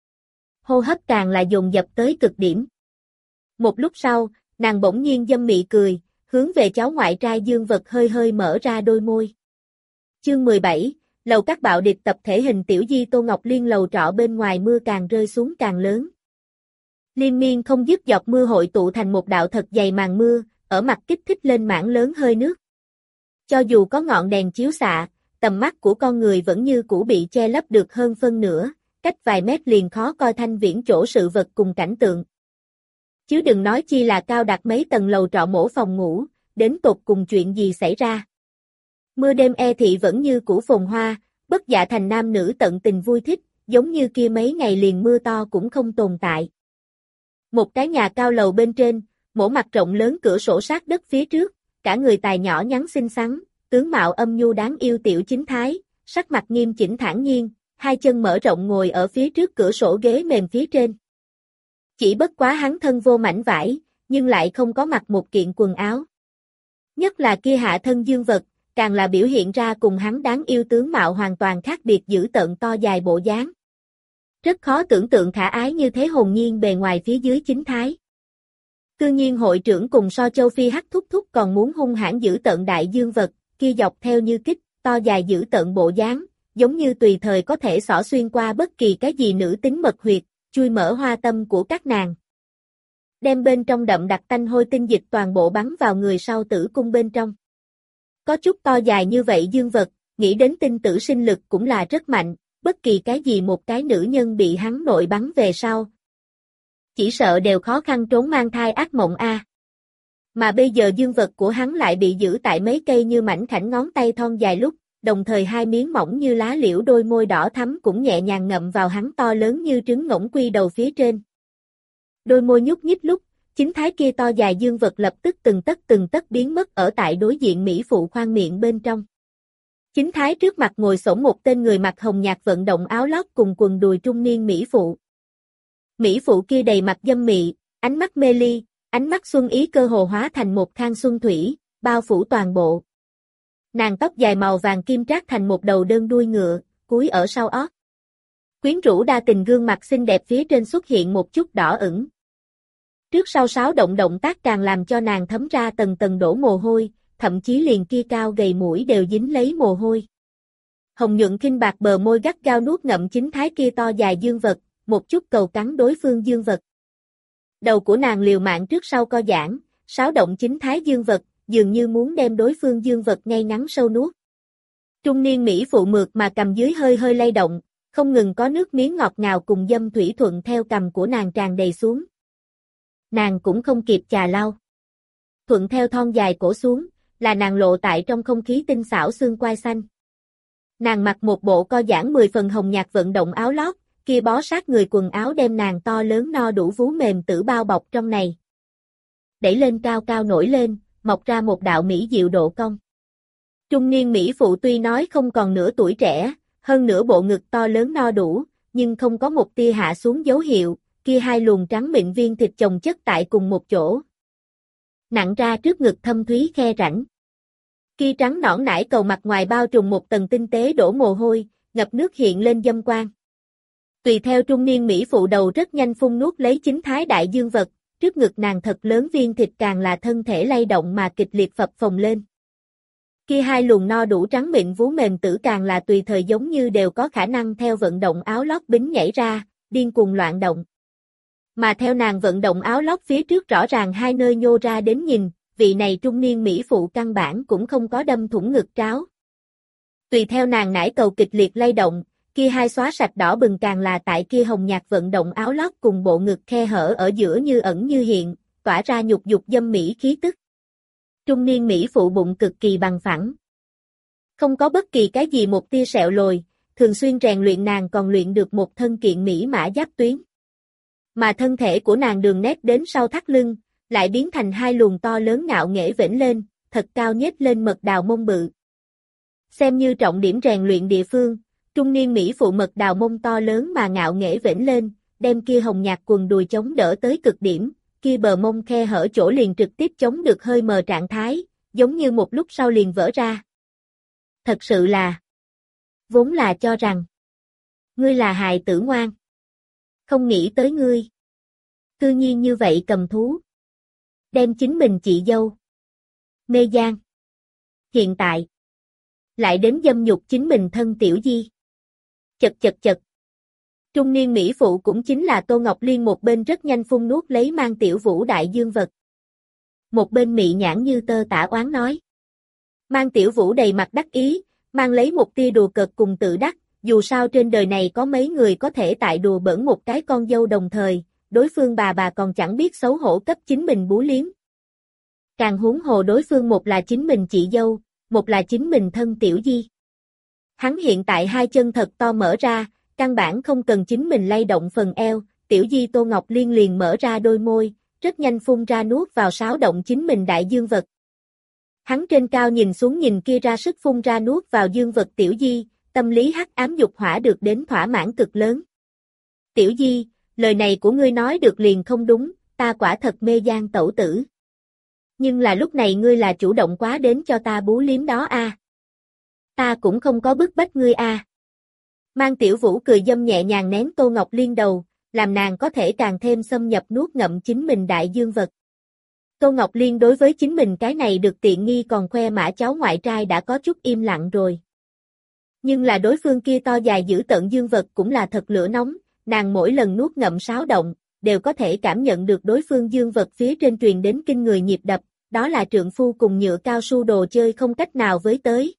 Hô hấp càng là dồn dập tới cực điểm. Một lúc sau, nàng bỗng nhiên dâm mị cười, hướng về cháu ngoại trai dương vật hơi hơi mở ra đôi môi. Chương mười bảy, lầu các bạo địch tập thể hình Tiểu Di Tô Ngọc Liên lầu trọ bên ngoài mưa càng rơi xuống càng lớn. Liên miên không dứt giọt mưa hội tụ thành một đạo thật dày màn mưa, ở mặt kích thích lên mảng lớn hơi nước. Cho dù có ngọn đèn chiếu xạ, tầm mắt của con người vẫn như cũ bị che lấp được hơn phân nửa, cách vài mét liền khó coi thanh viễn chỗ sự vật cùng cảnh tượng. Chứ đừng nói chi là cao đặt mấy tầng lầu trọ mổ phòng ngủ, đến tột cùng chuyện gì xảy ra. Mưa đêm e thị vẫn như cũ phồn hoa, bất dạ thành nam nữ tận tình vui thích, giống như kia mấy ngày liền mưa to cũng không tồn tại. Một cái nhà cao lầu bên trên, mổ mặt rộng lớn cửa sổ sát đất phía trước, cả người tài nhỏ nhắn xinh xắn, tướng mạo âm nhu đáng yêu tiểu chính thái, sắc mặt nghiêm chỉnh thản nhiên, hai chân mở rộng ngồi ở phía trước cửa sổ ghế mềm phía trên. Chỉ bất quá hắn thân vô mảnh vải, nhưng lại không có mặc một kiện quần áo. Nhất là kia hạ thân dương vật, càng là biểu hiện ra cùng hắn đáng yêu tướng mạo hoàn toàn khác biệt giữ tợn to dài bộ dáng. Rất khó tưởng tượng khả ái như thế hồn nhiên bề ngoài phía dưới chính thái. Cư nhiên hội trưởng cùng So Châu Phi hắc thúc thúc còn muốn hung hãn giữ tợn đại dương vật, kia dọc theo như kích, to dài giữ tợn bộ dáng, giống như tùy thời có thể xỏ xuyên qua bất kỳ cái gì nữ tính mật huyệt, chui mở hoa tâm của các nàng. Đem bên trong đậm đặc tanh hôi tinh dịch toàn bộ bắn vào người sau tử cung bên trong. Có chút to dài như vậy dương vật, nghĩ đến tinh tử sinh lực cũng là rất mạnh, bất kỳ cái gì một cái nữ nhân bị hắn nội bắn về sau. Chỉ sợ đều khó khăn trốn mang thai ác mộng a. Mà bây giờ dương vật của hắn lại bị giữ tại mấy cây như mảnh khảnh ngón tay thon dài lúc, đồng thời hai miếng mỏng như lá liễu đôi môi đỏ thắm cũng nhẹ nhàng ngậm vào hắn to lớn như trứng ngỗng quy đầu phía trên. Đôi môi nhúc nhích lúc, chính thái kia to dài dương vật lập tức từng tấc từng tấc biến mất ở tại đối diện mỹ phụ khoang miệng bên trong. Chính thái trước mặt ngồi xổm một tên người mặc hồng nhạt vận động áo lót cùng quần đùi trung niên mỹ phụ. Mỹ phụ kia đầy mặt dâm mị, ánh mắt mê ly, ánh mắt xuân ý cơ hồ hóa thành một thang xuân thủy, bao phủ toàn bộ. Nàng tóc dài màu vàng kim trát thành một đầu đơn đuôi ngựa, cúi ở sau ót. Quyến rũ đa tình gương mặt xinh đẹp phía trên xuất hiện một chút đỏ ửng. Trước sau sáo động động tác càng làm cho nàng thấm ra tầng tầng đổ mồ hôi, thậm chí liền kia cao gầy mũi đều dính lấy mồ hôi. Hồng nhuận kinh bạc bờ môi gắt gao nuốt ngậm chính thái kia to dài dương vật, một chút cầu cắn đối phương dương vật. Đầu của nàng liều mạng trước sau co giãn, sáo động chính thái dương vật, dường như muốn đem đối phương dương vật ngay ngắn sâu nuốt. Trung niên mỹ phụ mượt mà cầm dưới hơi hơi lay động, không ngừng có nước miếng ngọt ngào cùng dâm thủy thuận theo cằm của nàng tràn đầy xuống. Nàng cũng không kịp chà lau. Thuận theo thon dài cổ xuống, là nàng lộ tại trong không khí tinh xảo xương quai xanh. Nàng mặc một bộ co giãn mười phần hồng nhạt vận động áo lót, kia bó sát người quần áo đem nàng to lớn no đủ vú mềm tử bao bọc trong này. Đẩy lên cao cao nổi lên, mọc ra một đạo mỹ diệu độ cong. Trung niên mỹ phụ tuy nói không còn nửa tuổi trẻ, hơn nửa bộ ngực to lớn no đủ, nhưng không có một tia hạ xuống dấu hiệu, kia hai luồng trắng mịn viên thịt chồng chất tại cùng một chỗ. Nặng ra trước ngực thâm thúy khe rãnh. Kia trắng nõn nải cầu mặt ngoài bao trùm một tầng tinh tế đổ mồ hôi, ngập nước hiện lên dâm quang. Tùy theo trung niên mỹ phụ đầu rất nhanh phun nuốt lấy chính thái đại dương vật, trước ngực nàng thật lớn viên thịt càng là thân thể lay động mà kịch liệt phập phồng lên. Kia hai luồng no đủ trắng mịn vú mềm tử càng là tùy thời giống như đều có khả năng theo vận động áo lót bính nhảy ra, điên cuồng loạn động. Mà theo nàng vận động áo lót phía trước rõ ràng hai nơi nhô ra đến nhìn, vị này trung niên mỹ phụ căn bản cũng không có đâm thủng ngực tráo. Tùy theo nàng nải cầu kịch liệt lay động, kia hai xóa sạch đỏ bừng càng là tại kia hồng nhạt vận động áo lót cùng bộ ngực khe hở ở giữa như ẩn như hiện, tỏa ra nhục dục dâm mỹ khí tức. Trung niên mỹ phụ bụng cực kỳ bằng phẳng. Không có bất kỳ cái gì một tia sẹo lồi, thường xuyên rèn luyện nàng còn luyện được một thân kiện mỹ mã giáp tuyến. Mà thân thể của nàng đường nét đến sau thắt lưng, lại biến thành hai luồng to lớn ngạo nghễ vểnh lên, thật cao nhếch lên mật đào mông bự. Xem như trọng điểm rèn luyện địa phương, trung niên mỹ phụ mật đào mông to lớn mà ngạo nghễ vểnh lên, đem kia hồng nhạt quần đùi chống đỡ tới cực điểm, kia bờ mông khe hở chỗ liền trực tiếp chống được hơi mờ trạng thái, giống như một lúc sau liền vỡ ra. Thật sự là, vốn là cho rằng, ngươi là hài tử ngoan. Không nghĩ tới ngươi. Cư nhiên như vậy cầm thú. Đem chính mình chị dâu. Mê gian. Hiện tại. Lại đến dâm nhục chính mình thân tiểu di. Chật chật chật. Trung niên mỹ phụ cũng chính là Tô Ngọc Liên một bên rất nhanh phun nuốt lấy mang tiểu vũ đại dương vật. Một bên mị nhãn như tơ tả oán nói. Mang tiểu vũ đầy mặt đắc ý, mang lấy một tia đùa cợt cùng tự đắc, dù sao trên đời này có mấy người có thể tại đùa bỡn một cái con dâu đồng thời, đối phương bà bà còn chẳng biết xấu hổ cấp chính mình bú liếm. Càng huống hồ đối phương một là chính mình chị dâu, một là chính mình thân tiểu di. Hắn hiện tại hai chân thật to mở ra, căn bản không cần chính mình lay động phần eo, tiểu di Tô Ngọc Liên liền mở ra đôi môi, rất nhanh phun ra nuốt vào sáo động chính mình đại dương vật. Hắn trên cao nhìn xuống nhìn kia ra sức phun ra nuốt vào dương vật tiểu di, tâm lý hắc ám dục hỏa được đến thỏa mãn cực lớn. Tiểu di, lời này của ngươi nói được liền không đúng, ta quả thật mê gian tẩu tử. Nhưng là lúc này ngươi là chủ động quá đến cho ta bú liếm đó a. À. Ta cũng không có bức bách ngươi a. À. Mang tiểu vũ cười dâm nhẹ nhàng nén Tô Ngọc Liên đầu, làm nàng có thể càng thêm xâm nhập nuốt ngậm chính mình đại dương vật. Tô Ngọc Liên đối với chính mình cái này được tiện nghi còn khoe mã cháu ngoại trai đã có chút im lặng rồi. Nhưng là đối phương kia to dài giữ tận dương vật cũng là thật lửa nóng, nàng mỗi lần nuốt ngậm sáo động, đều có thể cảm nhận được đối phương dương vật phía trên truyền đến kinh người nhịp đập, đó là trượng phu cùng nhựa cao su đồ chơi không cách nào với tới.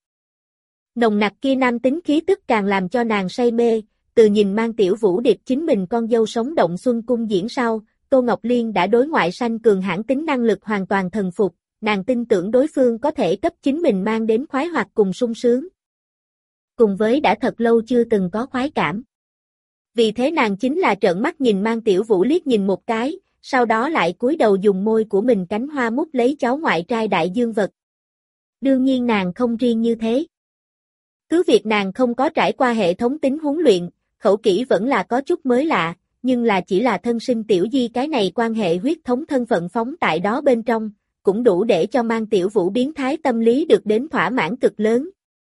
Nồng nặc kia nam tính khí tức càng làm cho nàng say mê, từ nhìn mang tiểu vũ điệp chính mình con dâu sống động xuân cung diễn sau, Tô Ngọc Liên đã đối ngoại sanh cường hãn tính năng lực hoàn toàn thần phục, nàng tin tưởng đối phương có thể cấp chính mình mang đến khoái hoạt cùng sung sướng. Cùng với đã thật lâu chưa từng có khoái cảm. Vì thế nàng chính là trợn mắt nhìn Mang Tiểu Vũ liếc nhìn một cái, sau đó lại cúi đầu dùng môi của mình cánh hoa mút lấy cháu ngoại trai đại dương vật. Đương nhiên nàng không riêng như thế. Cứ việc nàng không có trải qua hệ thống tính huấn luyện, khẩu kỹ vẫn là có chút mới lạ, nhưng là chỉ là thân sinh Tiểu Di cái này quan hệ huyết thống thân phận phóng tại đó bên trong, cũng đủ để cho Mang Tiểu Vũ biến thái tâm lý được đến thỏa mãn cực lớn.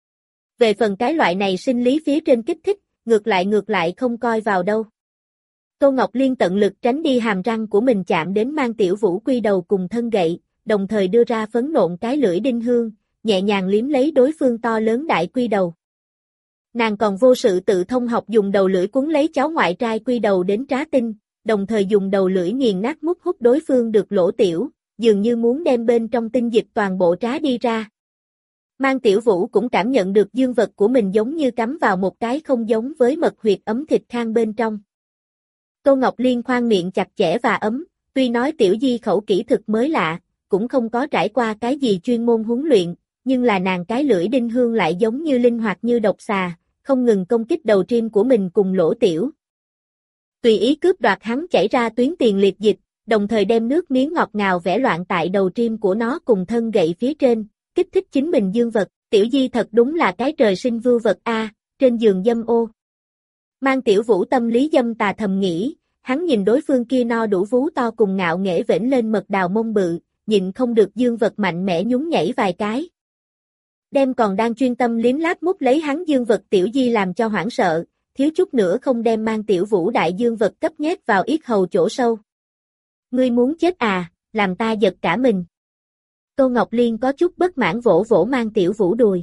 Về phần cái loại này sinh lý phía trên kích thích, ngược lại ngược lại không coi vào đâu. Tô Ngọc Liên tận lực tránh đi hàm răng của mình chạm đến Mang Tiểu Vũ quy đầu cùng thân gậy, đồng thời đưa ra phấn nộn cái lưỡi đinh hương, nhẹ nhàng liếm lấy đối phương to lớn đại quy đầu. Nàng còn vô sự tự thông học dùng đầu lưỡi cuốn lấy cháu ngoại trai quy đầu đến trá tinh, đồng thời dùng đầu lưỡi nghiền nát mút hút đối phương được lỗ tiểu, dường như muốn đem bên trong tinh dịch toàn bộ trá đi ra. Mang Tiểu Vũ cũng cảm nhận được dương vật của mình giống như cắm vào một cái không giống với mật huyệt ấm thịt khang bên trong. Tô Ngọc Liên khoan miệng chặt chẽ và ấm, tuy nói Tiểu Di khẩu kỹ thực mới lạ, cũng không có trải qua cái gì chuyên môn huấn luyện, nhưng là nàng cái lưỡi đinh hương lại giống như linh hoạt như độc xà, không ngừng công kích đầu trim của mình cùng lỗ tiểu. Tùy ý cướp đoạt hắn chảy ra tuyến tiền liệt dịch, đồng thời đem nước miếng ngọt ngào vẽ loạn tại đầu trim của nó cùng thân gậy phía trên, kích thích chính mình dương vật. Tiểu Di thật đúng là cái trời sinh vưu vật a, trên giường dâm ô. Mang Tiểu Vũ tâm lý dâm tà thầm nghĩ, hắn nhìn đối phương kia no đủ vú to cùng ngạo nghễ vểnh lên mật đào mông bự, nhịn không được dương vật mạnh mẽ nhún nhảy vài cái. Đem còn đang chuyên tâm liếm láp mút lấy hắn dương vật Tiểu Di làm cho hoảng sợ, thiếu chút nữa không đem Mang Tiểu Vũ đại dương vật cấp nhét vào yết hầu chỗ sâu. Ngươi muốn chết à, làm ta giật cả mình. Tô Ngọc Liên có chút bất mãn vỗ vỗ Mang Tiểu Vũ đùi.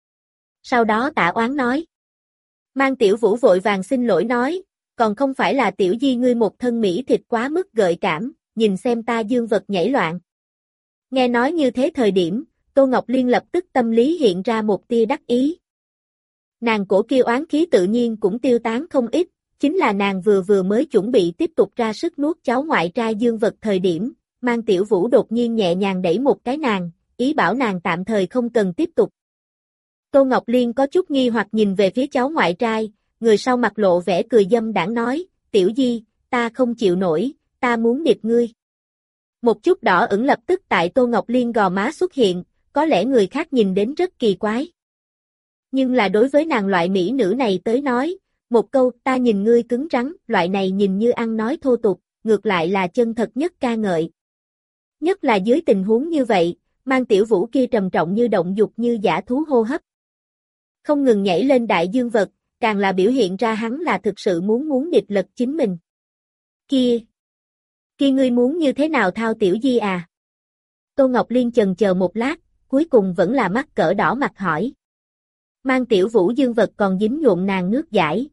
Sau đó tả oán nói. Mang Tiểu Vũ vội vàng xin lỗi nói, còn không phải là Tiểu Di ngươi một thân mỹ thịt quá mức gợi cảm, nhìn xem ta dương vật nhảy loạn. Nghe nói như thế thời điểm, Tô Ngọc Liên lập tức tâm lý hiện ra một tia đắc ý. Nàng cổ kia oán khí tự nhiên cũng tiêu tán không ít, chính là nàng vừa vừa mới chuẩn bị tiếp tục ra sức nuốt cháu ngoại trai dương vật thời điểm, Mang Tiểu Vũ đột nhiên nhẹ nhàng đẩy một cái nàng, ý bảo nàng tạm thời không cần tiếp tục. Tô Ngọc Liên có chút nghi hoặc nhìn về phía cháu ngoại trai, người sau mặt lộ vẻ cười dâm đãng nói, Tiểu Di, ta không chịu nổi, ta muốn điệp ngươi. Một chút đỏ ửng lập tức tại Tô Ngọc Liên gò má xuất hiện, có lẽ người khác nhìn đến rất kỳ quái. Nhưng là đối với nàng loại mỹ nữ này tới nói, một câu ta nhìn ngươi cứng rắn, loại này nhìn như ăn nói thô tục, ngược lại là chân thật nhất ca ngợi. Nhất là dưới tình huống như vậy, Mang Tiểu Vũ kia trầm trọng như động dục như dã thú hô hấp. Không ngừng nhảy lên đại dương vật, càng là biểu hiện ra hắn là thực sự muốn muốn điệp lật chính mình. Kia! Kia ngươi muốn như thế nào thao Tiểu Di à? Tô Ngọc Liên chần chờ một lát, cuối cùng vẫn là mắt cỡ đỏ mặt hỏi. Mang Tiểu Vũ dương vật còn dính nhuộm nàng nước giải.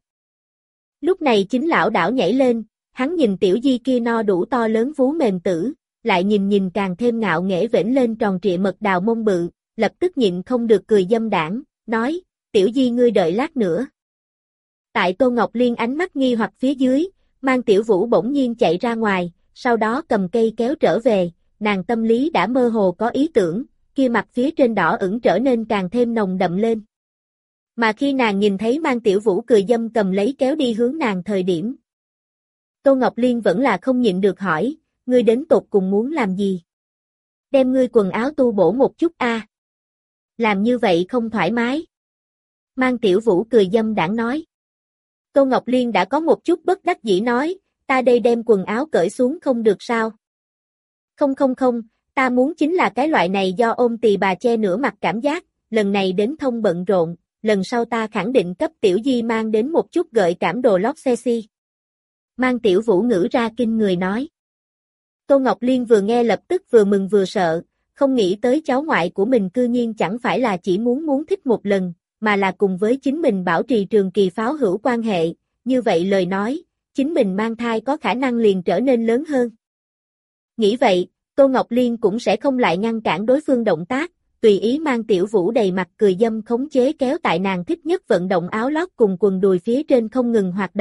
Lúc này chính lão đảo nhảy lên, hắn nhìn Tiểu Di kia no đủ to lớn vú mềm tử, lại nhìn nhìn càng thêm ngạo nghễ vểnh lên tròn trịa mật đào mông bự, lập tức nhịn không được cười dâm đảng, nói, Tiểu Di ngươi đợi lát nữa. Tại Tô Ngọc Liên ánh mắt nghi hoặc phía dưới, Mang Tiểu Vũ bỗng nhiên chạy ra ngoài, sau đó cầm cây kéo trở về, nàng tâm lý đã mơ hồ có ý tưởng, kia mặt phía trên đỏ ửng trở nên càng thêm nồng đậm lên. Mà khi nàng nhìn thấy Mang Tiểu Vũ cười dâm cầm lấy kéo đi hướng nàng thời điểm, Tô Ngọc Liên vẫn là không nhịn được hỏi, ngươi đến tột cùng muốn làm gì? Đem ngươi quần áo tu bổ một chút a. À. Làm như vậy không thoải mái. Mang Tiểu Vũ cười dâm đãng nói. Tô Ngọc Liên đã có một chút bất đắc dĩ nói, ta đây đem quần áo cởi xuống không được sao? Không không không, ta muốn chính là cái loại này do ôm tỳ bà che nửa mặt cảm giác, lần này đến thông bận rộn, lần sau ta khẳng định cấp Tiểu Di mang đến một chút gợi cảm đồ lót sexy. Mang Tiểu Vũ ngữ ra kinh người nói. Tô Ngọc Liên vừa nghe lập tức vừa mừng vừa sợ, không nghĩ tới cháu ngoại của mình cư nhiên chẳng phải là chỉ muốn muốn thích một lần, mà là cùng với chính mình bảo trì trường kỳ pháo hữu quan hệ, như vậy lời nói, chính mình mang thai có khả năng liền trở nên lớn hơn. Nghĩ vậy, Tô Ngọc Liên cũng sẽ không lại ngăn cản đối phương động tác, tùy ý Mang Tiểu Vũ đầy mặt cười dâm khống chế kéo tại nàng thích nhất vận động áo lót cùng quần đùi phía trên không ngừng hoạt động,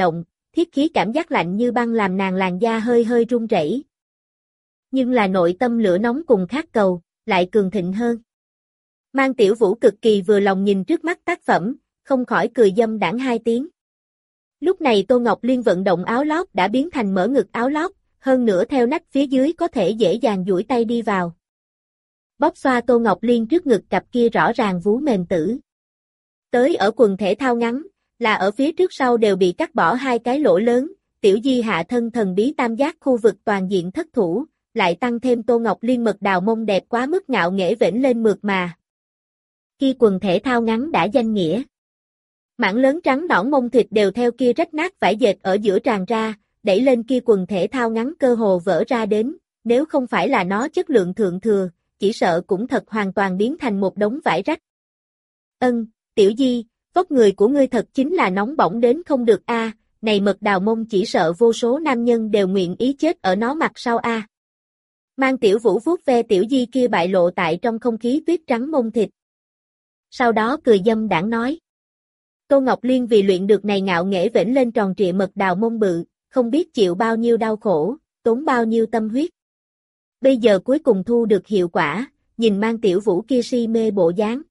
thiết khí cảm giác lạnh như băng làm nàng làn da hơi hơi run rẩy. Nhưng là nội tâm lửa nóng cùng khát cầu, lại cường thịnh hơn. Mang Tiểu Vũ cực kỳ vừa lòng nhìn trước mắt tác phẩm, không khỏi cười dâm đãng hai tiếng. Lúc này Tô Ngọc Liên vận động áo lót đã biến thành mở ngực áo lót, hơn nữa theo nách phía dưới có thể dễ dàng duỗi tay đi vào. Bóp xoa Tô Ngọc Liên trước ngực cặp kia rõ ràng vú mềm tử. Tới ở quần thể thao ngắn, là ở phía trước sau đều bị cắt bỏ hai cái lỗ lớn, Tiểu Di hạ thân thần bí tam giác khu vực toàn diện thất thủ, lại tăng thêm Tô Ngọc Liên mật đào mông đẹp quá mức ngạo nghễ vểnh lên mượt mà. Kia quần thể thao ngắn đã danh nghĩa. Mảng lớn trắng nõn mông thịt đều theo kia rách nát vải dệt ở giữa tràn ra, đẩy lên kia quần thể thao ngắn cơ hồ vỡ ra đến, nếu không phải là nó chất lượng thượng thừa, chỉ sợ cũng thật hoàn toàn biến thành một đống vải rách. Ân, Tiểu Di, vóc người của ngươi thật chính là nóng bỏng đến không được a, này mật đào mông chỉ sợ vô số nam nhân đều nguyện ý chết ở nó mặt sau a. Mang Tiểu Vũ vuốt ve Tiểu Di kia bại lộ tại trong không khí tuyết trắng mông thịt. Sau đó cười dâm đãng nói. Tô Ngọc Liên vì luyện được này ngạo nghễ vểnh lên tròn trịa mật đào mông bự, không biết chịu bao nhiêu đau khổ, tốn bao nhiêu tâm huyết. Bây giờ cuối cùng thu được hiệu quả, nhìn Mang Tiểu Vũ kia si mê bộ dáng.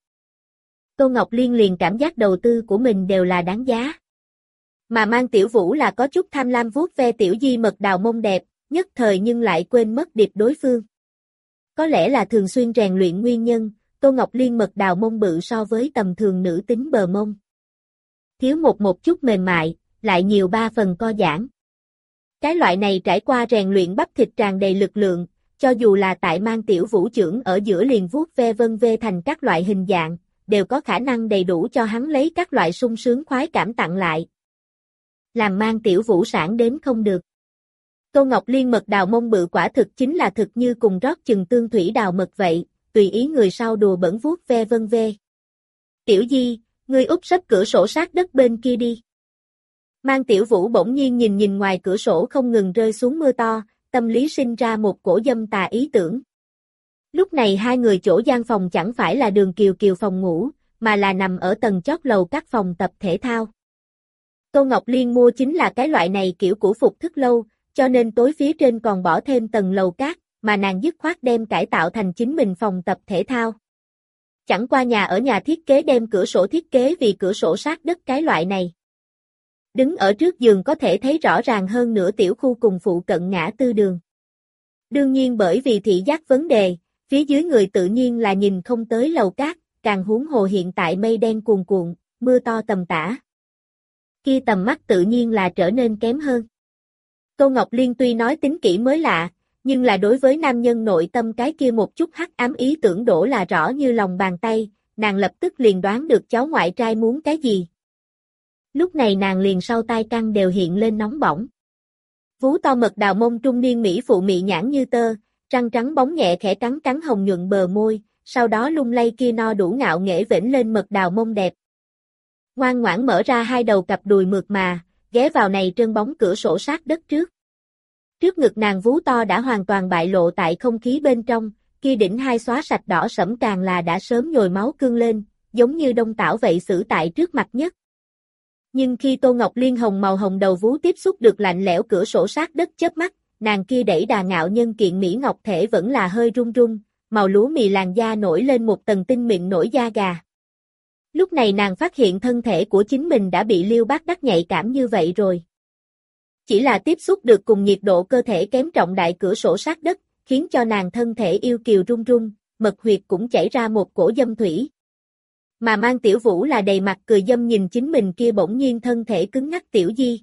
Tô Ngọc Liên liền cảm giác đầu tư của mình đều là đáng giá. Mà Mang Tiểu Vũ là có chút tham lam vuốt ve Tiểu Di mật đào mông đẹp, nhất thời nhưng lại quên mất điệp đối phương. Có lẽ là thường xuyên rèn luyện nguyên nhân, Tô Ngọc Liên mật đào mông bự so với tầm thường nữ tính bờ mông. Thiếu một một chút mềm mại, lại nhiều ba phần co giãn. Cái loại này trải qua rèn luyện bắp thịt tràn đầy lực lượng, cho dù là tại Mang Tiểu Vũ trưởng ở giữa liền vuốt ve vân vê thành các loại hình dạng, đều có khả năng đầy đủ cho hắn lấy các loại sung sướng khoái cảm tặng lại. Làm Mang Tiểu Vũ sản đến không được. Tô Ngọc Liên mật đào mông bự quả thực chính là thực như cùng rót chừng tương thủy đào mật vậy, tùy ý người sau đùa bẩn vuốt ve vân vê. Tiểu Di, ngươi úp sấp cửa sổ sát đất bên kia đi. Mang Tiểu Vũ bỗng nhiên nhìn nhìn ngoài cửa sổ không ngừng rơi xuống mưa to, tâm lý sinh ra một cổ dâm tà ý tưởng. Lúc này hai người chỗ gian phòng chẳng phải là Đường Kiều Kiều phòng ngủ, mà là nằm ở tầng chót lầu các phòng tập thể thao. Tô Ngọc Liên mua chính là cái loại này kiểu cũ phục thức lâu, cho nên tối phía trên còn bỏ thêm tầng lầu cát, mà nàng dứt khoát đem cải tạo thành chính mình phòng tập thể thao. Chẳng qua nhà ở nhà thiết kế đem cửa sổ thiết kế vì cửa sổ sát đất cái loại này. Đứng ở trước giường có thể thấy rõ ràng hơn nửa tiểu khu cùng phụ cận ngã tư đường. Đương nhiên bởi vì thị giác vấn đề, phía dưới người tự nhiên là nhìn không tới lầu cát, càng huống hồ hiện tại mây đen cuồn cuộn, mưa to tầm tã. Kia tầm mắt tự nhiên là trở nên kém hơn. Tô Ngọc Liên tuy nói tính kỹ mới lạ, nhưng là đối với nam nhân nội tâm cái kia một chút hắc ám ý tưởng đổ là rõ như lòng bàn tay, nàng lập tức liền đoán được cháu ngoại trai muốn cái gì. Lúc này nàng liền sau tai căng đều hiện lên nóng bỏng. Vú to mật đào mông trung niên mỹ phụ mị nhãn như tơ, răng trắng bóng nhẹ khẽ cắn cắn hồng nhuận bờ môi, sau đó lung lay kia no đủ ngạo nghễ vểnh lên mật đào mông đẹp. Ngoan ngoãn mở ra hai đầu cặp đùi mượt mà, ghé vào này trơn bóng cửa sổ sát đất trước. Trước ngực nàng vú to đã hoàn toàn bại lộ tại không khí bên trong, kia đỉnh hai xóa sạch đỏ sẫm càng là đã sớm nhồi máu cương lên, giống như đông tảo vậy xử tại trước mặt nhất. Nhưng khi Tô Ngọc Liên hồng màu hồng đầu vú tiếp xúc được lạnh lẽo cửa sổ sát đất chớp mắt, nàng kia đẩy đà ngạo nhân kiện mỹ ngọc thể vẫn là hơi run run, màu lúa mì làn da nổi lên một tầng tinh mịn nổi da gà. Lúc này nàng phát hiện thân thể của chính mình đã bị Liêu Bác Đắc nhạy cảm như vậy rồi. Chỉ là tiếp xúc được cùng nhiệt độ cơ thể kém trọng đại cửa sổ sát đất, khiến cho nàng thân thể yêu kiều run run, mật huyệt cũng chảy ra một cổ dâm thủy. Mà Mang Tiểu Vũ là đầy mặt cười dâm nhìn chính mình kia bỗng nhiên thân thể cứng ngắc Tiểu Di.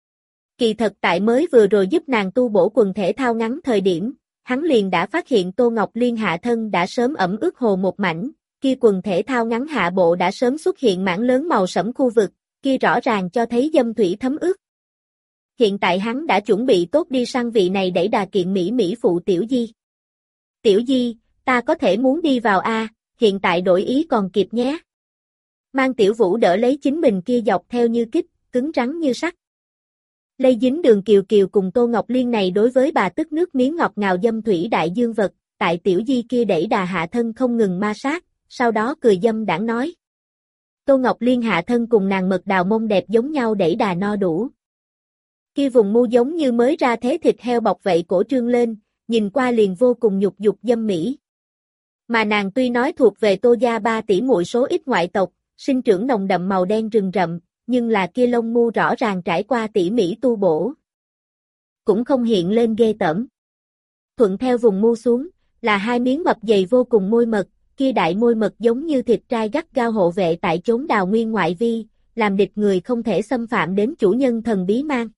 Kỳ thật tại mới vừa rồi giúp nàng tu bổ quần thể thao ngắn thời điểm, hắn liền đã phát hiện Tô Ngọc Liên hạ thân đã sớm ẩm ướt hồ một mảnh, kia quần thể thao ngắn hạ bộ đã sớm xuất hiện mảng lớn màu sẫm khu vực, kia rõ ràng cho thấy dâm thủy thấm ướt. Hiện tại hắn đã chuẩn bị tốt đi săn vị này đẩy đà kiện mỹ mỹ phụ Tiểu Di. Tiểu Di, ta có thể muốn đi vào a, hiện tại đổi ý còn kịp nhé. Mang Tiểu Vũ đỡ lấy chính mình kia dọc theo như kích, cứng rắn như sắt. Lây dính Đường Kiều Kiều cùng Tô Ngọc Liên này đối với bà tức nước miếng ngọt ngào dâm thủy đại dương vật, tại Tiểu Di kia đẩy đà hạ thân không ngừng ma sát, sau đó cười dâm đãng nói. Tô Ngọc Liên hạ thân cùng nàng mật đào mông đẹp giống nhau đẩy đà no đủ. Kia vùng mu giống như mới ra thế thịt heo bọc vậy cổ trương lên, nhìn qua liền vô cùng nhục dục dâm mỹ. Mà nàng tuy nói thuộc về Tô gia ba tỷ muội số ít ngoại tộc, sinh trưởng nồng đậm màu đen rừng rậm, nhưng là kia lông mu rõ ràng trải qua tỉ mỉ tu bổ. Cũng không hiện lên ghê tởm. Thuận theo vùng mu xuống, là hai miếng mập dày vô cùng môi mật, kia đại môi mật giống như thịt trai gắt gao hộ vệ tại chốn đào nguyên ngoại vi, làm địch người không thể xâm phạm đến chủ nhân thần bí mang.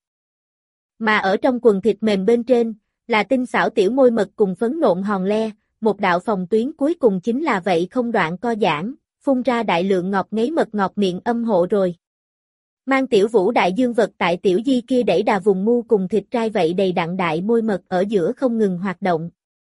Mà ở trong quần thịt mềm bên trên, là tinh xảo tiểu môi mật cùng phấn nộn hòn le, một đạo phòng tuyến cuối cùng chính là vậy không đoạn co giãn, phun ra đại lượng ngọt ngấy mật ngọt miệng âm hộ rồi. Mang tiểu vũ đại dương vật tại tiểu di kia đẩy đà vùng mu cùng thịt trai vậy đầy đặn đại môi mật ở giữa không ngừng hoạt động.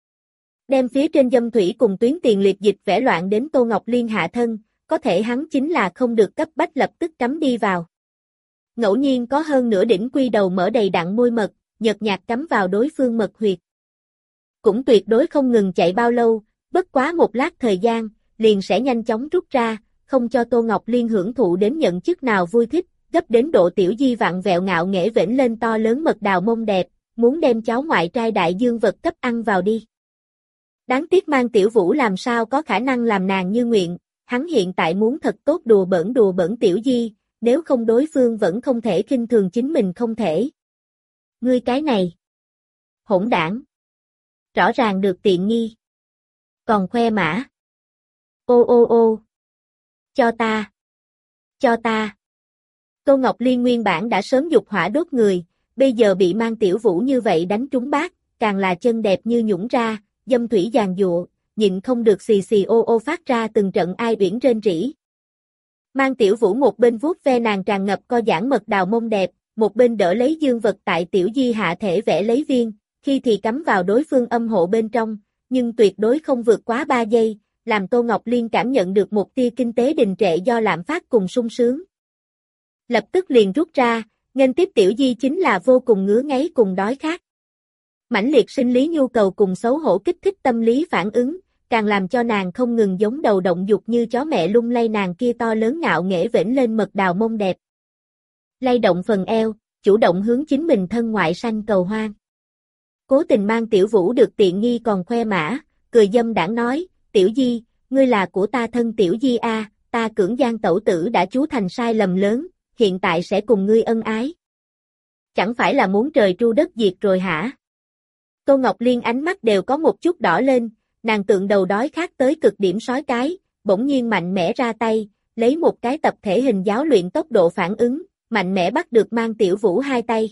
Đem phía trên dâm thủy cùng tuyến tiền liệt dịch vẽ loạn đến Tô Ngọc Liên hạ thân, có thể hắn chính là không được cấp bách lập tức cắm đi vào. Ngẫu nhiên có hơn nửa đỉnh quy đầu mở đầy đặn môi mật, nhợt nhạt cắm vào đối phương mật huyệt. Cũng tuyệt đối không ngừng chạy bao lâu, bất quá một lát thời gian, liền sẽ nhanh chóng rút ra, không cho Tô Ngọc Liên hưởng thụ đến nhận chức nào vui thích, gấp đến độ tiểu di vặn vẹo ngạo nghễ vểnh lên to lớn mật đào mông đẹp, muốn đem cháu ngoại trai đại dương vật cấp ăn vào đi. Đáng tiếc Mang tiểu vũ làm sao có khả năng làm nàng như nguyện, hắn hiện tại muốn thật tốt đùa bỡn đùa bỡn tiểu di, nếu không đối phương vẫn không thể khinh thường chính mình không thể. Ngươi cái này, hỗn đảng, rõ ràng được tiện nghi, còn khoe mã. Ô ô ô, cho ta, cho ta. Tô Ngọc Liên nguyên bản đã sớm dục hỏa đốt người, bây giờ bị Mang tiểu vũ như vậy đánh trúng bát, càng là chân đẹp như nhũng ra, dâm thủy giàn dụa, nhịn không được xì xì ô ô phát ra từng trận ai uyển rên rỉ. Mang tiểu vũ một bên vuốt ve nàng tràn ngập co giãn mật đào mông đẹp, một bên đỡ lấy dương vật tại tiểu di hạ thể vẽ lấy viên, khi thì cắm vào đối phương âm hộ bên trong, nhưng tuyệt đối không vượt quá ba giây, làm Tô Ngọc Liên cảm nhận được một tia kinh tế đình trệ do lạm phát cùng sung sướng. Lập tức liền rút ra, nghênh tiếp tiểu di chính là vô cùng ngứa ngáy cùng đói khát. Mãnh liệt sinh lý nhu cầu cùng xấu hổ kích thích tâm lý phản ứng, càng làm cho nàng không ngừng giống đầu động dục như chó mẹ lung lay nàng kia to lớn ngạo nghễ vểnh lên mật đào mông đẹp. Lay động phần eo, chủ động hướng chính mình thân ngoại sanh cầu hoang. Cố tình Mang tiểu vũ được tiện nghi còn khoe mã, cười dâm đảng nói, tiểu di, ngươi là của ta thân tiểu di a, ta cưỡng gian tẩu tử đã chú thành sai lầm lớn, hiện tại sẽ cùng ngươi ân ái. Chẳng phải là muốn trời tru đất diệt rồi hả? Tô Ngọc Liên ánh mắt đều có một chút đỏ lên, nàng tượng đầu đói khát tới cực điểm sói cái, bỗng nhiên mạnh mẽ ra tay, lấy một cái tập thể hình giáo luyện tốc độ phản ứng, mạnh mẽ bắt được Mang tiểu vũ hai tay.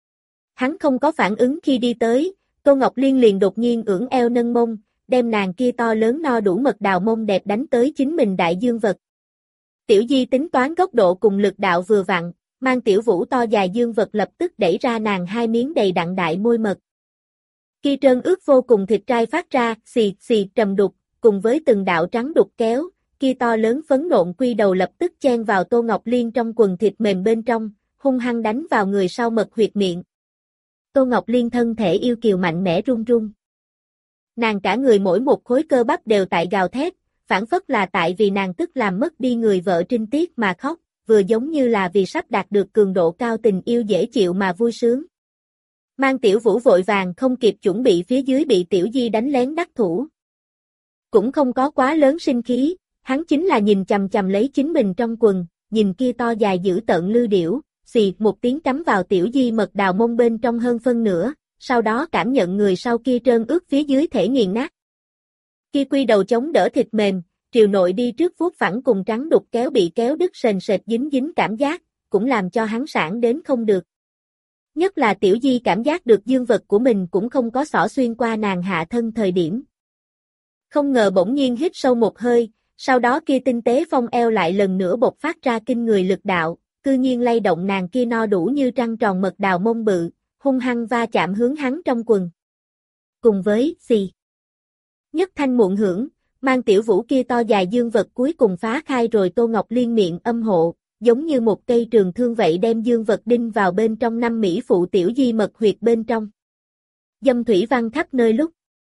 Hắn không có phản ứng khi đi tới, Tô Ngọc Liên liền đột nhiên ưỡn eo nâng mông, đem nàng kia to lớn no đủ mật đào mông đẹp đánh tới chính mình đại dương vật. Tiểu di tính toán góc độ cùng lực đạo vừa vặn, Mang tiểu vũ to dài dương vật lập tức đẩy ra nàng hai miếng đầy đặn đại môi mật. Kia trơn ướt vô cùng thịt trai phát ra, xì xì trầm đục, cùng với từng đạo trắng đục kéo, kia to lớn phấn nộn quy đầu lập tức chen vào Tô Ngọc Liên trong quần thịt mềm bên trong, hung hăng đánh vào người sau mật huyệt miệng. Tô Ngọc Liên thân thể yêu kiều mạnh mẽ run run. Nàng cả người mỗi một khối cơ bắp đều tại gào thét, phản phất là tại vì nàng tức làm mất đi người vợ trinh tiết mà khóc, vừa giống như là vì sắp đạt được cường độ cao tình yêu dễ chịu mà vui sướng. Mang tiểu vũ vội vàng không kịp chuẩn bị phía dưới bị tiểu di đánh lén đắc thủ. Cũng không có quá lớn sinh khí, hắn chính là nhìn chằm chằm lấy chính mình trong quần, nhìn kia to dài dữ tợn lư điểu, xì một tiếng cắm vào tiểu di mật đào mông bên trong hơn phân nửa, sau đó cảm nhận người sau kia trơn ướt phía dưới thể nghiền nát. Kia quy đầu chống đỡ thịt mềm, triều nội đi trước vuốt phẳng cùng trắng đục kéo bị kéo đứt sền sệt dính dính cảm giác, cũng làm cho hắn sảng đến không được. Nhất là tiểu di cảm giác được dương vật của mình cũng không có xỏ xuyên qua nàng hạ thân thời điểm. Không ngờ bỗng nhiên hít sâu một hơi, sau đó kia tinh tế phong eo lại lần nữa bộc phát ra kinh người lực đạo, cư nhiên lay động nàng kia no đủ như trăng tròn mật đào mông bự, hung hăng va chạm hướng hắn trong quần. Cùng với, xì. Nhất thanh muộn hưởng, Mang tiểu vũ kia to dài dương vật cuối cùng phá khai rồi Tô Ngọc Liên miệng âm hộ, giống như một cây trường thương vậy đem dương vật đinh vào bên trong năm mỹ phụ tiểu di mật huyệt bên trong. Dâm thủy văng khắp nơi lúc.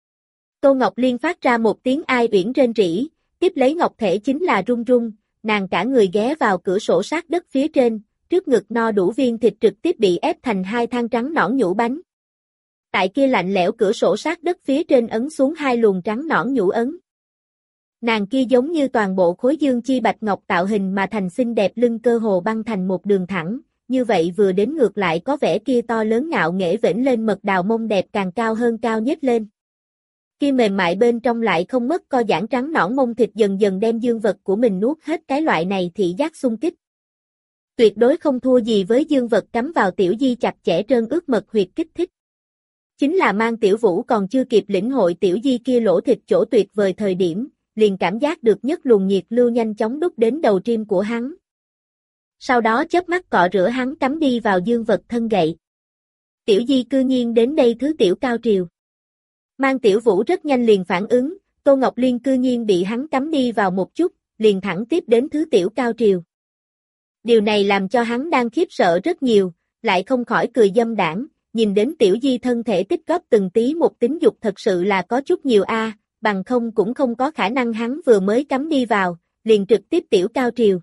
Tô Ngọc Liên phát ra một tiếng ai uyển rên rỉ, tiếp lấy ngọc thể chính là run run, nàng cả người ghé vào cửa sổ sát đất phía trên, trước ngực no đủ viên thịt trực tiếp bị ép thành hai than trắng nõn nhũ bánh. Tại kia lạnh lẽo cửa sổ sát đất phía trên ấn xuống hai luồng trắng nõn nhũ ấn. Nàng kia giống như toàn bộ khối dương chi bạch ngọc tạo hình mà thành xinh đẹp lưng cơ hồ băng thành một đường thẳng, như vậy vừa đến ngược lại có vẻ kia to lớn ngạo nghễ vểnh lên mật đào mông đẹp càng cao hơn cao nhếch lên. Kia mềm mại bên trong lại không mất co giãn trắng nõn mông thịt dần dần đem dương vật của mình nuốt hết cái loại này thị giác xung kích. Tuyệt đối không thua gì với dương vật cắm vào tiểu di chặt chẽ trơn ướt mật huyệt kích thích. Chính là Mang Tiểu Vũ còn chưa kịp lĩnh hội tiểu di kia lỗ thịt chỗ tuyệt vời thời điểm, liền cảm giác được nhất luồng nhiệt lưu nhanh chóng đút đến đầu tim của hắn. Sau đó chớp mắt cọ rửa hắn cắm đi vào dương vật thân gậy. Tiểu di cư nhiên đến đây thứ tiểu cao triều. Mang Tiểu Vũ rất nhanh liền phản ứng, Tô Ngọc Liên cư nhiên bị hắn cắm đi vào một chút, liền thẳng tiếp đến thứ tiểu cao triều. Điều này làm cho hắn đang khiếp sợ rất nhiều, lại không khỏi cười dâm đảng, nhìn đến tiểu di thân thể tích góp từng tí một tính dục thật sự là có chút nhiều a, à, bằng không cũng không có khả năng hắn vừa mới cắm đi vào, liền trực tiếp tiểu cao triều.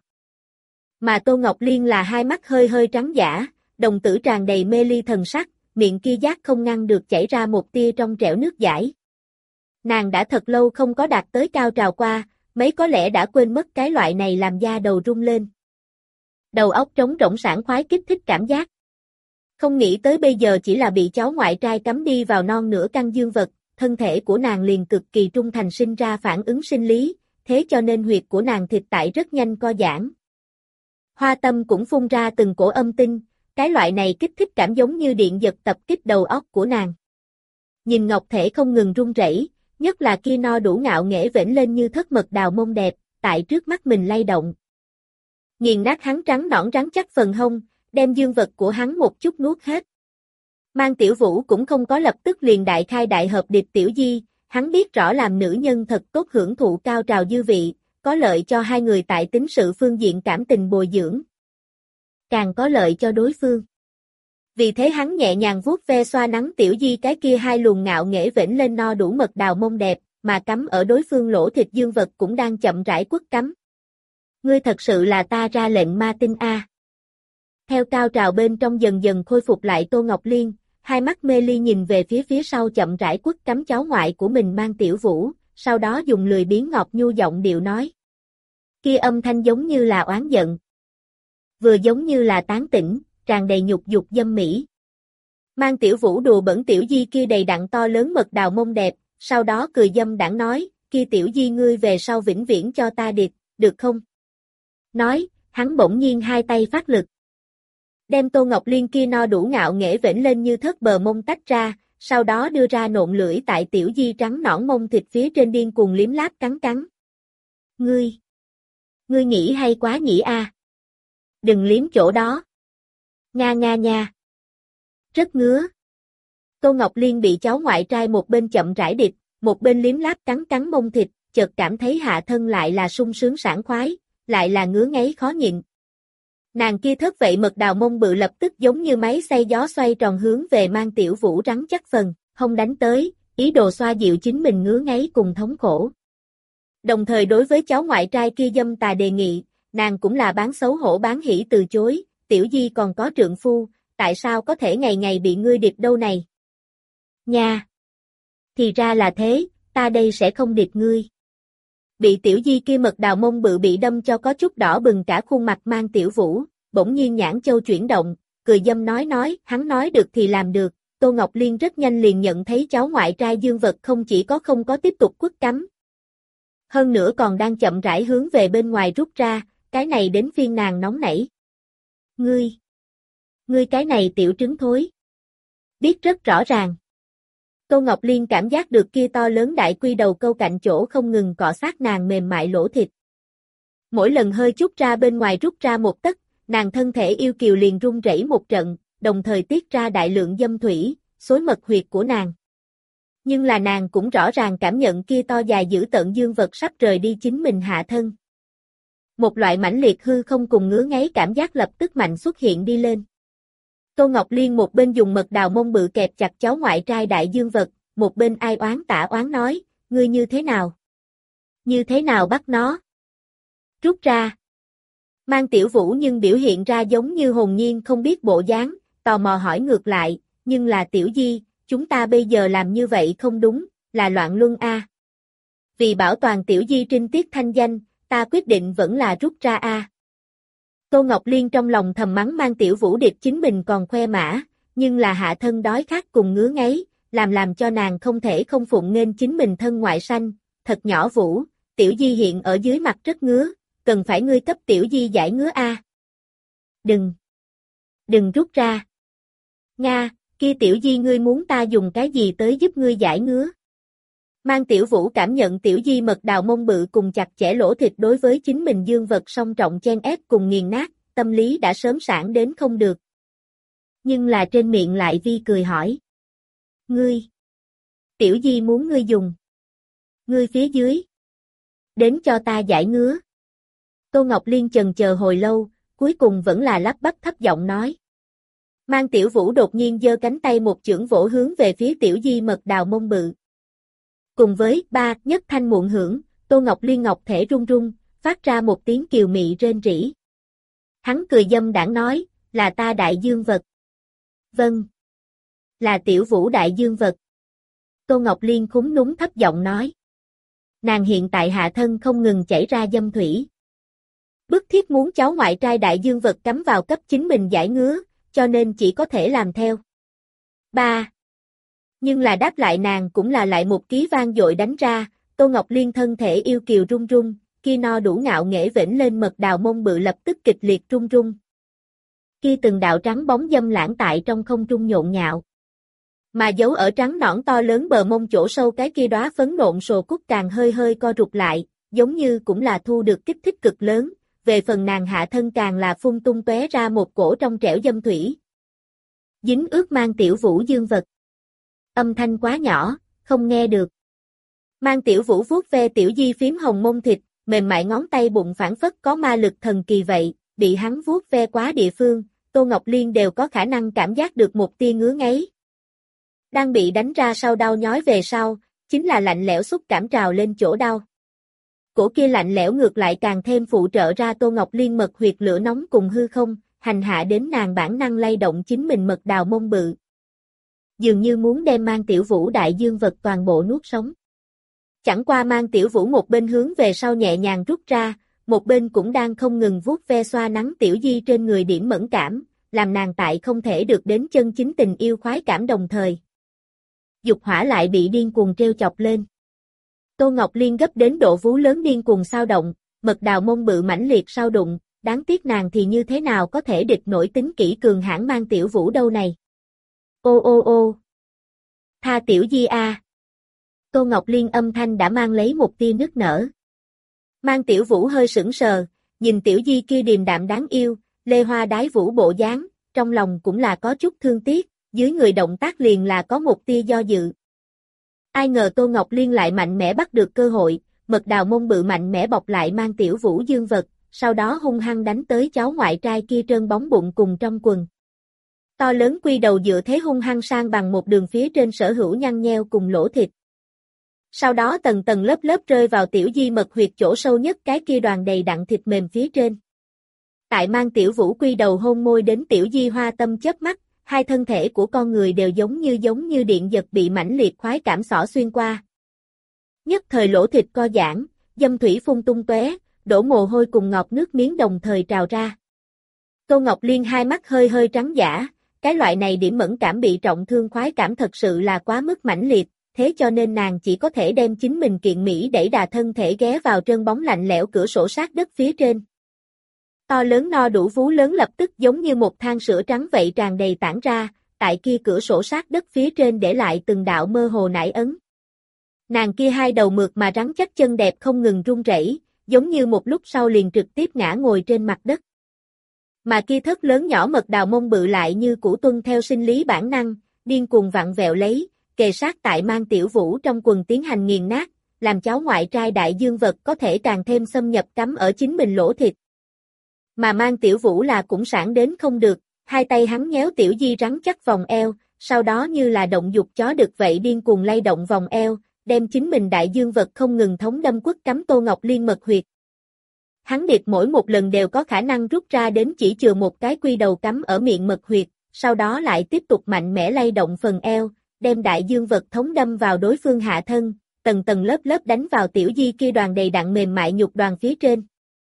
Mà Tô Ngọc Liên là hai mắt hơi hơi trắng dã, đồng tử tràn đầy mê ly thần sắc, miệng kia giác không ngăn được chảy ra một tia trong trẻo nước dãi. Nàng đã thật lâu không có đạt tới cao trào qua, mấy có lẽ đã quên mất cái loại này làm da đầu rung lên. Đầu óc trống rỗng sảng khoái kích thích cảm giác. Không nghĩ tới bây giờ chỉ là bị cháu ngoại trai cắm đi vào non nửa căn dương vật, thân thể của nàng liền cực kỳ trung thành sinh ra phản ứng sinh lý, thế cho nên huyệt của nàng thịt tại rất nhanh co giãn. Hoa tâm cũng phun ra từng cổ âm tinh, cái loại này kích thích cảm giống như điện giật tập kích đầu óc của nàng. Nhìn ngọc thể không ngừng run rẩy, nhất là kia no đủ ngạo nghễ vểnh lên như thất mật đào mông đẹp, tại trước mắt mình lay động. Nghiền nát hắn trắng nõn rắn chắc phần hông, đem dương vật của hắn một chút nuốt hết. Mang Tiểu Vũ cũng không có lập tức liền đại khai đại hợp điệp tiểu di, hắn biết rõ làm nữ nhân thật tốt hưởng thụ cao trào dư vị, có lợi cho hai người tại tính sự phương diện cảm tình bồi dưỡng. Càng có lợi cho đối phương. Vì thế hắn nhẹ nhàng vuốt ve xoa nắng tiểu di cái kia hai luồng ngạo nghễ vểnh lên no đủ mật đào mông đẹp, mà cắm ở đối phương lỗ thịt dương vật cũng đang chậm rãi quất cắm. Ngươi thật sự là ta ra lệnh ma tinh a. Theo cao trào bên trong dần dần khôi phục lại Tô Ngọc Liên, hai mắt mê ly nhìn về phía phía sau chậm rãi quất cắm cháu ngoại của mình Mang Tiểu Vũ, sau đó dùng lười biếng ngọt nhu giọng điệu nói. Kia âm thanh giống như là oán giận, vừa giống như là tán tỉnh, tràn đầy nhục dục dâm mỹ. Mang Tiểu Vũ đùa bẩn tiểu di kia đầy đặn to lớn mật đào mông đẹp, sau đó cười dâm đãng nói, kia tiểu di ngươi về sau vĩnh viễn cho ta điệp, được không? Nói, hắn bỗng nhiên hai tay phát lực. Đem Tô Ngọc Liên kia no đủ ngạo nghễ vểnh lên như thất bờ mông tách ra, sau đó đưa ra nộn lưỡi tại tiểu di trắng nõn mông thịt phía trên điên cuồng liếm láp cắn cắn. Ngươi! Ngươi nghĩ hay quá nhỉ a? Đừng liếm chỗ đó. Nga nga nha. Rất ngứa. Tô Ngọc Liên bị cháu ngoại trai một bên chậm rãi điệp, một bên liếm láp cắn cắn mông thịt, chợt cảm thấy hạ thân lại là sung sướng sảng khoái, lại là ngứa ngáy khó nhịn. Nàng kia thất vậy mật đào mông bự lập tức giống như máy xay gió xoay tròn hướng về Mang Tiểu Vũ rắn chắc phần, hông đánh tới, ý đồ xoa dịu chính mình ngứa ngáy cùng thống khổ. Đồng thời đối với cháu ngoại trai kia dâm tà đề nghị, nàng cũng là bán xấu hổ bán hỉ từ chối, tiểu di còn có trượng phu, tại sao có thể ngày ngày bị ngươi điệp đâu này? Nha! Thì ra là thế, ta đây sẽ không điệp ngươi. Bị tiểu di kia mật đào mông bự bị đâm cho có chút đỏ bừng cả khuôn mặt Mang Tiểu Vũ, bỗng nhiên nhãn châu chuyển động, cười dâm nói nói, hắn nói được thì làm được, Tô Ngọc Liên rất nhanh liền nhận thấy cháu ngoại trai dương vật không chỉ có không có tiếp tục quất cắm. Hơn nữa còn đang chậm rãi hướng về bên ngoài rút ra, cái này đến phiên nàng nóng nảy. Ngươi! Ngươi cái này tiểu trứng thối! Biết rất rõ ràng. Tô Ngọc Liên cảm giác được kia to lớn đại quy đầu câu cạnh chỗ không ngừng cọ sát nàng mềm mại lỗ thịt. Mỗi lần hơi chút ra bên ngoài rút ra một tấc, nàng thân thể yêu kiều liền run rẩy một trận, đồng thời tiết ra đại lượng dâm thủy, xối mật huyệt của nàng. Nhưng là nàng cũng rõ ràng cảm nhận kia to dài dữ tợn dương vật sắp rời đi chính mình hạ thân. Một loại mãnh liệt hư không cùng ngứa ngáy cảm giác lập tức mạnh xuất hiện đi lên. Tô Ngọc Liên một bên dùng mật đào mông bự kẹp chặt cháu ngoại trai đại dương vật, một bên ai oán tả oán nói, ngươi như thế nào? Như thế nào bắt nó? Rút ra. Mang Tiểu Vũ nhưng biểu hiện ra giống như hồn nhiên không biết bộ dáng, tò mò hỏi ngược lại, nhưng là Tiểu Di, chúng ta bây giờ làm như vậy không đúng, là loạn luân a. Vì bảo toàn Tiểu Di trinh tiết thanh danh, ta quyết định vẫn là rút ra a. Tô Ngọc Liên trong lòng thầm mắng Mang Tiểu Vũ điệp chính mình còn khoe mã, nhưng là hạ thân đói khát cùng ngứa ngáy, làm làm cho nàng không thể không phụng nghênh chính mình thân ngoại sanh, thật nhỏ Vũ, Tiểu Di hiện ở dưới mặt rất ngứa, cần phải ngươi cấp Tiểu Di giải ngứa a. Đừng, đừng rút ra. Nga, kia Tiểu Di ngươi muốn ta dùng cái gì tới giúp ngươi giải ngứa? Mang Tiểu Vũ cảm nhận Tiểu Di mật đào mông bự cùng chặt chẽ lỗ thịt đối với chính mình dương vật song trọng chen ép cùng nghiền nát, tâm lý đã sớm sảng đến không được. Nhưng là trên miệng lại vi cười hỏi. Ngươi! Tiểu Di muốn ngươi dùng. Ngươi phía dưới. Đến cho ta giải ngứa. Tô Ngọc Liên chần chờ hồi lâu, cuối cùng vẫn là lắp bắp thấp giọng nói. Mang Tiểu Vũ đột nhiên giơ cánh tay một chưởng vỗ hướng về phía Tiểu Di mật đào mông bự. Cùng với ba nhất thanh muộn hưởng, Tô Ngọc Liên ngọc thể run run, phát ra một tiếng kiều mị rên rỉ. Hắn cười dâm đãng nói, là ta đại dương vật. Vâng. Là Tiểu Vũ đại dương vật. Tô Ngọc Liên khúm núm thấp giọng nói. Nàng hiện tại hạ thân không ngừng chảy ra dâm thủy. Bức thiết muốn cháu ngoại trai đại dương vật cắm vào cấp chính mình giải ngứa, cho nên chỉ có thể làm theo. ba. Nhưng là đáp lại nàng cũng là lại một ký vang dội đánh ra, Tô Ngọc Liên thân thể yêu kiều run run, kia no đủ ngạo nghễ vểnh lên mật đào mông bự lập tức kịch liệt run run. Kia từng đạo trắng bóng dâm lãng tại trong không trung nhộn nhạo. Mà giấu ở trắng nõn to lớn bờ mông chỗ sâu cái kia đóa phấn nộn sồ cúc càng hơi hơi co rụt lại, giống như cũng là thu được kích thích cực lớn, về phần nàng hạ thân càng là phun tung tóe ra một cổ trong trẻo dâm thủy. Dính ướt Mang Tiểu Vũ dương vật. Âm thanh quá nhỏ, không nghe được. Mang Tiểu Vũ vuốt ve Tiểu Di phím hồng mông thịt, mềm mại ngón tay bụng phản phất có ma lực thần kỳ vậy, bị hắn vuốt ve quá địa phương, Tô Ngọc Liên đều có khả năng cảm giác được một tia ngứa ngáy. Đang bị đánh ra sau đau nhói về sau, chính là lạnh lẽo xúc cảm trào lên chỗ đau. Cổ kia lạnh lẽo ngược lại càng thêm phụ trợ ra Tô Ngọc Liên mật huyệt lửa nóng cùng hư không, hành hạ đến nàng bản năng lay động chính mình mật đào mông bự. Dường như muốn đem Mang Tiểu Vũ đại dương vật toàn bộ nuốt sống. Chẳng qua Mang Tiểu Vũ một bên hướng về sau nhẹ nhàng rút ra, một bên cũng đang không ngừng vuốt ve xoa nắng Tiểu Di trên người điểm mẫn cảm, làm nàng tại không thể được đến chân chính tình yêu khoái cảm đồng thời. Dục hỏa lại bị điên cuồng treo chọc lên. Tô Ngọc Liên gấp đến độ vú lớn điên cuồng sao động, mật đào mông bự mãnh liệt sao đụng, đáng tiếc nàng thì như thế nào có thể địch nổi tính kỹ cường hãn Mang Tiểu Vũ đâu này. Ô ô ô. Tha Tiểu Di a. Tô Ngọc Liên âm thanh đã mang lấy một tia nức nở. Mang Tiểu Vũ hơi sững sờ, nhìn Tiểu Di kia điềm đạm đáng yêu, lê hoa đái vũ bộ dáng, trong lòng cũng là có chút thương tiếc, dưới người động tác liền là có một tia do dự. Ai ngờ Tô Ngọc Liên lại mạnh mẽ bắt được cơ hội, mật đào mông bự mạnh mẽ bọc lại Mang Tiểu Vũ dương vật, sau đó hung hăng đánh tới cháu ngoại trai kia trơn bóng bụng cùng trong quần. To lớn quy đầu dựa thế hung hăng sang bằng một đường phía trên sở hữu nhăn nheo cùng lỗ thịt. Sau đó tầng tầng lớp lớp rơi vào Tiểu Di mật huyệt chỗ sâu nhất cái kia đoàn đầy đặn thịt mềm phía trên. Tại Mang Tiểu Vũ quy đầu hôn môi đến Tiểu Di hoa tâm chớp mắt, hai thân thể của con người đều giống như giống như điện giật bị mãnh liệt khoái cảm xỏ xuyên qua. Nhất thời lỗ thịt co giãn, dâm thủy phun tung tóe, đổ mồ hôi cùng ngọt nước miếng đồng thời trào ra. Tô Ngọc Liên hai mắt hơi hơi trắng dã, cái loại này điểm mẫn cảm bị trọng thương khoái cảm thật sự là quá mức mãnh liệt, thế cho nên nàng chỉ có thể đem chính mình kiện mỹ đẩy đà thân thể ghé vào trơn bóng lạnh lẽo cửa sổ sát đất phía trên. To lớn no đủ vú lớn lập tức giống như một than sữa trắng vậy tràn đầy tản ra, tại kia cửa sổ sát đất phía trên để lại từng đạo mơ hồ nải ấn. Nàng kia hai đầu mượt mà rắn chắc chân đẹp không ngừng run rẩy, giống như một lúc sau liền trực tiếp ngã ngồi trên mặt đất. Mà kia thất lớn nhỏ mật đào mông bự lại như củ tuân theo sinh lý bản năng, điên cuồng vặn vẹo lấy, kề sát tại Mang Tiểu Vũ trong quần tiến hành nghiền nát, làm cháu ngoại trai đại dương vật có thể càng thêm xâm nhập cắm ở chính mình lỗ thịt. Mà Mang Tiểu Vũ là cũng sảng đến không được, hai tay hắn nhéo Tiểu Di rắn chắc vòng eo, sau đó như là động dục chó đực vậy điên cuồng lay động vòng eo, đem chính mình đại dương vật không ngừng thống đâm quất cắm Tô Ngọc Liên mật huyệt. hắn điệp mỗi một lần đều có khả năng rút ra đến chỉ chừa một cái quy đầu cắm ở miệng mật huyệt, sau đó lại tiếp tục mạnh mẽ lay động phần eo, đem đại dương vật thống đâm vào đối phương hạ thân, tầng tầng lớp lớp đánh vào tiểu di kia đoàn đầy đặn mềm mại nhục đoàn phía trên.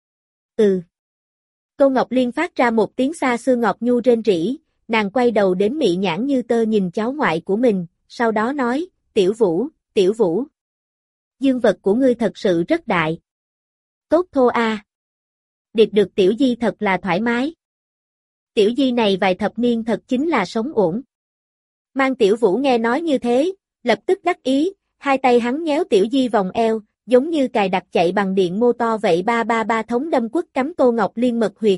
Ừ. Tô Ngọc Liên phát ra một tiếng xa xưa ngọt nhu rên rỉ, nàng quay đầu đến mị nhãn như tơ nhìn cháu ngoại của mình, sau đó nói, tiểu Vũ, tiểu Vũ. Dương vật của ngươi thật sự rất đại. Tốt thô a. À. Điệp được tiểu di thật là thoải mái. Tiểu di này vài thập niên thật chính là sống ổn. Mang tiểu Vũ nghe nói như thế, lập tức đắc ý, hai tay hắn nhéo tiểu di vòng eo, giống như cài đặt chạy bằng điện mô to vậy ba ba ba thống đâm quất cắm Tô Ngọc Liên mật huyệt.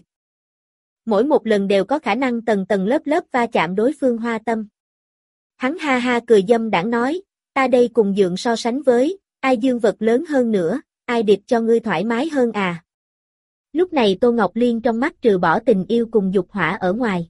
Mỗi một lần đều có khả năng tầng tầng lớp lớp va chạm đối phương hoa tâm. Hắn ha ha cười dâm đãng nói, ta đây cùng dượng so sánh với, ai dương vật lớn hơn nữa, ai điệp cho ngươi thoải mái hơn à. Lúc này Tô Ngọc Liên trong mắt trừ bỏ tình yêu cùng dục hỏa ở ngoài.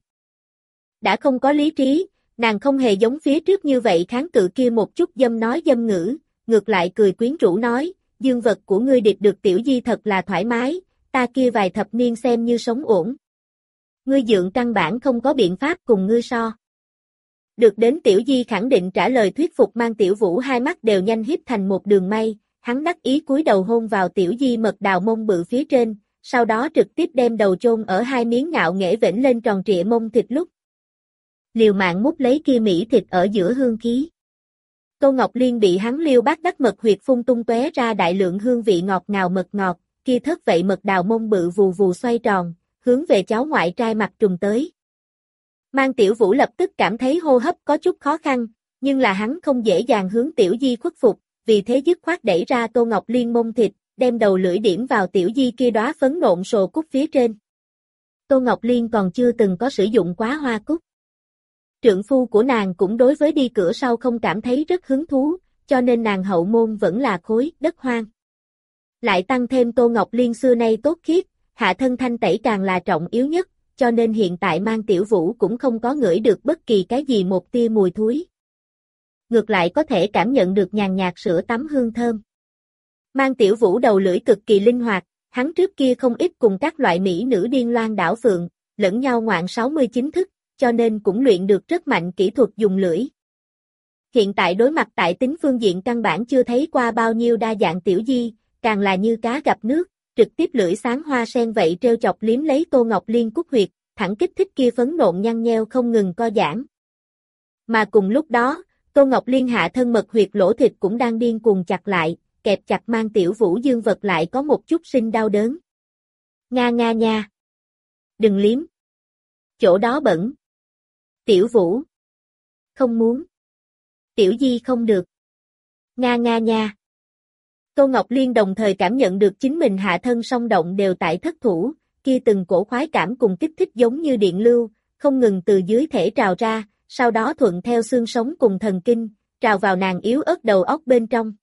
Đã không có lý trí, nàng không hề giống phía trước như vậy kháng cự kia một chút dâm nói dâm ngữ, ngược lại cười quyến rũ nói, dương vật của ngươi điệp được tiểu di thật là thoải mái, ta kia vài thập niên xem như sống ổn. Ngươi dượng căn bản không có biện pháp cùng ngươi so. Được đến tiểu di khẳng định trả lời thuyết phục Mang tiểu Vũ hai mắt đều nhanh híp thành một đường may, hắn đắc ý cúi đầu hôn vào tiểu di mật đào mông bự phía trên, sau đó trực tiếp đem đầu chôn ở hai miếng ngạo nghễ vểnh lên tròn trịa mông thịt lúc. Liều mạng mút lấy kia mỹ thịt ở giữa hương khí. Tô Ngọc Liên bị hắn liêu bát đắc mật huyệt phun tung tóe ra đại lượng hương vị ngọt ngào mật ngọt, kia thất vậy mật đào mông bự vù vù xoay tròn, hướng về cháu ngoại trai mặt trùng tới. Mang tiểu Vũ lập tức cảm thấy hô hấp có chút khó khăn, nhưng là hắn không dễ dàng hướng tiểu di khuất phục, vì thế dứt khoát đẩy ra Tô Ngọc Liên mông thịt, đem đầu lưỡi điểm vào tiểu di kia đóa phấn nộn sồ cúc phía trên. Tô Ngọc Liên còn chưa từng có sử dụng quá hoa cúc. Trượng phu của nàng cũng đối với đi cửa sau không cảm thấy rất hứng thú, cho nên nàng hậu môn vẫn là khối đất hoang. Lại tăng thêm Tô Ngọc Liên xưa nay tốt khiết, hạ thân thanh tẩy càng là trọng yếu nhất, cho nên hiện tại Mang tiểu Vũ cũng không có ngửi được bất kỳ cái gì một tia mùi thúi. Ngược lại có thể cảm nhận được nhàn nhạt sữa tắm hương thơm. Mang tiểu Vũ đầu lưỡi cực kỳ linh hoạt, hắn trước kia không ít cùng các loại mỹ nữ điên loan đảo phượng, lẫn nhau ngoạn sáu mươi chín thức, cho nên cũng luyện được rất mạnh kỹ thuật dùng lưỡi. Hiện tại đối mặt tại tính phương diện căn bản chưa thấy qua bao nhiêu đa dạng tiểu di, càng là như cá gặp nước, trực tiếp lưỡi sáng hoa sen vậy treo chọc liếm lấy Tô Ngọc Liên cúc huyệt, thẳng kích thích kia phấn nộn nhăn nheo không ngừng co giãn. Mà cùng lúc đó, Tô Ngọc Liên hạ thân mật huyệt lỗ thịt cũng đang điên cuồng chặt lại, kẹp chặt Mang tiểu Vũ dương vật lại có một chút sinh đau đớn. Nga nga nha. Đừng liếm. Chỗ đó bẩn. Tiểu Vũ. Không muốn. Tiểu di không được. Nga nga nha. Tô Ngọc Liên đồng thời cảm nhận được chính mình hạ thân song động đều tại thất thủ, kia từng cổ khoái cảm cùng kích thích giống như điện lưu, không ngừng từ dưới thể trào ra, sau đó thuận theo xương sống cùng thần kinh, trào vào nàng yếu ớt đầu óc bên trong.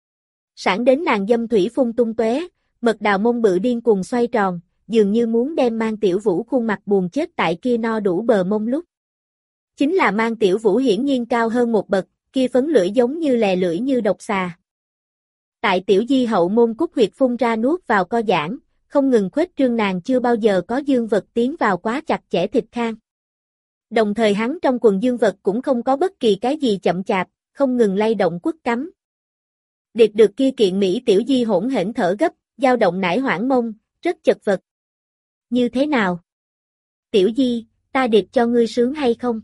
Sẵn đến nàng dâm thủy phun tung tóe, mật đào mông bự điên cuồng xoay tròn, dường như muốn đem Mang tiểu Vũ khuôn mặt buồn chết tại kia no đủ bờ mông lúc. Chính là Mang tiểu Vũ hiển nhiên cao hơn một bậc, kia phấn lưỡi giống như lè lưỡi như độc xà. Tại tiểu di hậu môn cúc huyệt phun ra nuốt vào co giãn, không ngừng khuếch trương nàng chưa bao giờ có dương vật tiến vào quá chặt chẽ thịt khang. Đồng thời hắn trong quần dương vật cũng không có bất kỳ cái gì chậm chạp, không ngừng lay động quất cắm. Điệp được kia kiện mỹ tiểu di hỗn hển thở gấp, dao động nải hoảng mông, rất chật vật. Như thế nào? Tiểu di, ta điệp cho ngươi sướng hay không?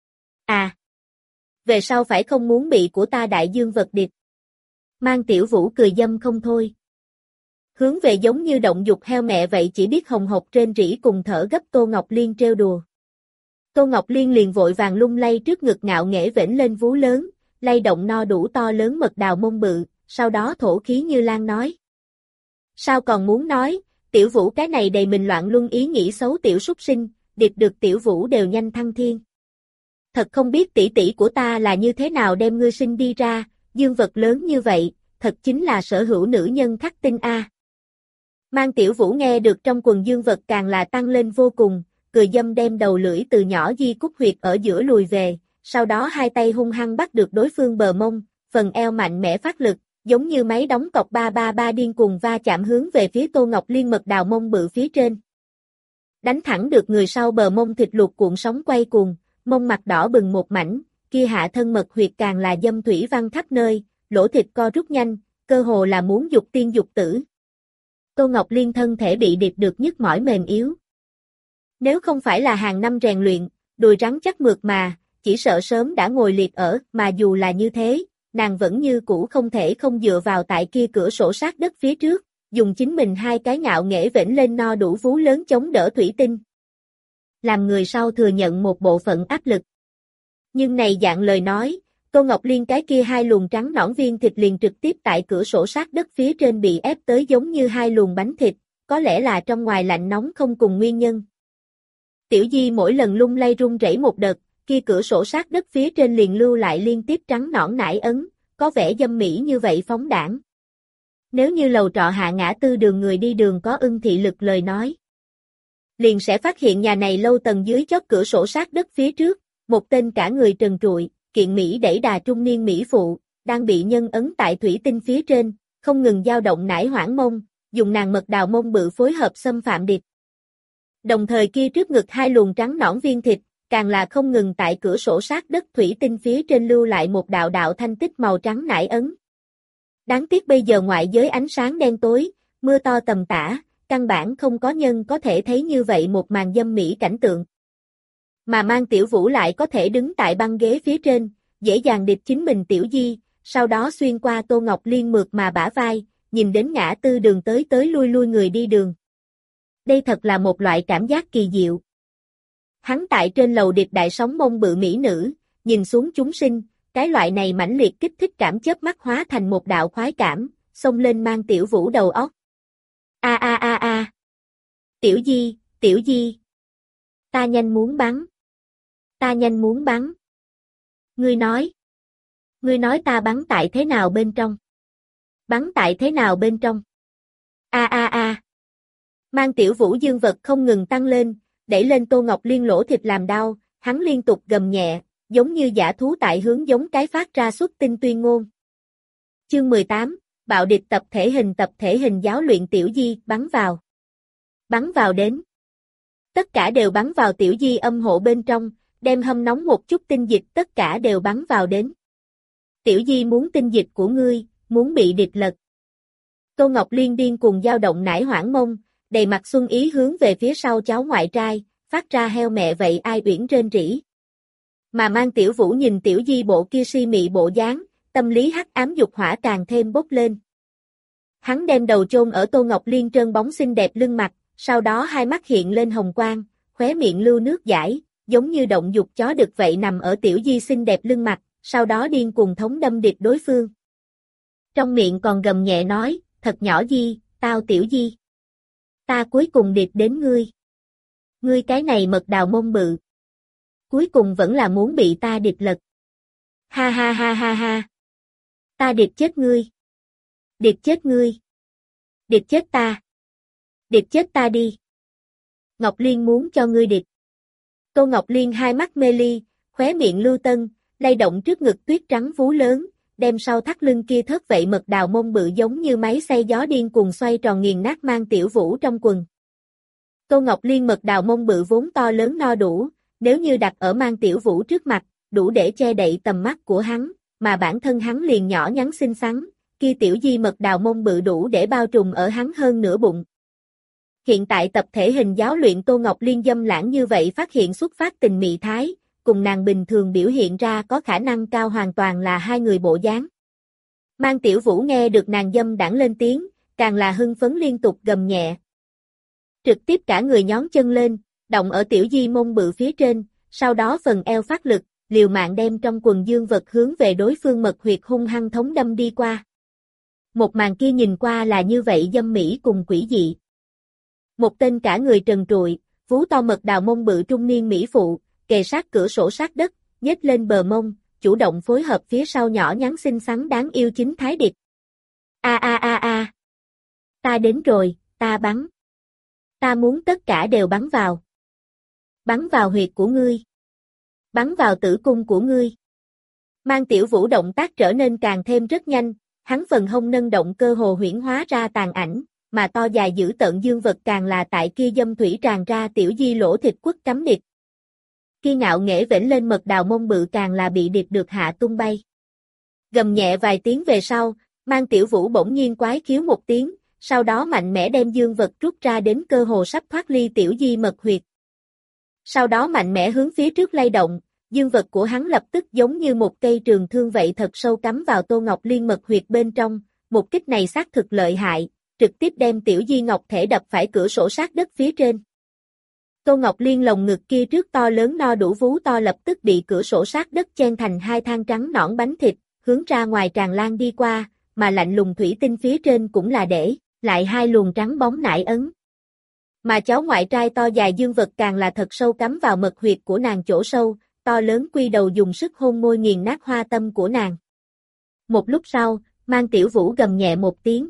À! Về sau phải không muốn bị của ta đại dương vật điệp. Mang tiểu Vũ cười dâm không thôi. Hướng về giống như động dục heo mẹ vậy chỉ biết hồng hộc trên rỉ cùng thở gấp Tô Ngọc Liên trêu đùa. Tô Ngọc Liên liền vội vàng lung lay trước ngực ngạo nghễ vểnh lên vú lớn, lay động no đủ to lớn mật đào mông bự, sau đó thổ khí như lan nói. Sao còn muốn nói, tiểu Vũ cái này đầy mình loạn luân ý nghĩ xấu tiểu súc sinh, điệp được tiểu Vũ đều nhanh thăng thiên. Thật không biết tỷ tỷ của ta là như thế nào đem ngươi sinh đi ra, dương vật lớn như vậy, thật chính là sở hữu nữ nhân khắc tinh a. Mang tiểu Vũ nghe được trong quần dương vật càng là tăng lên vô cùng, cười dâm đem đầu lưỡi từ nhỏ di cúc huyệt ở giữa lùi về, sau đó hai tay hung hăng bắt được đối phương bờ mông, phần eo mạnh mẽ phát lực, giống như máy đóng cọc ba ba ba điên cuồng va chạm hướng về phía Tô Ngọc Liên mật đào mông bự phía trên. Đánh thẳng được người sau bờ mông thịt luộc cuộn sóng quay cuồng, mông mặt đỏ bừng một mảnh, kia hạ thân mật huyệt càng là dâm thủy văng khắp nơi, lỗ thịt co rút nhanh, cơ hồ là muốn dục tiên dục tử. Tô Ngọc Liên thân thể bị điệp được nhức mỏi mềm yếu. Nếu không phải là hàng năm rèn luyện, đùi rắn chắc mượt mà, chỉ sợ sớm đã ngồi liệt ở, mà dù là như thế, nàng vẫn như cũ không thể không dựa vào tại kia cửa sổ sát đất phía trước, dùng chính mình hai cái ngạo nghễ vểnh lên no đủ vú lớn chống đỡ thủy tinh. Làm người sau thừa nhận một bộ phận áp lực. Nhưng này dạng lời nói, Tô Ngọc Liên cái kia hai luồng trắng nõn viên thịt liền trực tiếp tại cửa sổ sát đất phía trên bị ép tới giống như hai luồng bánh thịt, có lẽ là trong ngoài lạnh nóng không cùng nguyên nhân. Tiểu Di mỗi lần lung lay rung rẩy một đợt, kia cửa sổ sát đất phía trên liền lưu lại liên tiếp trắng nõn nải ấn, có vẻ dâm mỹ như vậy phóng đãng. Nếu như lầu trọ hạ ngã tư đường người đi đường có ưng thị lực lời nói, liền sẽ phát hiện nhà này lâu tầng dưới chót cửa sổ sát đất phía trước, một tên cả người trần trụi, kiện mỹ đẩy đà trung niên mỹ phụ, đang bị nhân ấn tại thủy tinh phía trên, không ngừng dao động nải hoảng mông, dùng nàng mật đào mông bự phối hợp xâm phạm địch. Đồng thời kia trước ngực hai luồng trắng nõn viên thịt, càng là không ngừng tại cửa sổ sát đất thủy tinh phía trên lưu lại một đạo đạo thanh tích màu trắng nải ấn. Đáng tiếc bây giờ ngoại giới ánh sáng đen tối, mưa to tầm tã, căn bản không có nhân có thể thấy như vậy một màn dâm mỹ cảnh tượng. Mà Mang Tiểu Vũ lại có thể đứng tại băng ghế phía trên, dễ dàng điệp chính mình Tiểu Di, sau đó xuyên qua Tô Ngọc Liên mượt mà bả vai, nhìn đến ngã tư đường tới tới lui lui người đi đường. Đây thật là một loại cảm giác kỳ diệu. Hắn tại trên lầu điệp đại sóng mông bự mỹ nữ, nhìn xuống chúng sinh, cái loại này mãnh liệt kích thích cảm chớp mắt hóa thành một đạo khoái cảm, xông lên Mang Tiểu Vũ đầu óc. A a a a. Tiểu Di, Tiểu Di. Ta nhanh muốn bắn. Ta nhanh muốn bắn. Ngươi nói. Ngươi nói ta bắn tại thế nào bên trong? Bắn tại thế nào bên trong? A a a. Mang Tiểu Vũ dương vật không ngừng tăng lên, đẩy lên Tô Ngọc Liên lỗ thịt làm đau, hắn liên tục gầm nhẹ, giống như dã thú tại hướng giống cái phát ra xuất tinh tuyên ngôn. Chương mười tám, bạo địch tập thể hình tập thể hình giáo luyện Tiểu Di, bắn vào. Bắn vào đến. Tất cả đều bắn vào Tiểu Di âm hộ bên trong, đem hâm nóng một chút tinh dịch tất cả đều bắn vào đến. Tiểu Di muốn tinh dịch của ngươi, muốn bị địch lật. Tô Ngọc Liên điên cùng dao động nải hoảng mông, đầy mặt xuân ý hướng về phía sau cháu ngoại trai, phát ra heo mẹ vậy ai uyển rên rỉ. Mà Mang Tiểu Vũ nhìn Tiểu Di bộ kia si mị bộ dáng, tâm lý hắc ám dục hỏa càng thêm bốc lên. Hắn đem đầu chôn ở Tô Ngọc Liên trơn bóng xinh đẹp lưng mặt, sau đó hai mắt hiện lên hồng quang, khóe miệng lưu nước dãi, giống như động dục chó đực vậy nằm ở Tiểu Di xinh đẹp lưng mặt, sau đó điên cuồng thống đâm địch đối phương. Trong miệng còn gầm nhẹ nói, thật nhỏ Di, tao Tiểu Di. Ta cuối cùng điệp đến ngươi. Ngươi cái này mật đào mông bự. Cuối cùng vẫn là muốn bị ta điệp lật. Ha ha ha ha ha. Ta điệp chết ngươi. Điệp chết ngươi. Điệp chết ta. Điệp chết ta đi. Ngọc Liên muốn cho ngươi điệp. Tô Ngọc Liên hai mắt mê ly, khóe miệng lưu tân, lay động trước ngực tuyết trắng vú lớn, đem sau thắt lưng kia thớt vậy mật đào mông bự giống như máy xay gió điên cuồng xoay tròn nghiền nát Mang Tiểu Vũ trong quần. Tô Ngọc Liên mật đào mông bự vốn to lớn no đủ, nếu như đặt ở Mang Tiểu Vũ trước mặt, đủ để che đậy tầm mắt của hắn, mà bản thân hắn liền nhỏ nhắn xinh xắn, kia Tiểu Di mật đào mông bự đủ để bao trùm ở hắn hơn nửa bụng. Hiện tại tập thể hình giáo luyện Tô Ngọc Liên dâm lãng như vậy phát hiện xuất phát tình mị thái, cùng nàng bình thường biểu hiện ra có khả năng cao hoàn toàn là hai người bộ dáng. Mang Tiểu Vũ nghe được nàng dâm đãng lên tiếng, càng là hưng phấn liên tục gầm nhẹ. Trực tiếp cả người nhón chân lên, động ở Tiểu Di mông bự phía trên, sau đó phần eo phát lực, liều mạng đem trong quần dương vật hướng về đối phương mật huyệt hung hăng thống đâm đi qua. Một màn kia nhìn qua là như vậy dâm mỹ cùng quỷ dị. Một tên cả người trần trụi, vú to mật đào mông bự trung niên mỹ phụ, kề sát cửa sổ sát đất, nhếch lên bờ mông, chủ động phối hợp phía sau nhỏ nhắn xinh xắn đáng yêu chính thái điệp. A a a a. Ta đến rồi, ta bắn. Ta muốn tất cả đều bắn vào. Bắn vào huyệt của ngươi. Bắn vào tử cung của ngươi. Mang Tiểu Vũ động tác trở nên càng thêm rất nhanh, hắn phần hông nâng động cơ hồ huyễn hóa ra tàn ảnh, mà to dài dữ tợn dương vật càng là tại kia dâm thủy tràn ra tiểu di lỗ thịt quất cắm địch. Kia ngạo nghễ vểnh lên mật đào mông bự càng là bị điệp được hạ tung bay. Gầm nhẹ vài tiếng về sau, Mang Tiểu Vũ bỗng nhiên quái khiếu một tiếng, sau đó mạnh mẽ đem dương vật rút ra đến cơ hồ sắp thoát ly tiểu di mật huyệt. Sau đó mạnh mẽ hướng phía trước lay động, dương vật của hắn lập tức giống như một cây trường thương vậy thật sâu cắm vào Tô Ngọc Liên mật huyệt bên trong, một kích này xác thực lợi hại, trực tiếp đem tiểu di ngọc thể đập phải cửa sổ sát đất phía trên. Tô Ngọc Liên lồng ngực kia trước to lớn no đủ vú to lập tức bị cửa sổ sát đất chen thành hai than trắng nõn bánh thịt, hướng ra ngoài tràn lan đi qua, mà lạnh lùng thủy tinh phía trên cũng là để lại hai luồng trắng bóng nải ấn. Mà cháu ngoại trai to dài dương vật càng là thật sâu cắm vào mật huyệt của nàng chỗ sâu, to lớn quy đầu dùng sức hôn môi nghiền nát hoa tâm của nàng. Một lúc sau, Mang Tiểu Vũ gầm nhẹ một tiếng.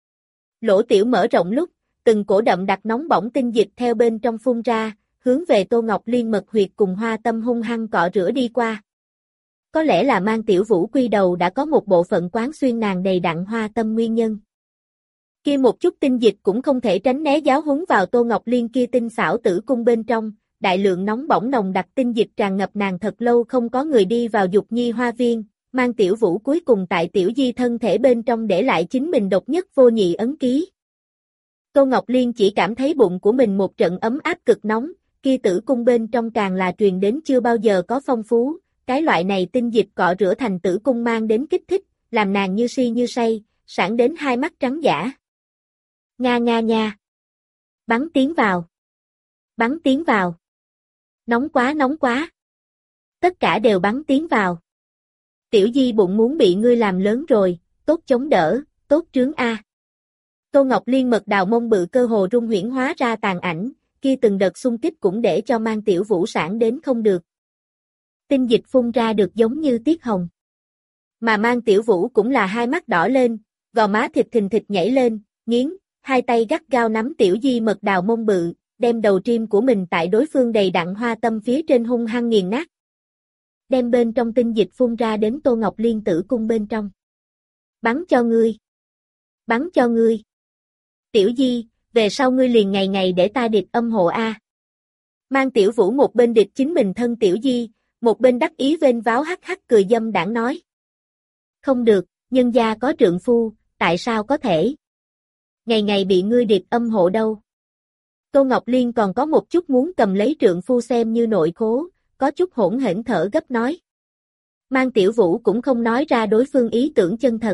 Lỗ tiểu mở rộng lúc, từng cổ đậm đặc nóng bỏng tinh dịch theo bên trong phun ra, hướng về Tô Ngọc Liên mật huyệt cùng hoa tâm hung hăng cọ rửa đi qua. Có lẽ là Mang Tiểu Vũ quy đầu đã có một bộ phận quán xuyên nàng đầy đặn hoa tâm nguyên nhân. Kia một chút tinh dịch cũng không thể tránh né giáo huấn vào Tô Ngọc Liên kia tinh xảo tử cung bên trong, đại lượng nóng bỏng nồng đặc tinh dịch tràn ngập nàng thật lâu không có người đi vào dục nhi hoa viên, Mang Tiểu Vũ cuối cùng tại tiểu di thân thể bên trong để lại chính mình độc nhất vô nhị ấn ký. Tô Ngọc Liên chỉ cảm thấy bụng của mình một trận ấm áp cực nóng, kia tử cung bên trong càng là truyền đến chưa bao giờ có phong phú, cái loại này tinh dịch cọ rửa thành tử cung mang đến kích thích, làm nàng như si như say, sảng đến hai mắt trắng dã. Nga nga nha. Bắn tiến vào. Bắn tiến vào. Nóng quá nóng quá. Tất cả đều bắn tiến vào. Tiểu di bụng muốn bị ngươi làm lớn rồi, tốt chống đỡ, tốt trướng a. Tô Ngọc Liên mật đào mông bự cơ hồ rung huyễn hóa ra tàn ảnh, kia từng đợt xung kích cũng để cho Mang Tiểu Vũ sản đến không được. Tinh dịch phun ra được giống như tiết hồng. Mà Mang Tiểu Vũ cũng là hai mắt đỏ lên, gò má thịt thình thịt nhảy lên, nghiến, hai tay gắt gao nắm tiểu di mật đào mông bự, đem đầu trim của mình tại đối phương đầy đặn hoa tâm phía trên hung hăng nghiền nát. Đem bên trong tinh dịch phun ra đến Tô Ngọc Liên tử cung bên trong. Bắn cho ngươi. Bắn cho ngươi. Tiểu di, về sau ngươi liền ngày ngày để ta địch âm hộ a. Mang Tiểu Vũ một bên địch chính mình thân tiểu di, một bên đắc ý vênh váo hắc hắc cười dâm đảng nói. Không được, nhân gia có trượng phu, tại sao có thể? Ngày ngày bị ngươi địch âm hộ đâu. Tô Ngọc Liên còn có một chút muốn cầm lấy trượng phu xem như nội khố, có chút hỗn hển thở gấp nói. Mang Tiểu Vũ cũng không nói ra đối phương ý tưởng chân thật.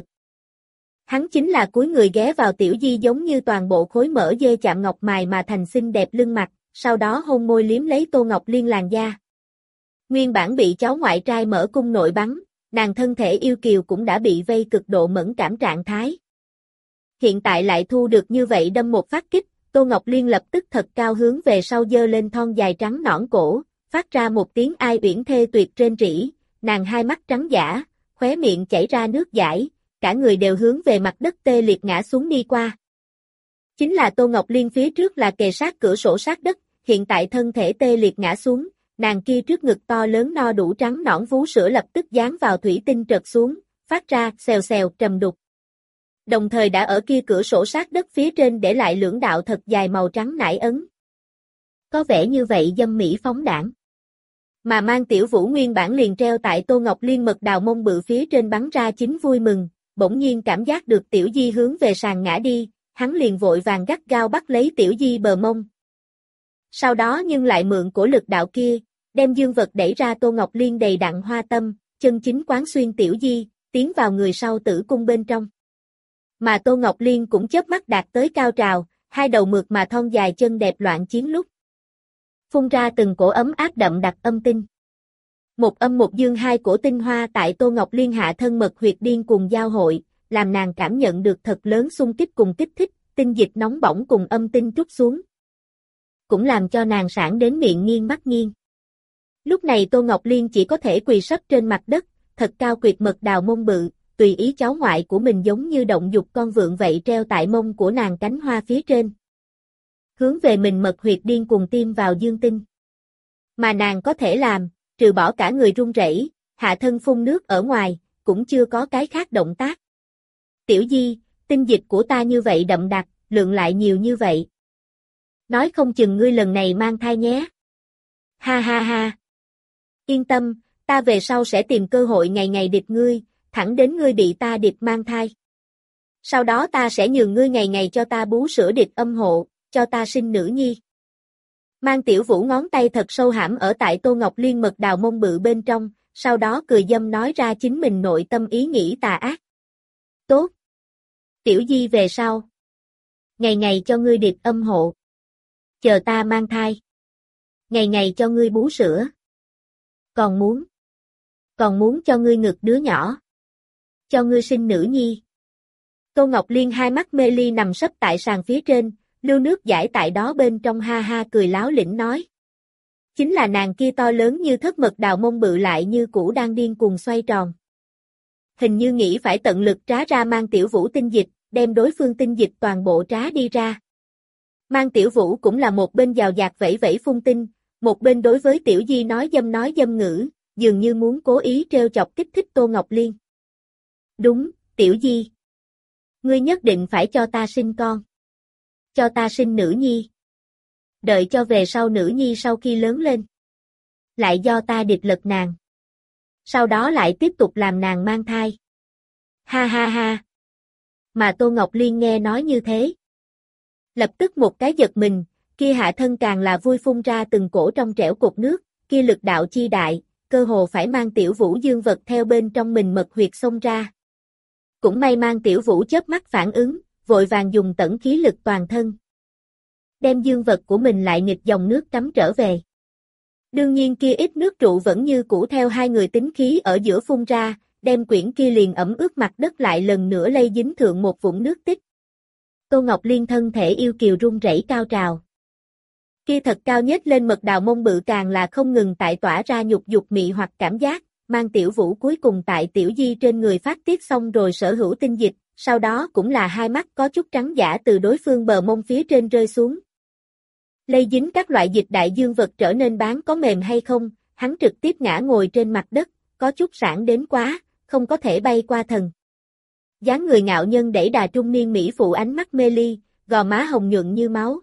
Hắn chính là cúi người ghé vào tiểu di giống như toàn bộ khối mỡ dê chạm ngọc mài mà thành xinh đẹp lưng mặt, sau đó hôn môi liếm lấy Tô Ngọc Liên làn da. Nguyên bản bị cháu ngoại trai mở cung nội bắn, nàng thân thể yêu kiều cũng đã bị vây cực độ mẫn cảm trạng thái. Hiện tại lại thu được như vậy đâm một phát kích, Tô Ngọc Liên lập tức thật cao hướng về sau giơ lên thon dài trắng nõn cổ, phát ra một tiếng ai uyển thê tuyệt rên rỉ, nàng hai mắt trắng dã, khóe miệng chảy ra nước dãi, cả người đều hướng về mặt đất tê liệt ngã xuống đi qua. Chính là Tô Ngọc Liên phía trước là kề sát cửa sổ sát đất, hiện tại thân thể tê liệt ngã xuống, nàng kia trước ngực to lớn no đủ trắng nõn vú sữa lập tức dán vào thủy tinh trật xuống, phát ra xèo xèo trầm đục. Đồng thời đã ở kia cửa sổ sát đất phía trên để lại lưỡng đạo thật dài màu trắng nải ấn. Có vẻ như vậy dâm mỹ phóng đảng. Mà Mang Tiểu Vũ nguyên bản liền treo tại Tô Ngọc Liên mật đào mông bự phía trên bắn ra chính vui mừng, bỗng nhiên cảm giác được tiểu di hướng về sàn ngã đi, hắn liền vội vàng gắt gao bắt lấy tiểu di bờ mông. Sau đó nhưng lại mượn cổ lực đạo kia, đem dương vật đẩy ra Tô Ngọc Liên đầy đặn hoa tâm, chân chính quán xuyên tiểu di, tiến vào người sau tử cung bên trong. Mà Tô Ngọc Liên cũng chớp mắt đạt tới cao trào, hai đầu mượt mà thon dài chân đẹp loạn chiến lúc. Phun ra từng cổ ấm áp đậm đặc âm tinh. Một âm một dương hai cổ tinh hoa tại Tô Ngọc Liên hạ thân mật huyệt điên cùng giao hội, làm nàng cảm nhận được thật lớn xung kích cùng kích thích, tinh dịch nóng bỏng cùng âm tinh trút xuống. Cũng làm cho nàng sản đến miệng nghiêng mắt nghiêng. Lúc này Tô Ngọc Liên chỉ có thể quỳ sấp trên mặt đất, thật cao quyệt mật đào mông bự, tùy ý cháu ngoại của mình giống như động dục con vượn vậy treo tại mông của nàng cánh hoa phía trên. Hướng về mình mật huyệt điên cùng tiêm vào dương tinh. Mà nàng có thể làm, trừ bỏ cả người run rẩy, hạ thân phun nước ở ngoài, cũng chưa có cái khác động tác. Tiểu Di, tinh dịch của ta như vậy đậm đặc, lượng lại nhiều như vậy. Nói không chừng ngươi lần này mang thai nhé. Ha ha ha. Yên tâm, ta về sau sẽ tìm cơ hội ngày ngày điệp ngươi, thẳng đến ngươi bị ta điệp mang thai. Sau đó ta sẽ nhường ngươi ngày ngày cho ta bú sữa điệp âm hộ, cho ta sinh nữ nhi. Mang Tiểu Vũ ngón tay thật sâu hãm ở tại Tô Ngọc Liên mật đào mông bự bên trong, sau đó cười dâm nói ra chính mình nội tâm ý nghĩ tà ác. Tốt. Tiểu Di về sau. Ngày ngày cho ngươi điệp âm hộ. Chờ ta mang thai. Ngày ngày cho ngươi bú sữa. Còn muốn. Còn muốn cho ngươi ngực đứa nhỏ. Cho ngươi sinh nữ nhi. Tô Ngọc Liên hai mắt mê ly nằm sấp tại sàn phía trên, lưu nước giải tại đó bên trong ha ha cười láo lĩnh nói. Chính là nàng kia to lớn như thất mật đào mông bự lại như cũ đang điên cuồng xoay tròn. Hình như nghĩ phải tận lực trá ra Mang Tiểu Vũ tinh dịch, đem đối phương tinh dịch toàn bộ trá đi ra. Mang Tiểu Vũ cũng là một bên giàu dạt vẫy vẫy phun tinh, một bên đối với Tiểu Di nói dâm nói dâm ngữ, dường như muốn cố ý trêu chọc kích thích Tô Ngọc Liên. Đúng, Tiểu Di. Ngươi nhất định phải cho ta sinh con. Cho ta sinh nữ nhi. Đợi cho về sau nữ nhi sau khi lớn lên. Lại do ta điệp lật nàng. Sau đó lại tiếp tục làm nàng mang thai. Ha ha ha. Mà Tô Ngọc Liên nghe nói như thế. Lập tức một cái giật mình, kia hạ thân càng là vui phun ra từng cổ trong trẻo cục nước, kia lực đạo chi đại, cơ hồ phải Mang Tiểu Vũ dương vật theo bên trong mình mật huyệt xông ra. Cũng may Mang Tiểu Vũ chớp mắt phản ứng, vội vàng dùng tẩn khí lực toàn thân. Đem dương vật của mình lại nghịch dòng nước cắm trở về. Đương nhiên kia ít nước trụ vẫn như cũ theo hai người tính khí ở giữa phun ra, đem quyển kia liền ẩm ướt mặt đất lại lần nữa lây dính thượng một vũng nước tích. Tô Ngọc Liên thân thể yêu kiều run rẩy cao trào. Kia thật cao nhất lên mật đào mông bự càng là không ngừng tại tỏa ra nhục dục mị hoặc cảm giác, Mang Tiểu Vũ cuối cùng tại Tiểu Di trên người phát tiết xong rồi sở hữu tinh dịch, sau đó cũng là hai mắt có chút trắng giả từ đối phương bờ mông phía trên rơi xuống. Lây dính các loại dịch đại dương vật trở nên bán có mềm hay không, hắn trực tiếp ngã ngồi trên mặt đất, có chút sảng đến quá, không có thể bay qua thần. Dáng người ngạo nhân đẩy đà trung niên mỹ phụ ánh mắt mê ly, gò má hồng nhuận như máu.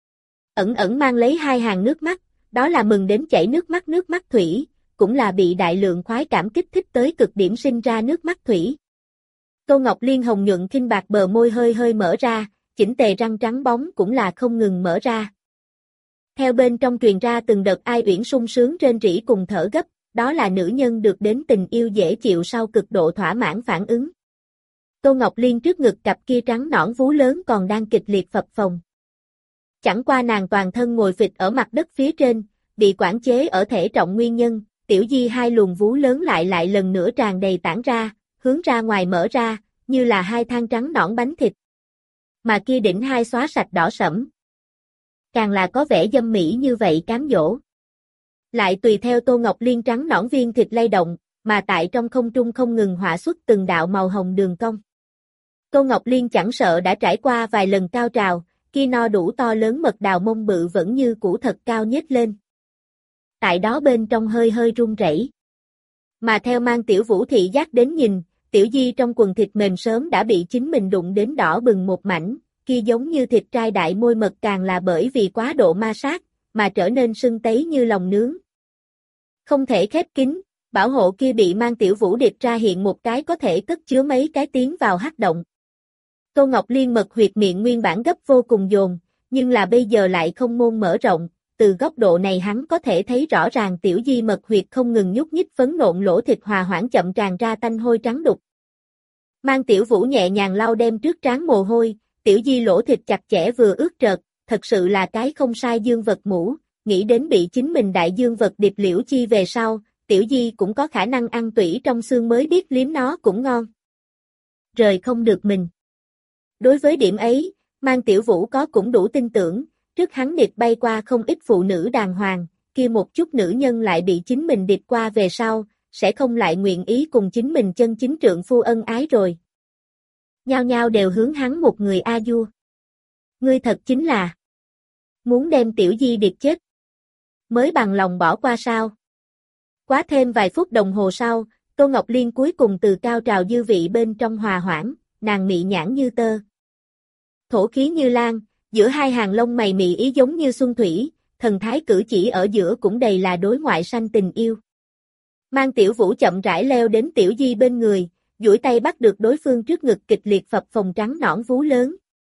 Ẩn ẩn mang lấy hai hàng nước mắt, đó là mừng đến chảy nước mắt nước mắt thủy, cũng là bị đại lượng khoái cảm kích thích tới cực điểm sinh ra nước mắt thủy. Tô Ngọc Liên hồng nhuận kinh bạc bờ môi hơi hơi mở ra, chỉnh tề răng trắng bóng cũng là không ngừng mở ra. Theo bên trong truyền ra từng đợt ai uyển sung sướng rên rỉ cùng thở gấp, đó là nữ nhân được đến tình yêu dễ chịu sau cực độ thỏa mãn phản ứng. Tô Ngọc Liên trước ngực cặp kia trắng nõn vú lớn còn đang kịch liệt phập phồng. Chẳng qua nàng toàn thân ngồi phịch ở mặt đất phía trên, bị quản chế ở thể trọng nguyên nhân, Tiểu Di hai luồng vú lớn lại lại lần nữa tràn đầy tản ra, hướng ra ngoài mở ra, như là hai than trắng nõn bánh thịt. Mà kia đỉnh hai xóa sạch đỏ sẫm. Càng là có vẻ dâm mỹ như vậy cám dỗ. Lại tùy theo Tô Ngọc Liên trắng nõn viên thịt lay động, mà tại trong không trung không ngừng họa xuất từng đạo màu hồng đường cong. Tô Ngọc Liên chẳng sợ đã trải qua vài lần cao trào, kia no đủ to lớn mật đào mông bự vẫn như cũ thật cao nhếch lên. Tại đó bên trong hơi hơi run rẩy. Mà theo Mang Tiểu Vũ thị giác đến nhìn, Tiểu Di trong quần thịt mềm sớm đã bị chính mình đụng đến đỏ bừng một mảnh, kia giống như thịt trai đại môi mật càng là bởi vì quá độ ma sát, mà trở nên sưng tấy như lòng nướng. Không thể khép kín, bảo hộ kia bị Mang Tiểu Vũ điệp ra hiện một cái có thể cất chứa mấy cái tiến vào hắc động. Tô Ngọc Liên mật huyệt miệng nguyên bản gấp vô cùng dồn, nhưng là bây giờ lại không môn mở rộng, từ góc độ này hắn có thể thấy rõ ràng Tiểu Di mật huyệt không ngừng nhúc nhích phấn nộn lỗ thịt hòa hoãn chậm tràn ra tanh hôi trắng đục. Mang Tiểu Vũ nhẹ nhàng lau đem trước trán mồ hôi, Tiểu Di lỗ thịt chặt chẽ vừa ướt trợt, thật sự là cái không sai dương vật mũ, nghĩ đến bị chính mình đại dương vật điệp liễu chi về sau, Tiểu Di cũng có khả năng ăn tủy trong xương mới biết liếm nó cũng ngon. Rời không được mình. Đối với điểm ấy, Mang Tiểu Vũ có cũng đủ tin tưởng, trước hắn điệp bay qua không ít phụ nữ đàng hoàng, kia một chút nữ nhân lại bị chính mình điệp qua về sau, sẽ không lại nguyện ý cùng chính mình chân chính trượng phu ân ái rồi. Nhao nhao đều hướng hắn một người a vua. Ngươi thật chính là muốn đem Tiểu Di điệp chết. Mới bằng lòng bỏ qua sao? Quá thêm vài phút đồng hồ sau, Tô Ngọc Liên cuối cùng từ cao trào dư vị bên trong hòa hoãn, nàng mị nhãn như tơ. Thổ khí như lan, giữa hai hàng lông mày mị ý giống như xuân thủy, thần thái cử chỉ ở giữa cũng đầy là đối ngoại sanh tình yêu. Mang Tiểu Vũ chậm rãi leo đến Tiểu Di bên người, duỗi tay bắt được đối phương trước ngực kịch liệt phập phồng trắng nõn vú lớn.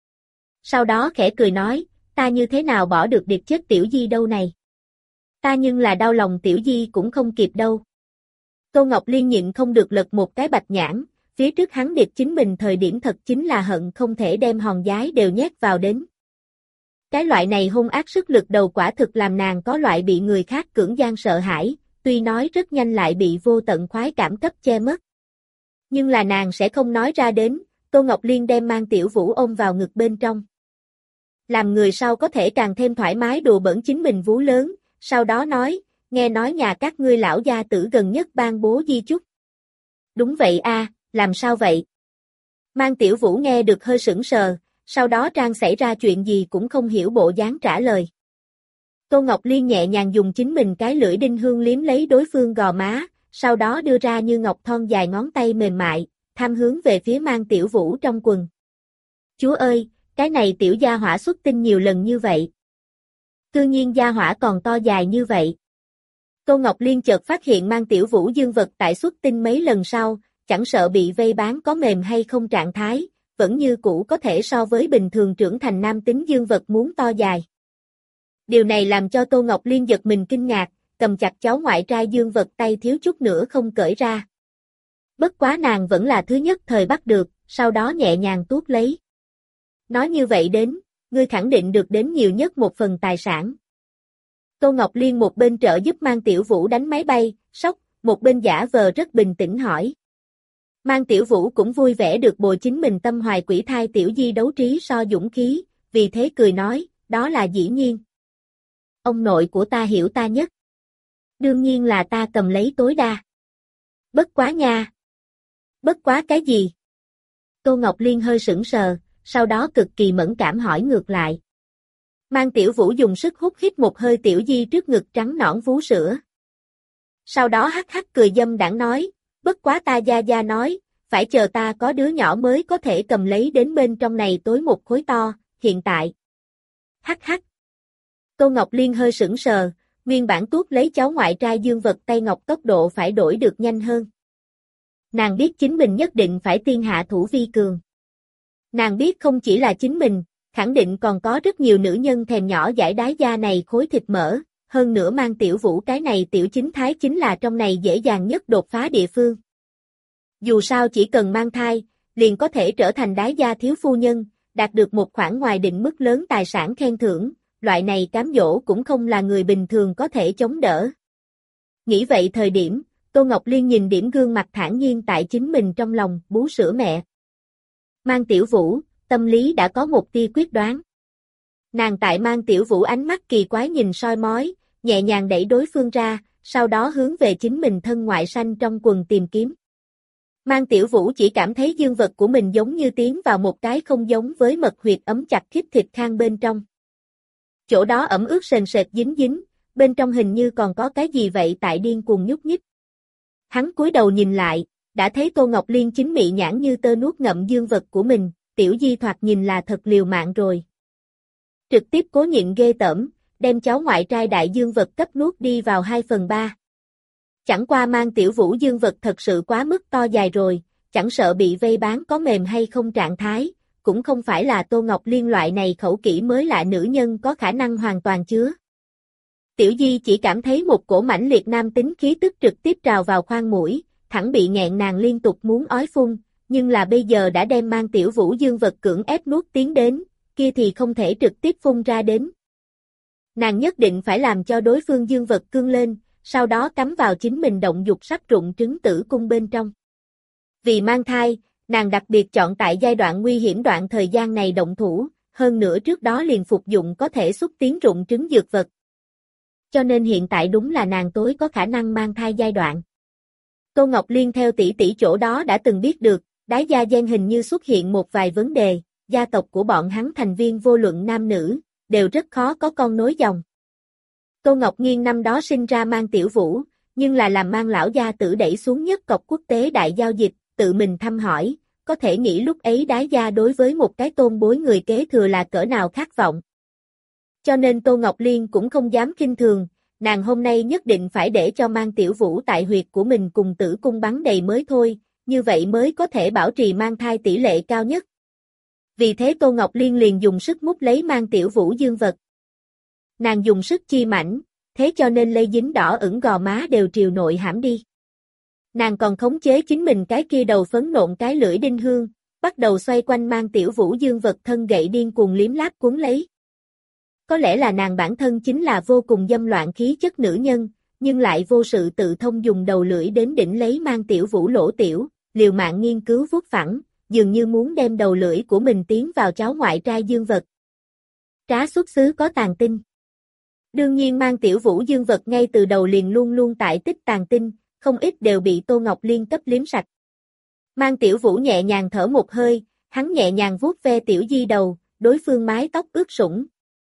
Sau đó khẽ cười nói, ta như thế nào bỏ được điệp chết Tiểu Di đâu này. Ta nhưng là đau lòng Tiểu Di cũng không kịp đâu. Tô Ngọc Liên nhịn không được lật một cái bạch nhãn, phía trước hắn điệp chính mình thời điểm thật chính là hận không thể đem hòn giái đều nhét vào đến. Cái loại này hung ác sức lực đầu quả thực làm nàng có loại bị người khác cưỡng gian sợ hãi, tuy nói rất nhanh lại bị vô tận khoái cảm cấp che mất. Nhưng là nàng sẽ không nói ra đến, Tô Ngọc Liên đem Mang Tiểu Vũ ôm vào ngực bên trong. Làm người sau có thể càng thêm thoải mái đùa bỡn chính mình vú lớn, sau đó nói, nghe nói nhà các ngươi lão gia tử gần nhất ban bố di chúc. Đúng vậy a, làm sao vậy? Mang Tiểu Vũ nghe được hơi sững sờ, sau đó trang xảy ra chuyện gì cũng không hiểu bộ dáng trả lời. Tô Ngọc Liên nhẹ nhàng dùng chính mình cái lưỡi đinh hương liếm lấy đối phương gò má, sau đó đưa ra như ngọc thon dài ngón tay mềm mại, tham hướng về phía Mang Tiểu Vũ trong quần. Chúa ơi, cái này tiểu gia hỏa xuất tinh nhiều lần như vậy. Cư nhiên gia hỏa còn to dài như vậy. Tô Ngọc Liên chợt phát hiện Mang Tiểu Vũ dương vật tại xuất tinh mấy lần sau, chẳng sợ bị vây bán có mềm hay không trạng thái, vẫn như cũ có thể so với bình thường trưởng thành nam tính dương vật muốn to dài. Điều này làm cho Tô Ngọc Liên giật mình kinh ngạc, cầm chặt cháu ngoại trai dương vật tay thiếu chút nữa không cởi ra. Bất quá nàng vẫn là thứ nhất thời bắt được, sau đó nhẹ nhàng tuốt lấy. Nói như vậy đến, ngươi khẳng định được đến nhiều nhất một phần tài sản. Tô Ngọc Liên một bên trợ giúp Mang Tiểu Vũ đánh máy bay, sóc, một bên giả vờ rất bình tĩnh hỏi. Mang Tiểu Vũ cũng vui vẻ được bồi chính mình tâm hoài quỷ thai Tiểu Di đấu trí so dũng khí, vì thế cười nói, đó là dĩ nhiên. Ông nội của ta hiểu ta nhất. Đương nhiên là ta cầm lấy tối đa. Bất quá nha. Bất quá cái gì? Tô Ngọc Liên hơi sững sờ, sau đó cực kỳ mẫn cảm hỏi ngược lại. Mang Tiểu Vũ dùng sức hút hít một hơi Tiểu Di trước ngực trắng nõn vú sữa. Sau đó hắc hắc cười dâm đãng nói, bất quá ta gia gia nói, phải chờ ta có đứa nhỏ mới có thể cầm lấy đến bên trong này tối một khối to, hiện tại. Hắc hắc. Tô Ngọc Liên hơi sững sờ, nguyên bản tuốt lấy cháu ngoại trai dương vật tay ngọc tốc độ phải đổi được nhanh hơn. Nàng biết chính mình nhất định phải tiên hạ thủ vi cường. Nàng biết không chỉ là chính mình, khẳng định còn có rất nhiều nữ nhân thèm nhỏ giải đái da này khối thịt mỡ, hơn nữa Mang Tiểu Vũ cái này tiểu chính thái chính là trong này dễ dàng nhất đột phá địa phương. Dù sao chỉ cần mang thai, liền có thể trở thành đái da thiếu phu nhân, đạt được một khoản ngoài định mức lớn tài sản khen thưởng, loại này cám dỗ cũng không là người bình thường có thể chống đỡ. Nghĩ vậy thời điểm, Tô Ngọc Liên nhìn điểm gương mặt thản nhiên tại chính mình trong lòng, bú sữa mẹ. Mang Tiểu Vũ, tâm lý đã có một tia quyết đoán. Nàng tại Mang Tiểu Vũ ánh mắt kỳ quái nhìn soi mói, nhẹ nhàng đẩy đối phương ra, sau đó hướng về chính mình thân ngoại sanh trong quần tìm kiếm. Mang Tiểu Vũ chỉ cảm thấy dương vật của mình giống như tiến vào một cái không giống với mật huyệt ấm chặt khiếp thịt khang bên trong. Chỗ đó ẩm ướt sền sệt dính dính, bên trong hình như còn có cái gì vậy tại điên cuồng nhúc nhích. Hắn cúi đầu nhìn lại, đã thấy Tô Ngọc Liên chính mị nhãn như tơ nuốt ngậm dương vật của mình, Tiểu Di thoạt nhìn là thật liều mạng rồi. Trực tiếp cố nhịn ghê tởm, đem cháu ngoại trai đại dương vật cấp nuốt đi vào hai phần ba. Chẳng qua Mang Tiểu Vũ dương vật thật sự quá mức to dài rồi, chẳng sợ bị vây bán có mềm hay không trạng thái, cũng không phải là Tô Ngọc Liên loại này khẩu kỹ mới lạ nữ nhân có khả năng hoàn toàn chứa. Tiểu Di chỉ cảm thấy một cổ mãnh liệt nam tính khí tức trực tiếp trào vào khoang mũi, thẳng bị nghẹn nàng liên tục muốn ói phun, nhưng là bây giờ đã đem Mang Tiểu Vũ dương vật cưỡng ép nuốt tiến đến, kia thì không thể trực tiếp phun ra đến. Nàng nhất định phải làm cho đối phương dương vật cương lên, sau đó cắm vào chính mình động dục sắp rụng trứng tử cung bên trong. Vì mang thai, nàng đặc biệt chọn tại giai đoạn nguy hiểm đoạn thời gian này động thủ, hơn nữa trước đó liền phục dụng có thể xúc tiến rụng trứng dược vật. Cho nên hiện tại đúng là nàng tối có khả năng mang thai giai đoạn. Tô Ngọc Liên theo tỷ tỷ chỗ đó đã từng biết được, đái da gen hình như xuất hiện một vài vấn đề, gia tộc của bọn hắn thành viên vô luận nam nữ, đều rất khó có con nối dòng. Tô Ngọc Nghiên năm đó sinh ra Mang Tiểu Vũ, nhưng là làm Mang lão gia tử đẩy xuống nhất cọc quốc tế đại giao dịch, tự mình thăm hỏi, có thể nghĩ lúc ấy Đái gia đối với một cái tôn bối người kế thừa là cỡ nào khát vọng. Cho nên Tô Ngọc Liên cũng không dám khinh thường, nàng hôm nay nhất định phải để cho Mang Tiểu Vũ tại huyệt của mình cùng tử cung bắn đầy mới thôi, như vậy mới có thể bảo trì mang thai tỷ lệ cao nhất. Vì thế Tô Ngọc Liên liền dùng sức mút lấy Mang Tiểu Vũ dương vật. Nàng dùng sức chi mảnh, thế cho nên lây dính đỏ ửng gò má đều triều nội hãm đi. Nàng còn khống chế chính mình cái kia đầu phấn nộn cái lưỡi đinh hương, bắt đầu xoay quanh Mang Tiểu Vũ dương vật thân gậy điên cuồng liếm láp cuốn lấy. Có lẽ là nàng bản thân chính là vô cùng dâm loạn khí chất nữ nhân, nhưng lại vô sự tự thông dùng đầu lưỡi đến đỉnh lấy Mang Tiểu Vũ lỗ tiểu, liều mạng nghiên cứu vuốt phẳng, dường như muốn đem đầu lưỡi của mình tiến vào cháu ngoại trai dương vật. Trá xuất xứ có tàn tinh. Đương nhiên Mang Tiểu Vũ dương vật ngay từ đầu liền luôn luôn tại tích tàn tinh, không ít đều bị Tô Ngọc Liên cấp liếm sạch. Mang Tiểu Vũ nhẹ nhàng thở một hơi, hắn nhẹ nhàng vuốt ve Tiểu Di đầu, đối phương mái tóc ướt sũng.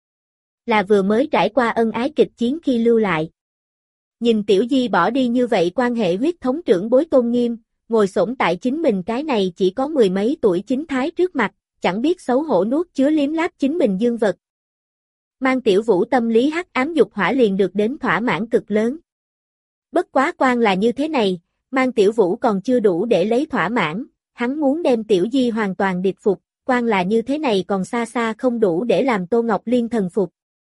Là vừa mới trải qua ân ái kịch chiến khi lưu lại. Nhìn Tiểu Di bỏ đi như vậy quan hệ huyết thống trưởng bối tôn nghiêm, ngồi xổm tại chính mình cái này chỉ có mười mấy tuổi chính thái trước mặt, chẳng biết xấu hổ nuốt chứa liếm láp chính mình dương vật. Mang Tiểu Vũ tâm lý hắc ám dục hỏa liền được đến thỏa mãn cực lớn. Bất quá quan là như thế này, Mang Tiểu Vũ còn chưa đủ để lấy thỏa mãn, hắn muốn đem Tiểu Di hoàn toàn điệp phục, quan là như thế này còn xa xa không đủ để làm Tô Ngọc Liên thần phục.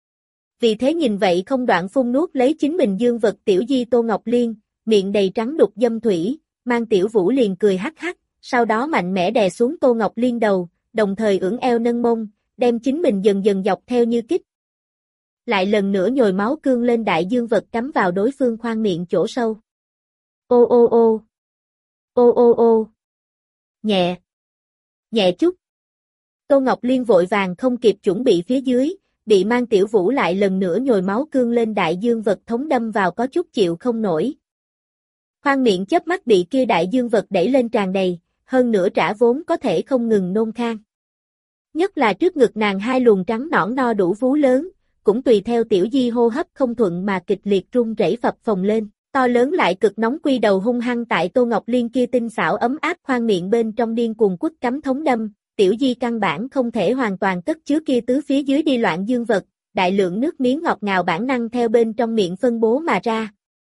Vì thế nhìn vậy không đoạn phun nuốt lấy chính mình dương vật Tiểu Di Tô Ngọc Liên, miệng đầy trắng đục dâm thủy, Mang Tiểu Vũ liền cười hắc hắc, sau đó mạnh mẽ đè xuống Tô Ngọc Liên đầu, đồng thời ưỡn eo nâng mông, đem chính mình dần dần dọc theo như kích. Lại lần nữa nhồi máu cương lên đại dương vật cắm vào đối phương khoang miệng chỗ sâu. Ô ô ô. Ô ô ô. Nhẹ. Nhẹ chút. Tô Ngọc Liên vội vàng không kịp chuẩn bị phía dưới, bị Mang Tiểu Vũ lại lần nữa nhồi máu cương lên đại dương vật thống đâm vào có chút chịu không nổi. Khoang miệng chớp mắt bị kia đại dương vật đẩy lên tràn đầy, hơn nữa trả vốn có thể không ngừng nôn khan. Nhất là trước ngực nàng hai luồng trắng nõn no đủ vú lớn, cũng tùy theo Tiểu Di hô hấp không thuận mà kịch liệt run rẩy phập phồng lên, to lớn lại cực nóng quy đầu hung hăng tại Tô Ngọc Liên kia tinh xảo ấm áp khoang miệng bên trong điên cuồng quất cắm thống đâm, Tiểu Di căn bản không thể hoàn toàn cất chứa kia tứ phía dưới đi loạn dương vật, đại lượng nước miếng ngọt ngào bản năng theo bên trong miệng phân bố mà ra.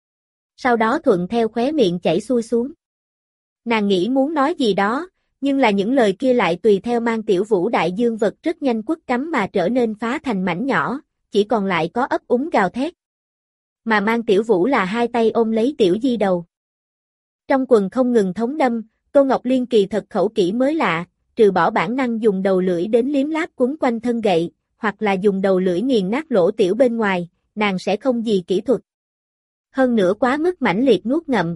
Sau đó thuận theo khóe miệng chảy xuôi xuống. Nàng nghĩ muốn nói gì đó, nhưng là những lời kia lại tùy theo Mang Tiểu Vũ đại dương vật rất nhanh quất cắm mà trở nên phá thành mảnh nhỏ, chỉ còn lại có ấp úng gào thét. Mà Mang Tiểu Vũ là hai tay ôm lấy Tiểu Di đầu. Trong quần không ngừng thống đâm, Tô Ngọc Liên kỳ thật khẩu kỹ mới lạ, trừ bỏ bản năng dùng đầu lưỡi đến liếm láp quấn quanh thân gậy, hoặc là dùng đầu lưỡi nghiền nát lỗ tiểu bên ngoài, nàng sẽ không gì kỹ thuật. Hơn nữa quá mức mãnh liệt nuốt ngậm.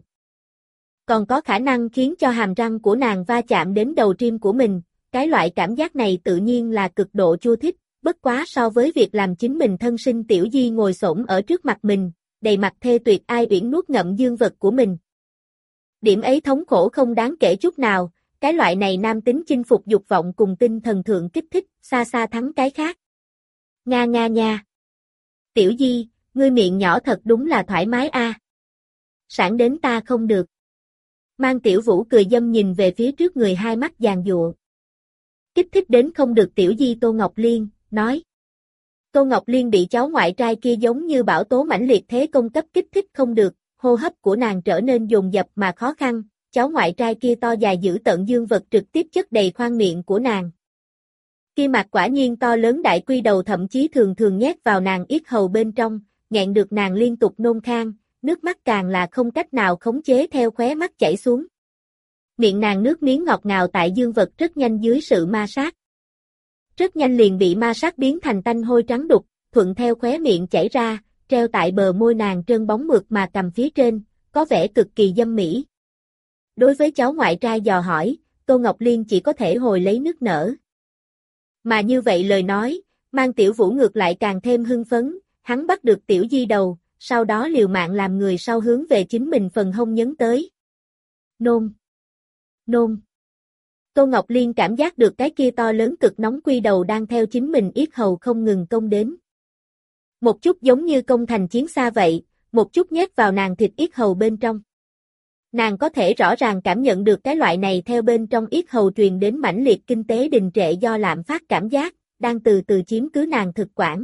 Còn có khả năng khiến cho hàm răng của nàng va chạm đến đầu tim của mình, cái loại cảm giác này tự nhiên là cực độ chua thích, bất quá so với việc làm chính mình thân sinh Tiểu Di ngồi xổm ở trước mặt mình, đầy mặt thê tuyệt ai uyển nuốt ngậm dương vật của mình. Điểm ấy thống khổ không đáng kể chút nào, cái loại này nam tính chinh phục dục vọng cùng tinh thần thượng kích thích, xa xa thắng cái khác. Nga nga nha. Tiểu Di, ngươi miệng nhỏ thật đúng là thoải mái a. À. Sảng đến ta không được. Mang Tiểu Vũ cười dâm nhìn về phía trước người hai mắt giàn giụa. Kích thích đến không được Tiểu Di Tô Ngọc Liên, nói. Tô Ngọc Liên bị cháu ngoại trai kia giống như bão tố mãnh liệt thế công cấp kích thích không được, hô hấp của nàng trở nên dồn dập mà khó khăn, cháu ngoại trai kia to dài giữ tận dương vật trực tiếp chất đầy khoang miệng của nàng. Kia mặt quả nhiên to lớn đại quy đầu thậm chí thường thường nhét vào nàng yết hầu bên trong, nghẹn được nàng liên tục nôn khan, nước mắt càng là không cách nào khống chế theo khóe mắt chảy xuống. Miệng nàng nước miếng ngọt ngào tại dương vật rất nhanh dưới sự ma sát. Rất nhanh liền bị ma sát biến thành tanh hôi trắng đục, thuận theo khóe miệng chảy ra, treo tại bờ môi nàng trơn bóng mượt mà cầm phía trên, có vẻ cực kỳ dâm mỹ. Đối với cháu ngoại trai dò hỏi, Tô Ngọc Liên chỉ có thể hồi lấy nước nở. Mà như vậy lời nói, Mang Tiểu Vũ ngược lại càng thêm hưng phấn, hắn bắt được Tiểu Di đầu, sau đó liều mạng làm người sau hướng về chính mình phần hông nhấn tới. Nôn. Nôn. Tô Ngọc Liên cảm giác được cái kia to lớn cực nóng quy đầu đang theo chính mình yết hầu không ngừng công đến. Một chút giống như công thành chiến xa vậy, một chút nhét vào nàng thịt yết hầu bên trong. Nàng có thể rõ ràng cảm nhận được cái loại này theo bên trong yết hầu truyền đến mãnh liệt kinh tế đình trệ do lạm phát cảm giác, đang từ từ chiếm cứ nàng thực quản.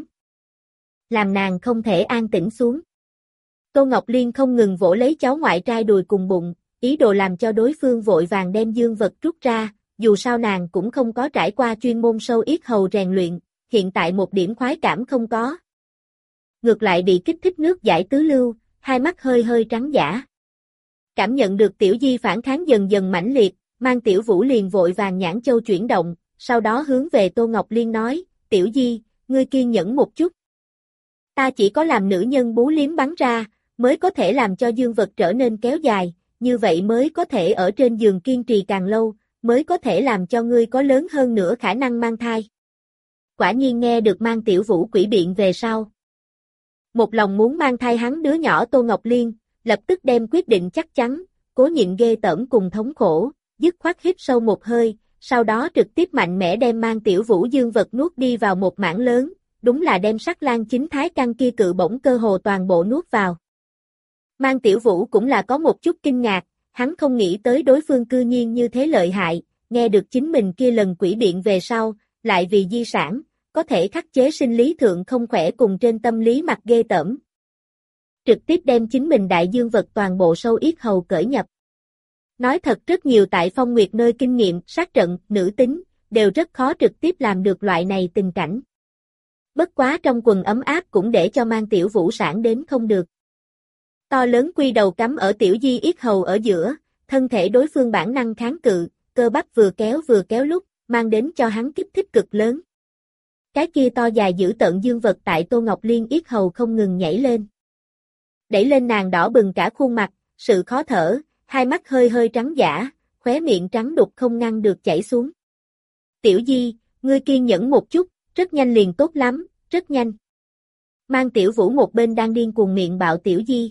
Làm nàng không thể an tĩnh xuống. Tô Ngọc Liên không ngừng vỗ lấy cháu ngoại trai đùi cùng bụng, ý đồ làm cho đối phương vội vàng đem dương vật rút ra, dù sao nàng cũng không có trải qua chuyên môn sâu yết hầu rèn luyện, hiện tại một điểm khoái cảm không có. Ngược lại bị kích thích nước giải tứ lưu, hai mắt hơi hơi trắng dã. Cảm nhận được Tiểu Di phản kháng dần dần mãnh liệt, Mang Tiểu Vũ liền vội vàng nhãn châu chuyển động, sau đó hướng về Tô Ngọc Liên nói, Tiểu Di, ngươi kiên nhẫn một chút. Ta chỉ có làm nữ nhân bú liếm bắn ra, mới có thể làm cho dương vật trở nên kéo dài, như vậy mới có thể ở trên giường kiên trì càng lâu, mới có thể làm cho ngươi có lớn hơn nữa khả năng mang thai. Quả nhiên nghe được Mang Tiểu Vũ quỷ biện về sau. Một lòng muốn mang thai hắn đứa nhỏ Tô Ngọc Liên, lập tức đem quyết định chắc chắn, cố nhịn ghê tởm cùng thống khổ, dứt khoát hít sâu một hơi, sau đó trực tiếp mạnh mẽ đem Mang Tiểu Vũ dương vật nuốt đi vào một mảng lớn, đúng là đem sắc lang chính thái căn kia cự bổng cơ hồ toàn bộ nuốt vào. Mang Tiểu Vũ cũng là có một chút kinh ngạc, hắn không nghĩ tới đối phương cư nhiên như thế lợi hại, nghe được chính mình kia lần quỷ biện về sau, lại vì di sản, có thể khắc chế sinh lý thượng không khỏe cùng trên tâm lý mặt ghê tởm. Trực tiếp đem chính mình đại dương vật toàn bộ sâu yết hầu cởi nhập. Nói thật rất nhiều tại Phong Nguyệt nơi kinh nghiệm sát trận, nữ tính, đều rất khó trực tiếp làm được loại này tình cảnh. Bất quá trong quần ấm áp cũng để cho Mang Tiểu Vũ sản đến không được. To lớn quy đầu cắm ở Tiểu Di yết hầu ở giữa, thân thể đối phương bản năng kháng cự, cơ bắp vừa kéo vừa kéo lúc, mang đến cho hắn kích thích cực lớn. Cái kia to dài giữ tận dương vật tại Tô Ngọc Liên yết hầu không ngừng nhảy lên. Đẩy lên nàng đỏ bừng cả khuôn mặt, sự khó thở, hai mắt hơi hơi trắng dã, khóe miệng trắng đục không ngăn được chảy xuống. Tiểu Di, ngươi kiên nhẫn một chút, rất nhanh liền tốt lắm, rất nhanh. Mang Tiểu Vũ một bên đang điên cuồng miệng bạo Tiểu Di.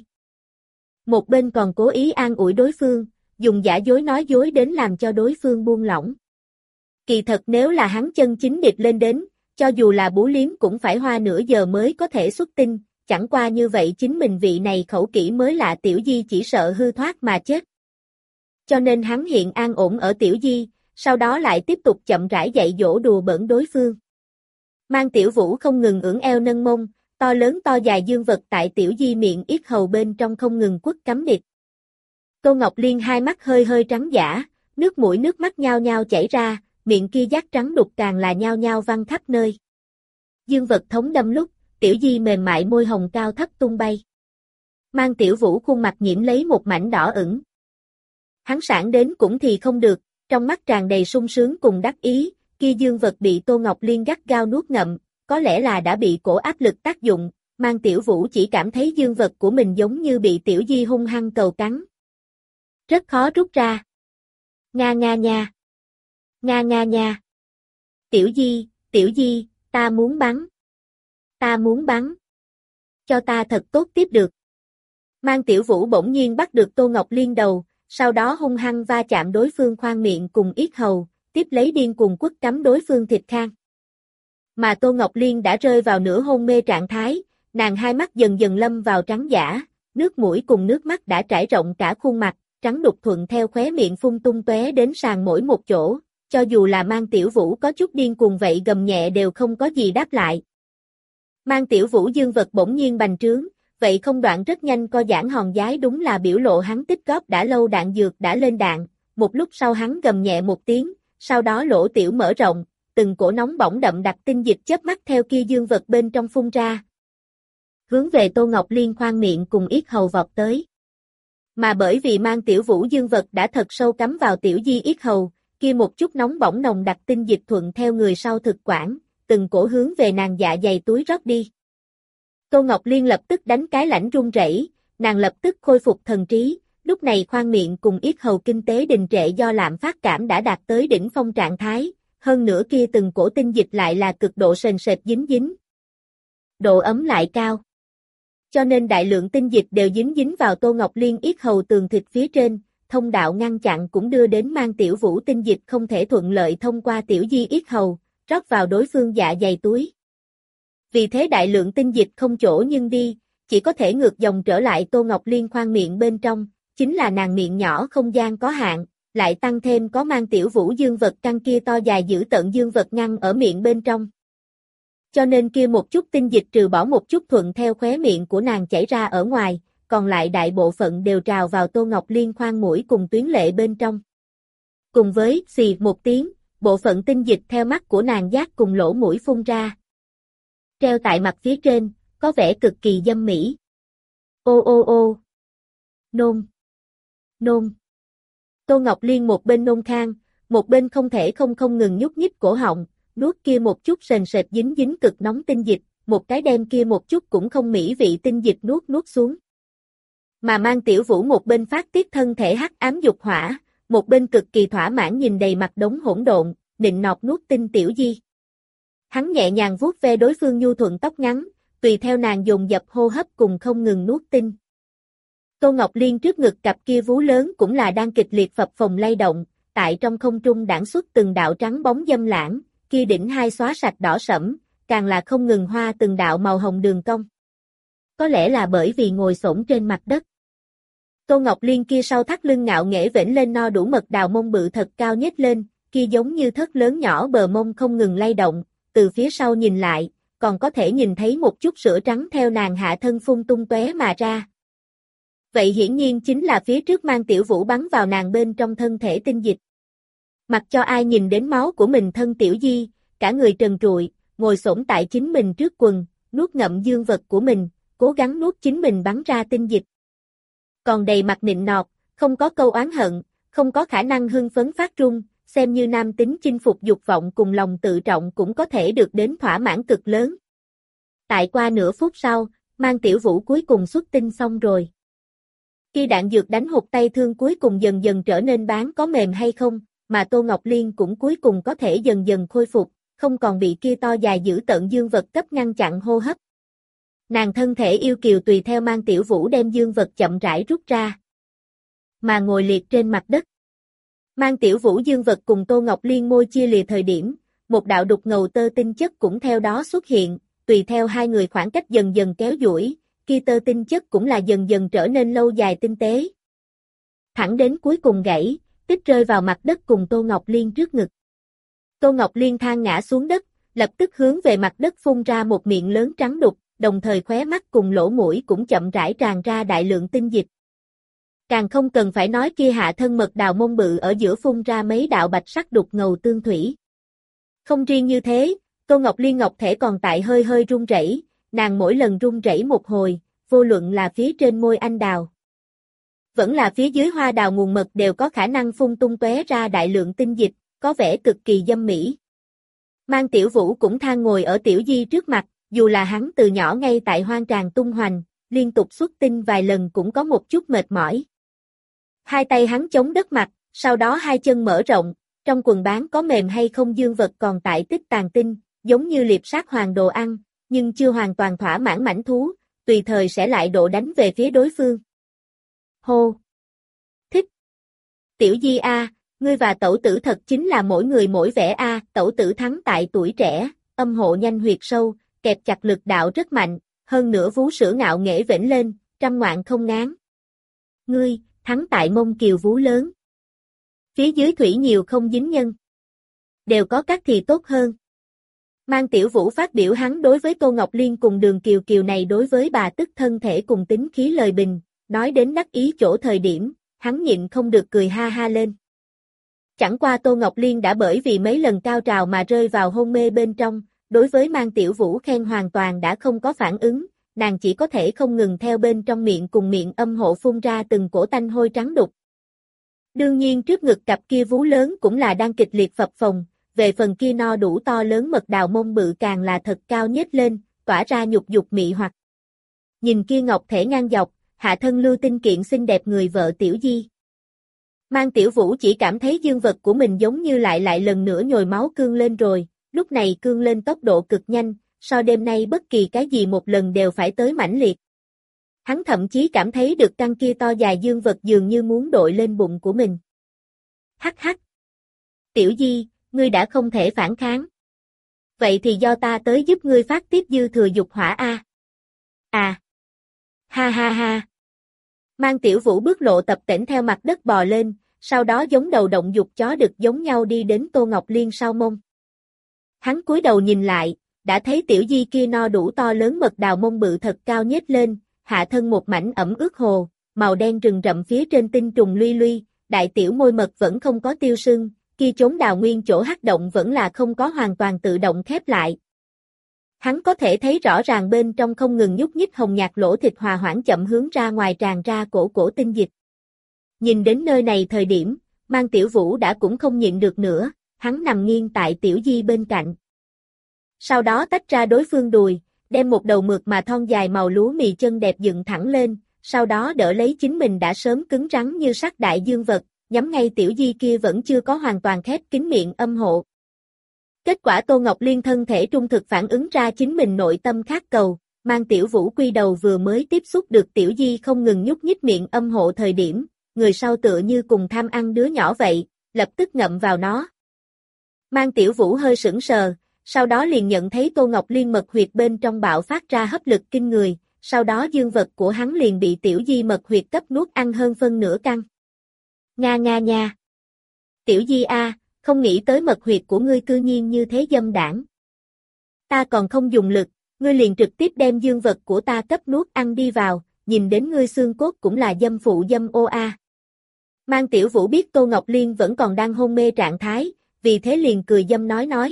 Một bên còn cố ý an ủi đối phương, dùng giả dối nói dối đến làm cho đối phương buông lỏng. Kỳ thật nếu là hắn chân chính địch lên đến, cho dù là bú liếm cũng phải hoa nửa giờ mới có thể xuất tinh, chẳng qua như vậy chính mình vị này khẩu kỹ mới lạ Tiểu Di chỉ sợ hư thoát mà chết. Cho nên hắn hiện an ổn ở Tiểu Di, sau đó lại tiếp tục chậm rãi dạy dỗ đùa bỡn đối phương. Mang Tiểu Vũ không ngừng ưỡn eo nâng mông, to lớn to dài dương vật tại Tiểu Di miệng yết hầu bên trong không ngừng quất cắm địch. Tô Ngọc Liên hai mắt hơi hơi trắng dã, nước mũi nước mắt nhao nhao chảy ra, miệng kia giác trắng đục càng là nhao nhao văng khắp nơi. Dương vật thống đâm lúc, Tiểu Di mềm mại môi hồng cao thấp tung bay. Mang Tiểu Vũ khuôn mặt nhiễm lấy một mảnh đỏ ửng. Hắn sản đến cũng thì không được, trong mắt tràn đầy sung sướng cùng đắc ý, kia dương vật bị Tô Ngọc Liên gắt gao nuốt ngậm, có lẽ là đã bị cổ áp lực tác dụng, Mang Tiểu Vũ chỉ cảm thấy dương vật của mình giống như bị Tiểu Di hung hăng cầu cắn. Rất khó rút ra. Nga nga nha. Nga nga nha. Tiểu Di, Tiểu Di, ta muốn bắn. Ta muốn bắn. Cho ta thật tốt tiếp được. Mang Tiểu Vũ bỗng nhiên bắt được Tô Ngọc Liên đầu, sau đó hung hăng va chạm đối phương khoang miệng cùng yết hầu, tiếp lấy điên cuồng quất cắm đối phương thịt khang. Mà Tô Ngọc Liên đã rơi vào nửa hôn mê trạng thái, nàng hai mắt dần dần lâm vào trắng dã, nước mũi cùng nước mắt đã trải rộng cả khuôn mặt, trắng đục thuận theo khóe miệng phun tung tóe đến sàn mỗi một chỗ, cho dù là Mang Tiểu Vũ có chút điên cuồng vậy gầm nhẹ đều không có gì đáp lại. Mang Tiểu Vũ dương vật bỗng nhiên bành trướng, vậy không đoạn rất nhanh co giãn hòn giái đúng là biểu lộ hắn tích góp đã lâu đạn dược đã lên đạn, một lúc sau hắn gầm nhẹ một tiếng, sau đó lỗ tiểu mở rộng, từng cổ nóng bỏng đậm đặc tinh dịch chớp mắt theo kia dương vật bên trong phun ra. Hướng về Tô Ngọc Liên khoang miệng cùng yết hầu vọt tới. Mà bởi vì Mang Tiểu Vũ dương vật đã thật sâu cắm vào Tiểu Di yết hầu, kia một chút nóng bỏng nồng đặc tinh dịch thuận theo người sau thực quản, từng cổ hướng về nàng dạ dày túi rót đi. Tô Ngọc Liên lập tức đánh cái lãnh run rẩy, nàng lập tức khôi phục thần trí, lúc này khoang miệng cùng yết hầu kinh tế đình trệ do lạm phát cảm đã đạt tới đỉnh phong trạng thái, hơn nữa kia từng cổ tinh dịch lại là cực độ sền sệt dính dính. Độ ấm lại cao. Cho nên đại lượng tinh dịch đều dính dính vào Tô Ngọc Liên yết hầu tường thịt phía trên, thông đạo ngăn chặn cũng đưa đến Mang Tiểu Vũ tinh dịch không thể thuận lợi thông qua Tiểu Di yết hầu, rót vào đối phương dạ dày túi. Vì thế đại lượng tinh dịch không chỗ nhưng đi, chỉ có thể ngược dòng trở lại Tô Ngọc Liên khoang miệng bên trong, chính là nàng miệng nhỏ không gian có hạn, lại tăng thêm có mang tiểu vũ dương vật căng kia to dài giữ tận dương vật ngăn ở miệng bên trong. Cho nên kia một chút tinh dịch trừ bỏ một chút thuận theo khóe miệng của nàng chảy ra ở ngoài, còn lại đại bộ phận đều trào vào Tô Ngọc Liên khoang mũi cùng tuyến lệ bên trong. Cùng với xì một tiếng, bộ phận tinh dịch theo mắt của nàng giác cùng lỗ mũi phun ra. Treo tại mặt phía trên, có vẻ cực kỳ dâm mỹ. Ô ô ô. Nôn. Nôn. Tô Ngọc Liên một bên nôn khan, một bên không thể không không ngừng nhúc nhích cổ họng, nuốt kia một chút sền sệt dính dính cực nóng tinh dịch, một cái đem kia một chút cũng không mỹ vị tinh dịch nuốt nuốt xuống. Mà mang tiểu vũ một bên phát tiết thân thể hắc ám dục hỏa, một bên cực kỳ thỏa mãn nhìn đầy mặt đống hỗn độn, nịnh nọt nuốt tinh tiểu di. Hắn nhẹ nhàng vuốt ve đối phương nhu thuận tóc ngắn, tùy theo nàng dồn dập hô hấp cùng không ngừng nuốt tinh. Tô Ngọc Liên trước ngực cặp kia vú lớn cũng là đang kịch liệt phập phồng lay động, tại trong không trung đãng xuất từng đạo trắng bóng dâm lãng, kia đỉnh hai xóa sạch đỏ sẫm, càng là không ngừng hoa từng đạo màu hồng đường cong. Có lẽ là bởi vì ngồi xổm trên mặt đất. Tô Ngọc Liên kia sau thắt lưng ngạo nghễ vểnh lên no đủ mật đào mông bự thật cao nhếch lên, kia giống như thất lớn nhỏ bờ mông không ngừng lay động, từ phía sau nhìn lại, còn có thể nhìn thấy một chút sữa trắng theo nàng hạ thân phun tung tóe mà ra. Vậy hiển nhiên chính là phía trước mang tiểu vũ bắn vào nàng bên trong thân thể tinh dịch. Mặc cho ai nhìn đến máu của mình thân tiểu di, cả người trần trụi, ngồi xổm tại chính mình trước quần, nuốt ngậm dương vật của mình, cố gắng nuốt chính mình bắn ra tinh dịch. Còn đầy mặt nịnh nọt, không có câu oán hận, không có khả năng hưng phấn phát trung, xem như nam tính chinh phục dục vọng cùng lòng tự trọng cũng có thể được đến thỏa mãn cực lớn. Tại qua nửa phút sau, mang tiểu vũ cuối cùng xuất tinh xong rồi. Khi đạn dược đánh hụt tay thương cuối cùng dần dần trở nên bán có mềm hay không, mà Tô Ngọc Liên cũng cuối cùng có thể dần dần khôi phục, không còn bị kia to dài giữ tận dương vật cấp ngăn chặn hô hấp. Nàng thân thể yêu kiều tùy theo mang tiểu vũ đem dương vật chậm rãi rút ra. Mà ngồi liệt trên mặt đất. Mang tiểu vũ dương vật cùng Tô Ngọc Liên môi chia lìa thời điểm, một đạo đục ngầu tơ tinh chất cũng theo đó xuất hiện, tùy theo hai người khoảng cách dần dần kéo duỗi, kia tơ tinh chất cũng là dần dần trở nên lâu dài tinh tế. Thẳng đến cuối cùng gãy, tích rơi vào mặt đất cùng Tô Ngọc Liên trước ngực. Tô Ngọc Liên than ngã xuống đất, lập tức hướng về mặt đất phun ra một miệng lớn trắng đục, đồng thời khóe mắt cùng lỗ mũi cũng chậm rãi tràn ra đại lượng tinh dịch. Càng không cần phải nói kia hạ thân mật đào mông bự ở giữa phun ra mấy đạo bạch sắc đục ngầu tương thủy. Không riêng như thế, Tô Ngọc Liên ngọc thể còn tại hơi hơi run rẩy, nàng mỗi lần run rẩy một hồi, vô luận là phía trên môi anh đào, vẫn là phía dưới hoa đào nguồn mật đều có khả năng phun tung tóe ra đại lượng tinh dịch, có vẻ cực kỳ dâm mỹ. Mang tiểu vũ cũng than ngồi ở tiểu di trước mặt, dù là hắn từ nhỏ ngay tại hoang tràng tung hoành, liên tục xuất tinh vài lần cũng có một chút mệt mỏi. Hai tay hắn chống đất mặt, sau đó hai chân mở rộng, trong quần bán có mềm hay không dương vật còn tại tích tàn tinh, giống như liệp sát hoàng đồ ăn, nhưng chưa hoàn toàn thỏa mãn mãnh thú, tùy thời sẽ lại độ đánh về phía đối phương. Hô! Thích! Tiểu di a, ngươi và tẩu tử thật chính là mỗi người mỗi vẻ a, tẩu tử thắng tại tuổi trẻ, âm hộ nhanh huyệt sâu, kẹp chặt lực đạo rất mạnh, hơn nữa vú sữa ngạo nghễ vểnh lên, trăm ngoạn không ngán. Ngươi, thắng tại mông kiều vú lớn. Phía dưới thủy nhiều không dính nhân. Đều có các thì tốt hơn. Mang tiểu vũ phát biểu hắn đối với Tô Ngọc Liên cùng Đường Kiều Kiều này đối với bà tức thân thể cùng tính khí lời bình, nói đến đắc ý chỗ thời điểm, hắn nhịn không được cười ha ha lên. Chẳng qua Tô Ngọc Liên đã bởi vì mấy lần cao trào mà rơi vào hôn mê bên trong, đối với mang tiểu vũ khen hoàn toàn đã không có phản ứng, nàng chỉ có thể không ngừng theo bên trong miệng cùng miệng âm hộ phun ra từng cổ tanh hôi trắng đục. Đương nhiên trước ngực cặp kia vú lớn cũng là đang kịch liệt phập phồng, về phần kia no đủ to lớn mật đào mông bự càng là thật cao nhếch lên, tỏa ra nhục dục mị hoặc. Nhìn kia ngọc thể ngang dọc, hạ thân lưu tinh kiện xinh đẹp người vợ tiểu di. Mang tiểu vũ chỉ cảm thấy dương vật của mình giống như lại lại lần nữa nhồi máu cương lên rồi, lúc này cương lên tốc độ cực nhanh, so đêm nay bất kỳ cái gì một lần đều phải tới mãnh liệt. Hắn thậm chí cảm thấy được căng kia to dài dương vật dường như muốn đội lên bụng của mình. Hắc hắc. Tiểu di, ngươi đã không thể phản kháng. Vậy thì do ta tới giúp ngươi phát tiết dư thừa dục hỏa a. À. Ha ha ha. Mang Tiểu Vũ bước lộ tập tễnh theo mặt đất bò lên, sau đó giống đầu động dục chó đực giống nhau đi đến Tô Ngọc Liên sau mông. Hắn cúi đầu nhìn lại, đã thấy tiểu di kia no đủ to lớn mật đào mông bự thật cao nhếch lên, hạ thân một mảnh ẩm ướt hồ, màu đen rừng rậm phía trên tinh trùng luy luy, đại tiểu môi mật vẫn không có tiêu sưng, kia chốn đào nguyên chỗ hắc động vẫn là không có hoàn toàn tự động khép lại. Hắn có thể thấy rõ ràng bên trong không ngừng nhúc nhích hồng nhạt lỗ thịt hòa hoãn chậm hướng ra ngoài tràn ra cổ cổ tinh dịch. Nhìn đến nơi này thời điểm, Mang Tiểu Vũ đã cũng không nhịn được nữa, hắn nằm nghiêng tại tiểu di bên cạnh. Sau đó tách ra đối phương đùi, đem một đầu mượt mà thon dài màu lúa mì chân đẹp dựng thẳng lên, sau đó đỡ lấy chính mình đã sớm cứng rắn như sắt đại dương vật, nhắm ngay tiểu di kia vẫn chưa có hoàn toàn khép kín miệng âm hộ. Kết quả Tô Ngọc Liên thân thể trung thực phản ứng ra chính mình nội tâm khát cầu, Mang Tiểu Vũ quy đầu vừa mới tiếp xúc được tiểu di không ngừng nhúc nhích miệng âm hộ thời điểm, người sau tựa như cùng tham ăn đứa nhỏ vậy, lập tức ngậm vào nó. Mang Tiểu Vũ hơi sững sờ, sau đó liền nhận thấy Tô Ngọc Liên mật huyệt bên trong bạo phát ra hấp lực kinh người, sau đó dương vật của hắn liền bị tiểu di mật huyệt cấp nuốt ăn hơn phân nửa căn. Nga nga nha. Tiểu di a, không nghĩ tới mật huyệt của ngươi cư nhiên như thế dâm đảng. Ta còn không dùng lực, ngươi liền trực tiếp đem dương vật của ta cấp nuốt ăn đi vào, nhìn đến ngươi xương cốt cũng là dâm phụ dâm ô a. Mang Tiểu Vũ biết Tô Ngọc Liên vẫn còn đang hôn mê trạng thái, vì thế liền cười dâm nói nói.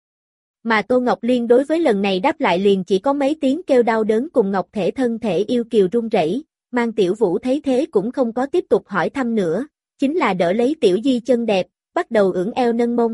Mà Tô Ngọc Liên đối với lần này đáp lại liền chỉ có mấy tiếng kêu đau đớn cùng ngọc thể thân thể yêu kiều run rẩy. Mang Tiểu Vũ thấy thế cũng không có tiếp tục hỏi thăm nữa, chính là đỡ lấy tiểu di chân đẹp, bắt đầu ưỡn eo nâng mông.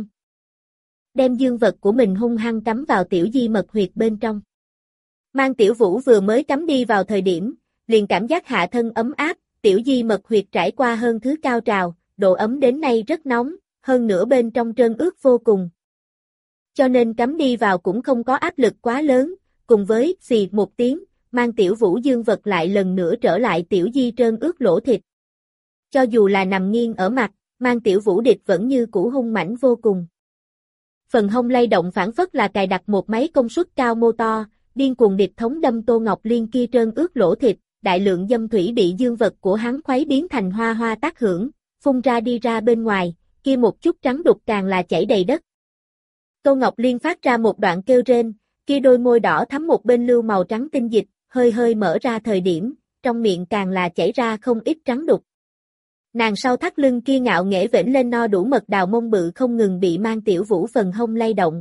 Đem dương vật của mình hung hăng cắm vào tiểu di mật huyệt bên trong. Mang Tiểu Vũ vừa mới cắm đi vào thời điểm, liền cảm giác hạ thân ấm áp, tiểu di mật huyệt trải qua hơn thứ cao trào, độ ấm đến nay rất nóng, hơn nữa bên trong trơn ướt vô cùng. Cho nên cắm đi vào cũng không có áp lực quá lớn, cùng với xì một tiếng, Mang Tiểu Vũ dương vật lại lần nữa trở lại tiểu di trơn ướt lỗ thịt. Cho dù là nằm nghiêng ở mặt, Mang Tiểu Vũ địch vẫn như cũ hung mãnh vô cùng. Phần hông lay động phản phất là cài đặt một máy công suất cao mô to, điên cuồng địch thống đâm Tô Ngọc Liên kia trơn ướt lỗ thịt, đại lượng dâm thủy bị dương vật của hắn khuấy biến thành hoa hoa tác hưởng, phun ra đi ra bên ngoài, kia một chút trắng đục càng là chảy đầy đất. Tô Ngọc Liên phát ra một đoạn kêu rên, kia đôi môi đỏ thắm một bên lưu màu trắng tinh dịch, hơi hơi mở ra thời điểm, trong miệng càng là chảy ra không ít trắng đục. Nàng sau thắt lưng kia ngạo nghễ vểnh lên no đủ mật đào mông bự không ngừng bị Mang Tiểu Vũ phần hông lay động.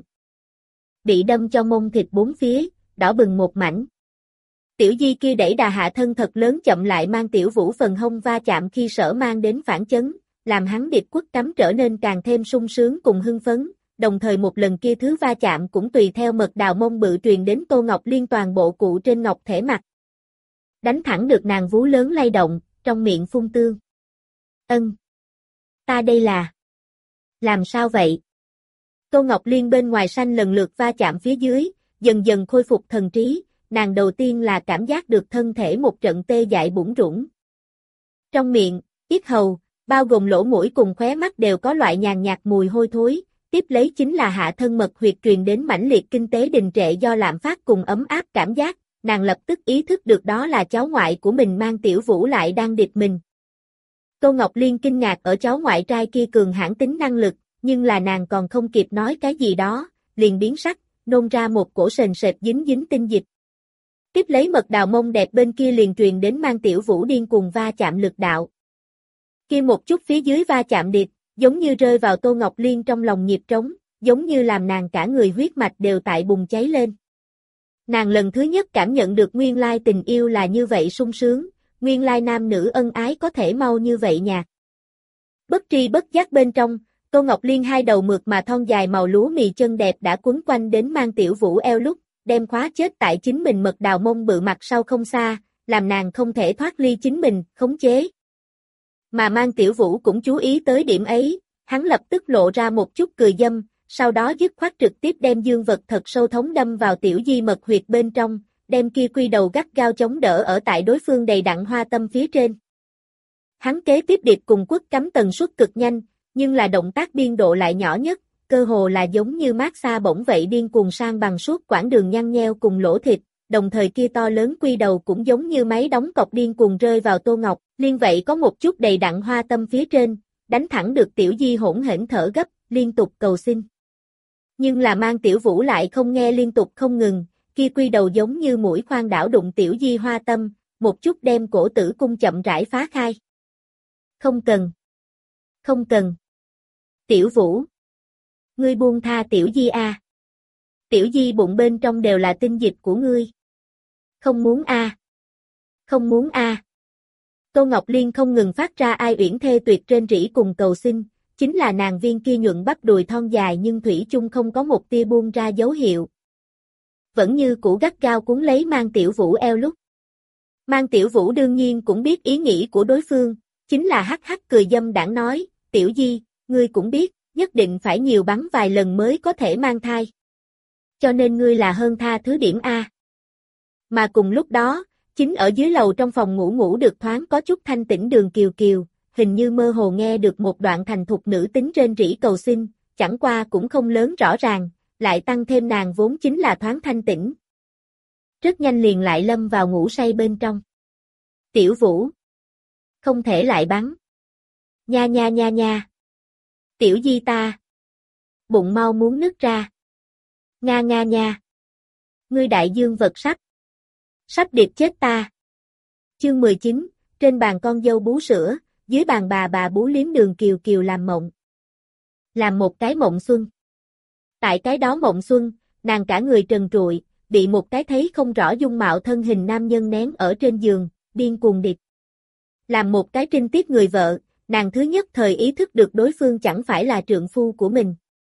Bị đâm cho mông thịt bốn phía, đỏ bừng một mảnh. Tiểu di kia đẩy đà hạ thân thật lớn chậm lại Mang Tiểu Vũ phần hông va chạm khi sở mang đến phản chấn, làm hắn điệp quất cắm trở nên càng thêm sung sướng cùng hưng phấn, đồng thời một lần kia thứ va chạm cũng tùy theo mật đào mông bự truyền đến Tô Ngọc Liên toàn bộ cụ trên ngọc thể mặt. Đánh thẳng được nàng vú lớn lay động, trong miệng phun tương. Ân. Ta đây là. Làm sao vậy? Tô Ngọc Liên bên ngoài xanh lần lượt va chạm phía dưới, dần dần khôi phục thần trí, nàng đầu tiên là cảm giác được thân thể một trận tê dại bủn rủn. Trong miệng, yết hầu, bao gồm lỗ mũi cùng khóe mắt đều có loại nhàn nhạt mùi hôi thối, tiếp lấy chính là hạ thân mật huyệt truyền đến mãnh liệt kinh tế đình trệ do lạm phát cùng ấm áp cảm giác, nàng lập tức ý thức được đó là cháu ngoại của mình Mang Tiểu Vũ lại đang địch mình. Tô Ngọc Liên kinh ngạc ở cháu ngoại trai kia cường hãn tính năng lực, nhưng là nàng còn không kịp nói cái gì đó, liền biến sắc, nôn ra một cổ sền sệt dính dính tinh dịch. Tiếp lấy mật đào mông đẹp bên kia liền truyền đến Mang Tiểu Vũ điên cuồng va chạm lực đạo. Kia một chút phía dưới va chạm điệp, giống như rơi vào Tô Ngọc Liên trong lòng nhịp trống, giống như làm nàng cả người huyết mạch đều tại bùng cháy lên. Nàng lần thứ nhất cảm nhận được nguyên lai tình yêu là như vậy sung sướng, nguyên lai nam nữ ân ái có thể mau như vậy nhạt. Bất tri bất giác bên trong, Tô Ngọc Liên hai đầu mượt mà thon dài màu lúa mì chân đẹp đã quấn quanh đến Mang Tiểu Vũ eo lúc, đem khóa chết tại chính mình mật đào mông bự mặt sau không xa, làm nàng không thể thoát ly chính mình, khống chế. Mà Mang Tiểu Vũ cũng chú ý tới điểm ấy, hắn lập tức lộ ra một chút cười dâm, sau đó dứt khoát trực tiếp đem dương vật thật sâu thống đâm vào tiểu di mật huyệt bên trong, đem kia quy đầu gắt gao chống đỡ ở tại đối phương đầy đặn hoa tâm phía trên. Hắn kế tiếp điệp cùng quất cắm tần suất cực nhanh, nhưng là động tác biên độ lại nhỏ nhất, cơ hồ là giống như mát xa bổng vậy điên cuồng sang bằng suốt quãng đường nhăn nheo cùng lỗ thịt, đồng thời kia to lớn quy đầu cũng giống như máy đóng cọc điên cuồng rơi vào Tô Ngọc Liên vậy có một chút đầy đặn hoa tâm phía trên, đánh thẳng được Tiểu Di hỗn hển thở gấp, liên tục cầu xin. Nhưng là Mang Tiểu Vũ lại không nghe liên tục không ngừng, kia quy đầu giống như mũi khoan đảo đụng Tiểu Di hoa tâm, một chút đem cổ tử cung chậm rãi phá khai. Không cần. Không cần. Tiểu Vũ. Ngươi buông tha Tiểu Di a. À. Tiểu Di bụng bên trong đều là tinh dịch của ngươi. Không muốn a. À. Không muốn a. À. Tô Ngọc Liên không ngừng phát ra ai uyển thê tuyệt trên rỉ cùng cầu xin, chính là nàng viên kia nhuận bắp đùi thon dài nhưng thủy chung không có một tia buông ra dấu hiệu. Vẫn như cũ gắt gao cuốn lấy Mang Tiểu Vũ eo lúc. Mang Tiểu Vũ đương nhiên cũng biết ý nghĩ của đối phương, chính là hắc hắc cười dâm đảng nói, Tiểu Di, ngươi cũng biết, nhất định phải nhiều bắn vài lần mới có thể mang thai. Cho nên ngươi là hơn tha thứ điểm A. Mà cùng lúc đó, chính ở dưới lầu trong phòng ngủ ngủ được thoáng có chút thanh tĩnh Đường Kiều Kiều, hình như mơ hồ nghe được một đoạn thành thục nữ tính rên rỉ cầu xin, chẳng qua cũng không lớn rõ ràng, lại tăng thêm nàng vốn chính là thoáng thanh tĩnh. Rất nhanh liền lại lâm vào ngủ say bên trong. Tiểu Vũ. Không thể lại bắn. Nha nha nha nha. Tiểu Di ta. Bụng mau muốn nứt ra. Nga nga nha. Ngươi đại dương vật sắp. Sắp điệp chết ta. Chương mười chín, trên bàn con dâu bú sữa, dưới bàn bà bà bú liếm Đường Kiều Kiều làm mộng. Làm một cái mộng xuân. Tại cái đó mộng xuân, nàng cả người trần trụi, bị một cái thấy không rõ dung mạo thân hình nam nhân nén ở trên giường, điên cuồng điệp. Làm một cái trinh tiết người vợ, nàng thứ nhất thời ý thức được đối phương chẳng phải là trượng phu của mình.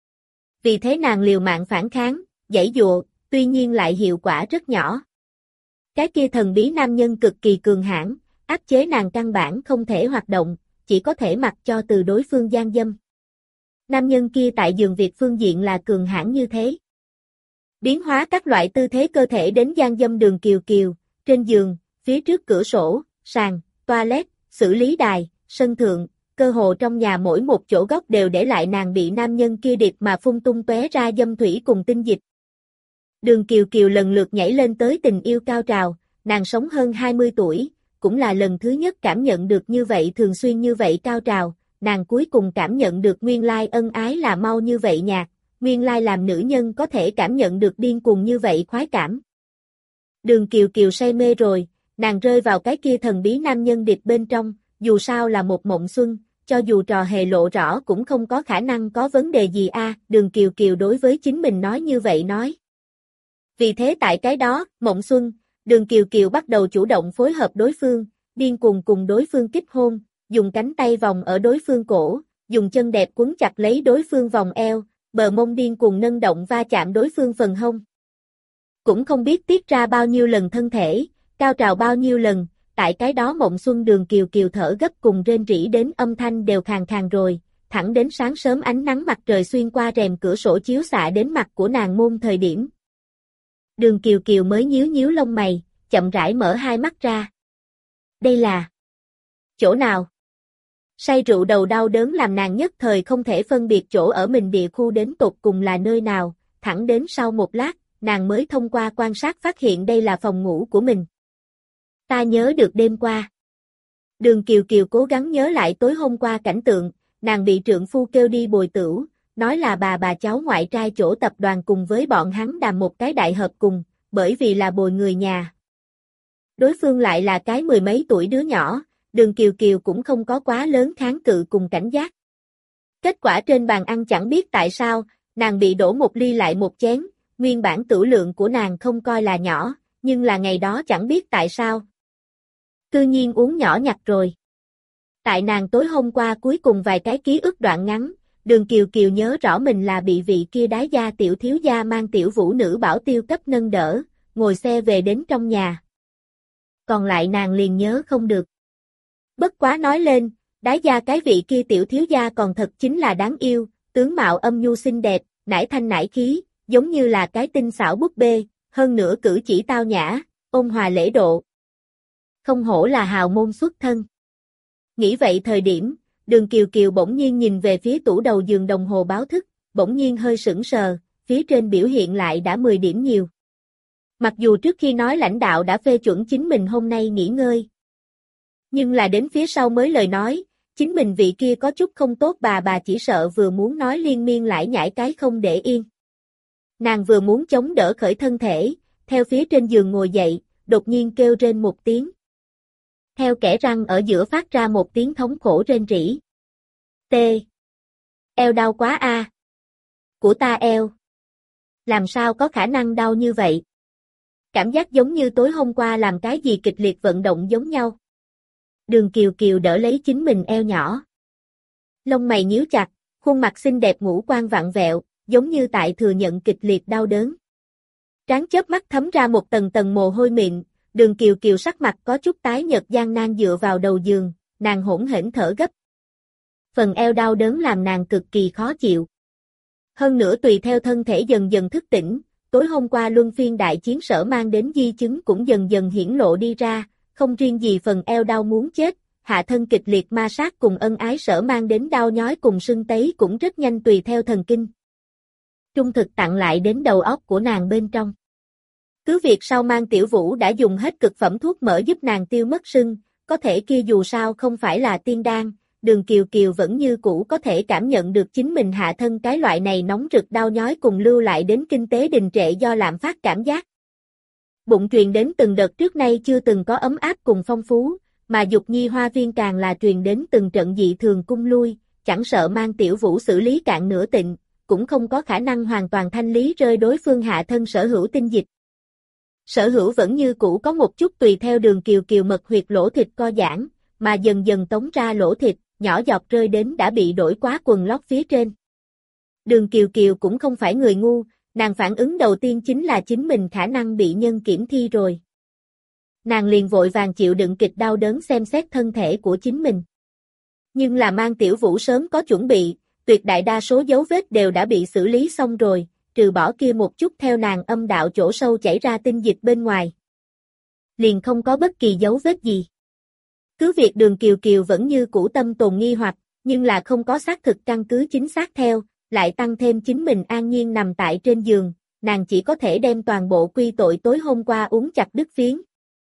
Vì thế nàng liều mạng phản kháng, giãy giụa, tuy nhiên lại hiệu quả rất nhỏ. Cái kia thần bí nam nhân cực kỳ cường hãn, áp chế nàng căn bản không thể hoạt động, chỉ có thể mặc cho từ đối phương gian dâm. Nam nhân kia tại giường việc phương diện là cường hãn như thế. Biến hóa các loại tư thế cơ thể đến gian dâm Đường Kiều Kiều, trên giường, phía trước cửa sổ, sàn, toilet, xử lý đài, sân thượng, cơ hồ trong nhà mỗi một chỗ góc đều để lại nàng bị nam nhân kia điệp mà phun tung tóe ra dâm thủy cùng tinh dịch. Đường Kiều Kiều lần lượt nhảy lên tới tình yêu cao trào, nàng sống hơn hai mươi tuổi, cũng là lần thứ nhất cảm nhận được như vậy thường xuyên như vậy cao trào, nàng cuối cùng cảm nhận được nguyên lai ân ái là mau như vậy nhạt, nguyên lai làm nữ nhân có thể cảm nhận được điên cuồng như vậy khoái cảm. Đường Kiều Kiều say mê rồi, nàng rơi vào cái kia thần bí nam nhân điệp bên trong, dù sao là một mộng xuân, cho dù trò hề lộ rõ cũng không có khả năng có vấn đề gì a. À, Đường Kiều Kiều đối với chính mình nói như vậy nói. Vì thế tại cái đó, mộng xuân, Đường Kiều Kiều bắt đầu chủ động phối hợp đối phương, điên cuồng cùng đối phương kích hôn, dùng cánh tay vòng ở đối phương cổ, dùng chân đẹp quấn chặt lấy đối phương vòng eo, bờ mông điên cuồng nâng động va chạm đối phương phần hông. Cũng không biết tiết ra bao nhiêu lần thân thể, cao trào bao nhiêu lần, tại cái đó mộng xuân Đường Kiều Kiều thở gấp cùng rên rỉ đến âm thanh đều khàn khàn rồi, thẳng đến sáng sớm ánh nắng mặt trời xuyên qua rèm cửa sổ chiếu xạ đến mặt của nàng môn thời điểm. Đường Kiều Kiều mới nhíu nhíu lông mày, chậm rãi mở hai mắt ra. Đây là chỗ nào? Say rượu đầu đau đớn làm nàng nhất thời không thể phân biệt chỗ ở mình địa khu đến tột cùng là nơi nào, thẳng đến sau một lát, nàng mới thông qua quan sát phát hiện đây là phòng ngủ của mình. Ta nhớ được đêm qua. Đường Kiều Kiều cố gắng nhớ lại tối hôm qua cảnh tượng, nàng bị trượng phu kêu đi bồi tửu, nói là bà bà cháu ngoại trai chỗ tập đoàn cùng với bọn hắn đàm một cái đại hợp cùng, bởi vì là bồi người nhà. Đối phương lại là cái mười mấy tuổi đứa nhỏ, Đường Kiều Kiều cũng không có quá lớn kháng cự cùng cảnh giác. Kết quả trên bàn ăn chẳng biết tại sao, nàng bị đổ một ly lại một chén, nguyên bản tửu lượng của nàng không coi là nhỏ, nhưng là ngày đó chẳng biết tại sao. Cư nhiên uống nhỏ nhặt rồi. Tại nàng tối hôm qua cuối cùng vài cái ký ức đoạn ngắn, Đường Kiều Kiều nhớ rõ mình là bị vị kia đái gia tiểu thiếu gia mang Tiểu Vũ nữ bảo tiêu cấp nâng đỡ, ngồi xe về đến trong nhà. Còn lại nàng liền nhớ không được. Bất quá nói lên, đái gia cái vị kia tiểu thiếu gia còn thật chính là đáng yêu, tướng mạo âm nhu xinh đẹp, nải thanh nải khí, giống như là cái tinh xảo búp bê, hơn nữa cử chỉ tao nhã, ôn hòa lễ độ. Không hổ là hào môn xuất thân. Nghĩ vậy thời điểm, Đường Kiều Kiều bỗng nhiên nhìn về phía tủ đầu giường đồng hồ báo thức, bỗng nhiên hơi sững sờ, phía trên biểu hiện lại đã mười điểm nhiều. Mặc dù trước khi nói lãnh đạo đã phê chuẩn chính mình hôm nay nghỉ ngơi. Nhưng là đến phía sau mới lời nói, chính mình vị kia có chút không tốt bà bà chỉ sợ vừa muốn nói liên miên lải nhải cái không để yên. Nàng vừa muốn chống đỡ khởi thân thể, theo phía trên giường ngồi dậy, đột nhiên kêu rên một tiếng. Theo kẽ răng ở giữa phát ra một tiếng thống khổ rên rỉ. T. Eo đau quá a. Của ta eo. Làm sao có khả năng đau như vậy? Cảm giác giống như tối hôm qua làm cái gì kịch liệt vận động giống nhau. Đường Kiều Kiều đỡ lấy chính mình eo nhỏ. Lông mày nhíu chặt, khuôn mặt xinh đẹp ngũ quan vặn vẹo, giống như tại thừa nhận kịch liệt đau đớn. Trán chớp mắt thấm ra một tầng tầng mồ hôi mịn, Đường Kiều Kiều sắc mặt có chút tái nhợt gian nan dựa vào đầu giường, nàng hỗn hển thở gấp. Phần eo đau đớn làm nàng cực kỳ khó chịu. Hơn nữa tùy theo thân thể dần dần thức tỉnh, tối hôm qua luân phiên đại chiến sở mang đến di chứng cũng dần dần hiển lộ đi ra, không riêng gì phần eo đau muốn chết, hạ thân kịch liệt ma sát cùng ân ái sở mang đến đau nhói cùng sưng tấy cũng rất nhanh tùy theo thần kinh. Trung thực tặng lại đến đầu óc của nàng bên trong. Cứ việc sau mang Tiểu Vũ đã dùng hết cực phẩm thuốc mỡ giúp nàng tiêu mất sưng, có thể kia dù sao không phải là tiên đan, Đường Kiều Kiều vẫn như cũ có thể cảm nhận được chính mình hạ thân cái loại này nóng rực đau nhói cùng lưu lại đến kinh tế đình trệ do lạm phát cảm giác. Bụng truyền đến từng đợt trước nay chưa từng có ấm áp cùng phong phú, mà Dục Nhi Hoa Viên càng là truyền đến từng trận dị thường cung lui, chẳng sợ mang Tiểu Vũ xử lý cạn nửa tịnh, cũng không có khả năng hoàn toàn thanh lý rơi đối phương hạ thân sở hữu tinh dịch. Sở hữu vẫn như cũ có một chút tùy theo Đường Kiều Kiều mật huyệt lỗ thịt co giãn, mà dần dần tống ra lỗ thịt, nhỏ giọt rơi đến đã bị đổi quá quần lót phía trên. Đường Kiều Kiều cũng không phải người ngu, nàng phản ứng đầu tiên chính là chính mình khả năng bị nhân kiểm thi rồi. Nàng liền vội vàng chịu đựng kịch đau đớn xem xét thân thể của chính mình. Nhưng là mang Tiểu Vũ sớm có chuẩn bị, tuyệt đại đa số dấu vết đều đã bị xử lý xong rồi, trừ bỏ kia một chút theo nàng âm đạo chỗ sâu chảy ra tinh dịch bên ngoài. Liền không có bất kỳ dấu vết gì. Cứ việc Đường Kiều Kiều vẫn như cũ tâm tồn nghi hoặc, nhưng là không có xác thực căn cứ chính xác theo, lại tăng thêm chính mình an nhiên nằm tại trên giường, nàng chỉ có thể đem toàn bộ quy tội tối hôm qua uống chặt đứt phiến.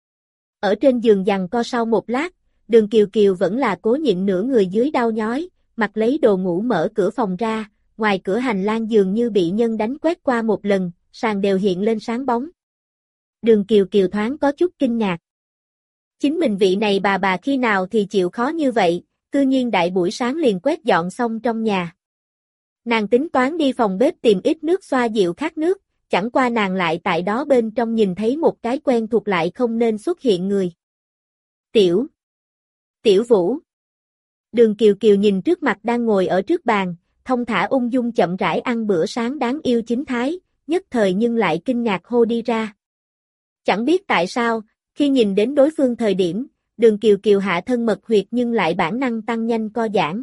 Ở trên giường giằng co sau một lát, Đường Kiều Kiều vẫn là cố nhịn nửa người dưới đau nhói, mặc lấy đồ ngủ mở cửa phòng ra, ngoài cửa hành lang dường như bị nhân đánh quét qua một lần, sàn đều hiện lên sáng bóng. Đường Kiều Kiều thoáng có chút kinh ngạc. Chính mình vị này bà bà khi nào thì chịu khó như vậy, cư nhiên đại buổi sáng liền quét dọn xong trong nhà. Nàng tính toán đi phòng bếp tìm ít nước xoa dịu khát nước, chẳng qua nàng lại tại đó bên trong nhìn thấy một cái quen thuộc lại không nên xuất hiện người. Tiểu. Tiểu Vũ. Đường Kiều Kiều nhìn trước mặt đang ngồi ở trước bàn, thông thả ung dung chậm rãi ăn bữa sáng đáng yêu chính thái, nhất thời nhưng lại kinh ngạc hô đi ra. Chẳng biết tại sao, khi nhìn đến đối phương thời điểm, Đường Kiều Kiều hạ thân mật huyệt nhưng lại bản năng tăng nhanh co giãn.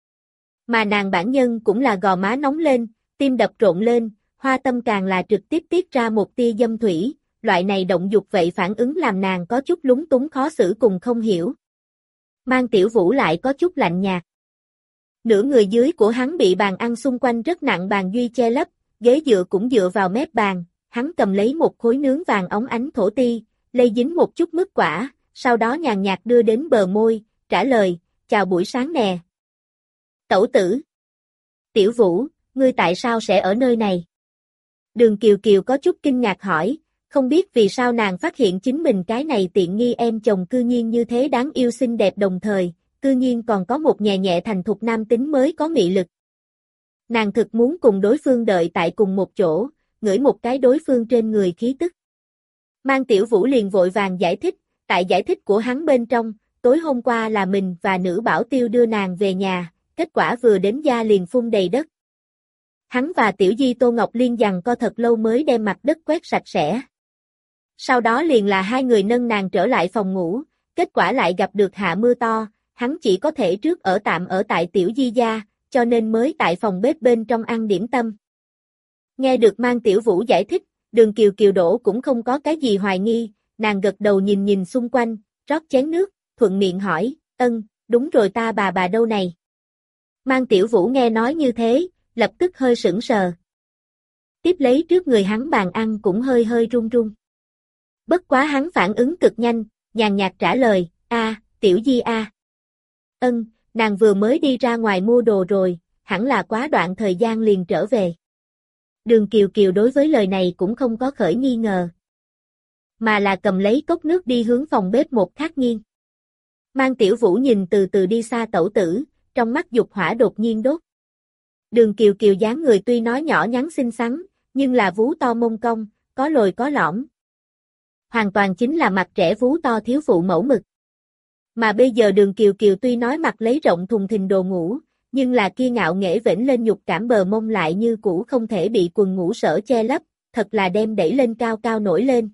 Mà nàng bản nhân cũng là gò má nóng lên, tim đập rộn lên, hoa tâm càng là trực tiếp tiết ra một tia dâm thủy, loại này động dục vậy phản ứng làm nàng có chút lúng túng khó xử cùng không hiểu. Mang Tiểu Vũ lại có chút lạnh nhạt. Nửa người dưới của hắn bị bàn ăn xung quanh rất nặng bàn duy che lấp, ghế dựa cũng dựa vào mép bàn, hắn cầm lấy một khối nướng vàng óng ánh thổ ti, lây dính một chút mứt quả, sau đó nhàn nhạt đưa đến bờ môi, trả lời, chào buổi sáng nè. Tẩu tử. Tiểu Vũ, ngươi tại sao sẽ ở nơi này? Đường Kiều Kiều có chút kinh ngạc hỏi, không biết vì sao nàng phát hiện chính mình cái này tiện nghi em chồng cư nhiên như thế đáng yêu xinh đẹp đồng thời, cư nhiên còn có một nhẹ nhẹ thành thục nam tính mới có mị lực. Nàng thực muốn cùng đối phương đợi tại cùng một chỗ, ngửi một cái đối phương trên người khí tức. Mang Tiểu Vũ liền vội vàng giải thích, tại giải thích của hắn bên trong, tối hôm qua là mình và nữ bảo tiêu đưa nàng về nhà, kết quả vừa đến gia liền phun đầy đất. Hắn và Tiểu Di Tô Ngọc Liên giằng co thật lâu mới đem mặt đất quét sạch sẽ. Sau đó liền là hai người nâng nàng trở lại phòng ngủ, kết quả lại gặp được hạ mưa to, hắn chỉ có thể trước ở tạm ở tại Tiểu Di gia, cho nên mới tại phòng bếp bên trong ăn điểm tâm. Nghe được Mang Tiểu Vũ giải thích, Đường Kiều Kiều đổ cũng không có cái gì hoài nghi, nàng gật đầu nhìn nhìn xung quanh, rót chén nước, thuận miệng hỏi, ân, đúng rồi ta bà bà đâu này. Mang Tiểu Vũ nghe nói như thế, lập tức hơi sững sờ. Tiếp lấy trước người hắn bàn ăn cũng hơi hơi run run. Bất quá hắn phản ứng cực nhanh, nhàn nhạt trả lời, a, Tiểu Di a. Ân, nàng vừa mới đi ra ngoài mua đồ rồi, hẳn là quá đoạn thời gian liền trở về. Đường Kiều Kiều đối với lời này cũng không có khởi nghi ngờ, mà là cầm lấy cốc nước đi hướng phòng bếp một khắc nghiêng. Mang Tiểu Vũ nhìn từ từ đi xa tẩu tử, trong mắt dục hỏa đột nhiên đốt. Đường Kiều Kiều dáng người tuy nói nhỏ nhắn xinh xắn, nhưng là vú to mông cong, có lồi có lõm. Hoàn toàn chính là mặt trẻ vú to thiếu phụ mẫu mực. Mà bây giờ Đường Kiều Kiều tuy nói mặt lấy rộng thùng thình đồ ngủ, nhưng là kia ngạo nghễ vểnh lên nhục cảm bờ mông lại như cũ không thể bị quần ngủ sở che lấp, thật là đem đẩy lên cao cao nổi lên.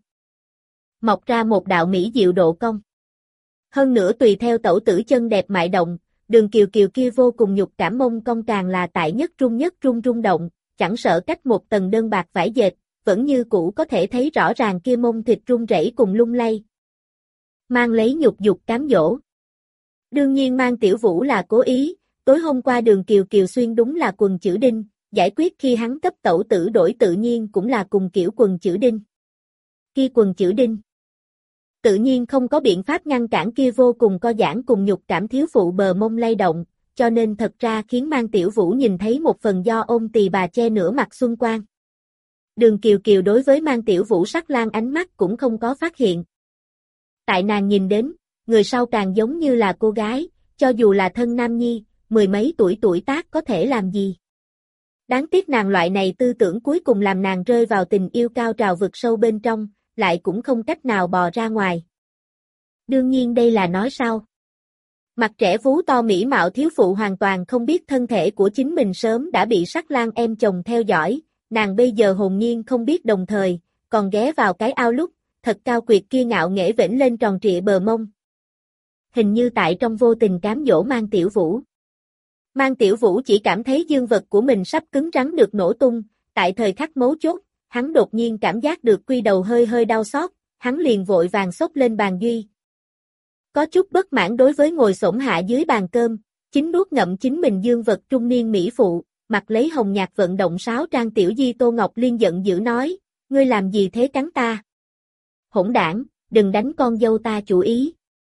Mọc ra một đạo mỹ diệu độ cong. Hơn nữa tùy theo tẩu tử chân đẹp mại động, Đường Kiều Kiều kia vô cùng nhục cảm mông cong càng là tại nhất trung nhất trung rung động, chẳng sợ cách một tầng đơn bạc vải dệt, vẫn như cũ có thể thấy rõ ràng kia mông thịt rung rẩy cùng lung lay. Mang lấy nhục dục cám dỗ. Đương nhiên Mang Tiểu Vũ là cố ý, tối hôm qua Đường Kiều Kiều xuyên đúng là quần chữ đinh, giải quyết khi hắn cấp tẩu tử đổi tự nhiên cũng là cùng kiểu quần chữ đinh. Kia quần chữ đinh. Tự nhiên không có biện pháp ngăn cản kia vô cùng co giãn cùng nhục cảm thiếu phụ bờ mông lay động, cho nên thật ra khiến Mang Tiểu Vũ nhìn thấy một phần do ôm tỳ bà che nửa mặt xuân quang. Đường Kiều Kiều đối với Mang Tiểu Vũ sắc lang ánh mắt cũng không có phát hiện. Tại nàng nhìn đến, người sau càng giống như là cô gái, cho dù là thân nam nhi, mười mấy tuổi tuổi tác có thể làm gì. Đáng tiếc nàng loại này tư tưởng cuối cùng làm nàng rơi vào tình yêu cao trào vực sâu bên trong, lại cũng không cách nào bò ra ngoài. Đương nhiên đây là nói sao. Mặt trẻ vú to mỹ mạo thiếu phụ hoàn toàn không biết thân thể của chính mình sớm đã bị sắc lang em chồng theo dõi, nàng bây giờ hồn nhiên không biết đồng thời, còn ghé vào cái ao lúc, thật cao quyệt kia ngạo nghễ vểnh lên tròn trịa bờ mông. Hình như tại trong vô tình cám dỗ Mang Tiểu Vũ. Mang Tiểu Vũ chỉ cảm thấy dương vật của mình sắp cứng rắn được nổ tung, tại thời khắc mấu chốt, hắn đột nhiên cảm giác được quy đầu hơi hơi đau xót, hắn liền vội vàng xốc lên bàn duy. Có chút bất mãn đối với ngồi xổm hạ dưới bàn cơm, chính nuốt ngậm chính mình dương vật trung niên mỹ phụ, mặt lấy hồng nhạt vận động sáo trang tiểu di Tô Ngọc Liên giận dữ nói, ngươi làm gì thế cắn ta? Hỗn đảng, đừng đánh con dâu ta chủ ý.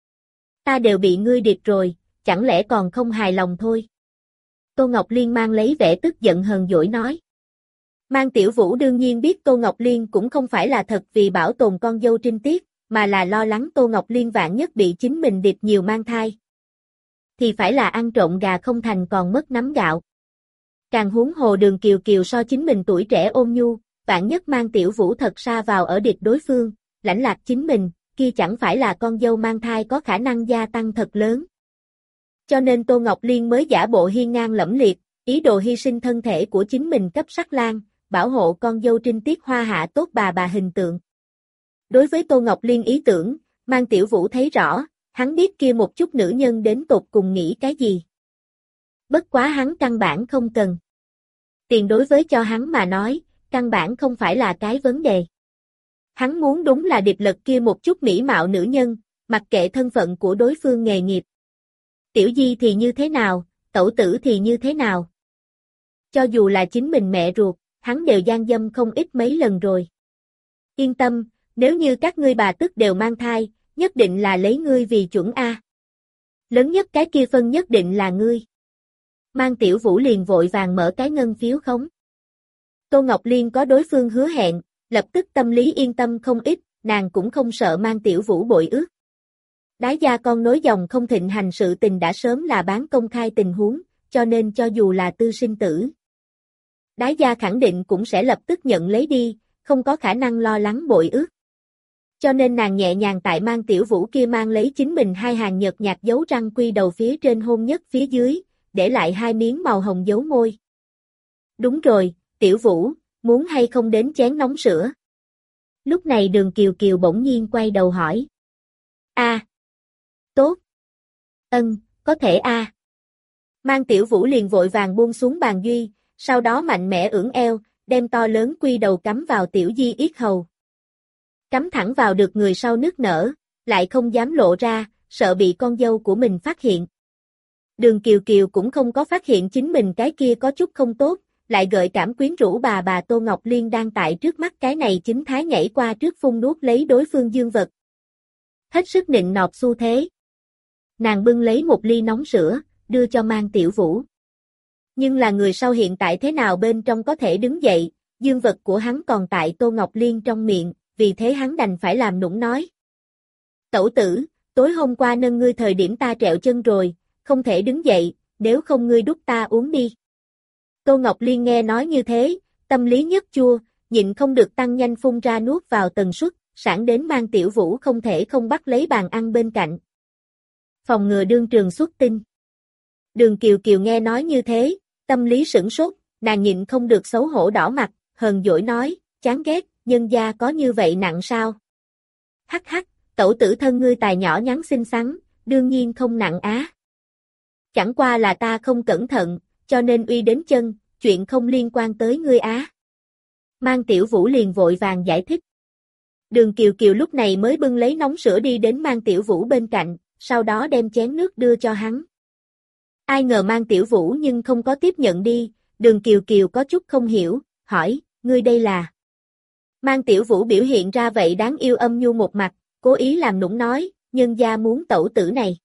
Ta đều bị ngươi điệp rồi, chẳng lẽ còn không hài lòng thôi? Tô Ngọc Liên mang lấy vẻ tức giận hờn dỗi nói. Mang Tiểu Vũ đương nhiên biết Tô Ngọc Liên cũng không phải là thật vì bảo tồn con dâu trinh tiết, mà là lo lắng Tô Ngọc Liên vạn nhất bị chính mình điệp nhiều mang thai. Thì phải là ăn trộm gà không thành còn mất nắm gạo. Càng huống hồ Đường Kiều Kiều so chính mình tuổi trẻ ôn nhu, vạn nhất Mang Tiểu Vũ thật sa vào ở điệp đối phương, lãnh lạc chính mình, kia chẳng phải là con dâu mang thai có khả năng gia tăng thật lớn. Cho nên Tô Ngọc Liên mới giả bộ hiên ngang lẫm liệt, ý đồ hy sinh thân thể của chính mình cấp sắc lang, bảo hộ con dâu trinh tiết hoa hạ tốt bà bà hình tượng. Đối với Tô Ngọc Liên ý tưởng, Mang Tiểu Vũ thấy rõ, hắn biết kia một chút nữ nhân đến tột cùng nghĩ cái gì. Bất quá hắn căn bản không cần. Tiền đối với cho hắn mà nói, căn bản không phải là cái vấn đề. Hắn muốn đúng là điệp lật kia một chút mỹ mạo nữ nhân, mặc kệ thân phận của đối phương nghề nghiệp. Tiểu Di thì như thế nào, tẩu tử thì như thế nào. Cho dù là chính mình mẹ ruột, hắn đều gian dâm không ít mấy lần rồi. Yên tâm, nếu như các ngươi bà tức đều mang thai, nhất định là lấy ngươi vì chuẩn A. Lớn nhất cái kia phân nhất định là ngươi. Mang Tiểu Vũ liền vội vàng mở cái ngân phiếu khống. Tô Ngọc Liên có đối phương hứa hẹn, lập tức tâm lý yên tâm không ít, nàng cũng không sợ Mang Tiểu Vũ bội ước. Đái gia con nối dòng không thịnh hành sự tình đã sớm là bán công khai tình huống, cho nên cho dù là tư sinh tử. Đái gia khẳng định cũng sẽ lập tức nhận lấy đi, không có khả năng lo lắng bội ước. Cho nên nàng nhẹ nhàng tại Mang Tiểu Vũ kia mang lấy chính mình hai hàng nhợt nhạt dấu răng quy đầu phía trên hôn nhất phía dưới, để lại hai miếng màu hồng dấu môi. Đúng rồi, Tiểu Vũ, muốn hay không đến chén nóng sữa? Lúc này Đường Kiều Kiều bỗng nhiên quay đầu hỏi. A. À, tốt. Ân, có thể a. À. Mang Tiểu Vũ liền vội vàng buông xuống bàn duy, sau đó mạnh mẽ ưỡn eo, đem to lớn quy đầu cắm vào Tiểu Di yết hầu. Cắm thẳng vào được người sau nức nở, lại không dám lộ ra, sợ bị con dâu của mình phát hiện. Đường Kiều Kiều cũng không có phát hiện chính mình cái kia có chút không tốt, lại gợi cảm quyến rũ bà bà Tô Ngọc Liên đang tại trước mắt cái này chính thái nhảy qua trước phun nuốt lấy đối phương dương vật. Hết sức nịnh nọt xu thế. Nàng bưng lấy một ly nóng sữa, đưa cho Mang Tiểu Vũ. Nhưng là người sau hiện tại thế nào bên trong có thể đứng dậy, dương vật của hắn còn tại Tô Ngọc Liên trong miệng, vì thế hắn đành phải làm nũng nói. Tẩu tử, tối hôm qua nâng ngươi thời điểm ta trẹo chân rồi, không thể đứng dậy, nếu không ngươi đút ta uống đi. Tô Ngọc Liên nghe nói như thế, tâm lý nhất chua, nhịn không được tăng nhanh phun ra nuốt vào tần suất, sẵn đến Mang Tiểu Vũ không thể không bắt lấy bàn ăn bên cạnh. Phòng ngừa đương trường xuất tinh. Đường Kiều Kiều nghe nói như thế, tâm lý sửng sốt, nàng nhịn không được xấu hổ đỏ mặt, hờn dỗi nói, chán ghét, nhân gia có như vậy nặng sao? Hắc hắc, tẩu tử thân ngươi tài nhỏ nhắn xinh xắn, đương nhiên không nặng á. Chẳng qua là ta không cẩn thận, cho nên uy đến chân, chuyện không liên quan tới ngươi á. Mang Tiểu Vũ liền vội vàng giải thích. Đường Kiều Kiều lúc này mới bưng lấy nóng sữa đi đến Mang Tiểu Vũ bên cạnh, sau đó đem chén nước đưa cho hắn. Ai ngờ Mang Tiểu Vũ nhưng không có tiếp nhận đi, Đường Kiều Kiều có chút không hiểu, hỏi, ngươi đây là... Mang Tiểu Vũ biểu hiện ra vậy đáng yêu âm nhu một mặt, cố ý làm nũng nói, nhân gia muốn tẩu tử này.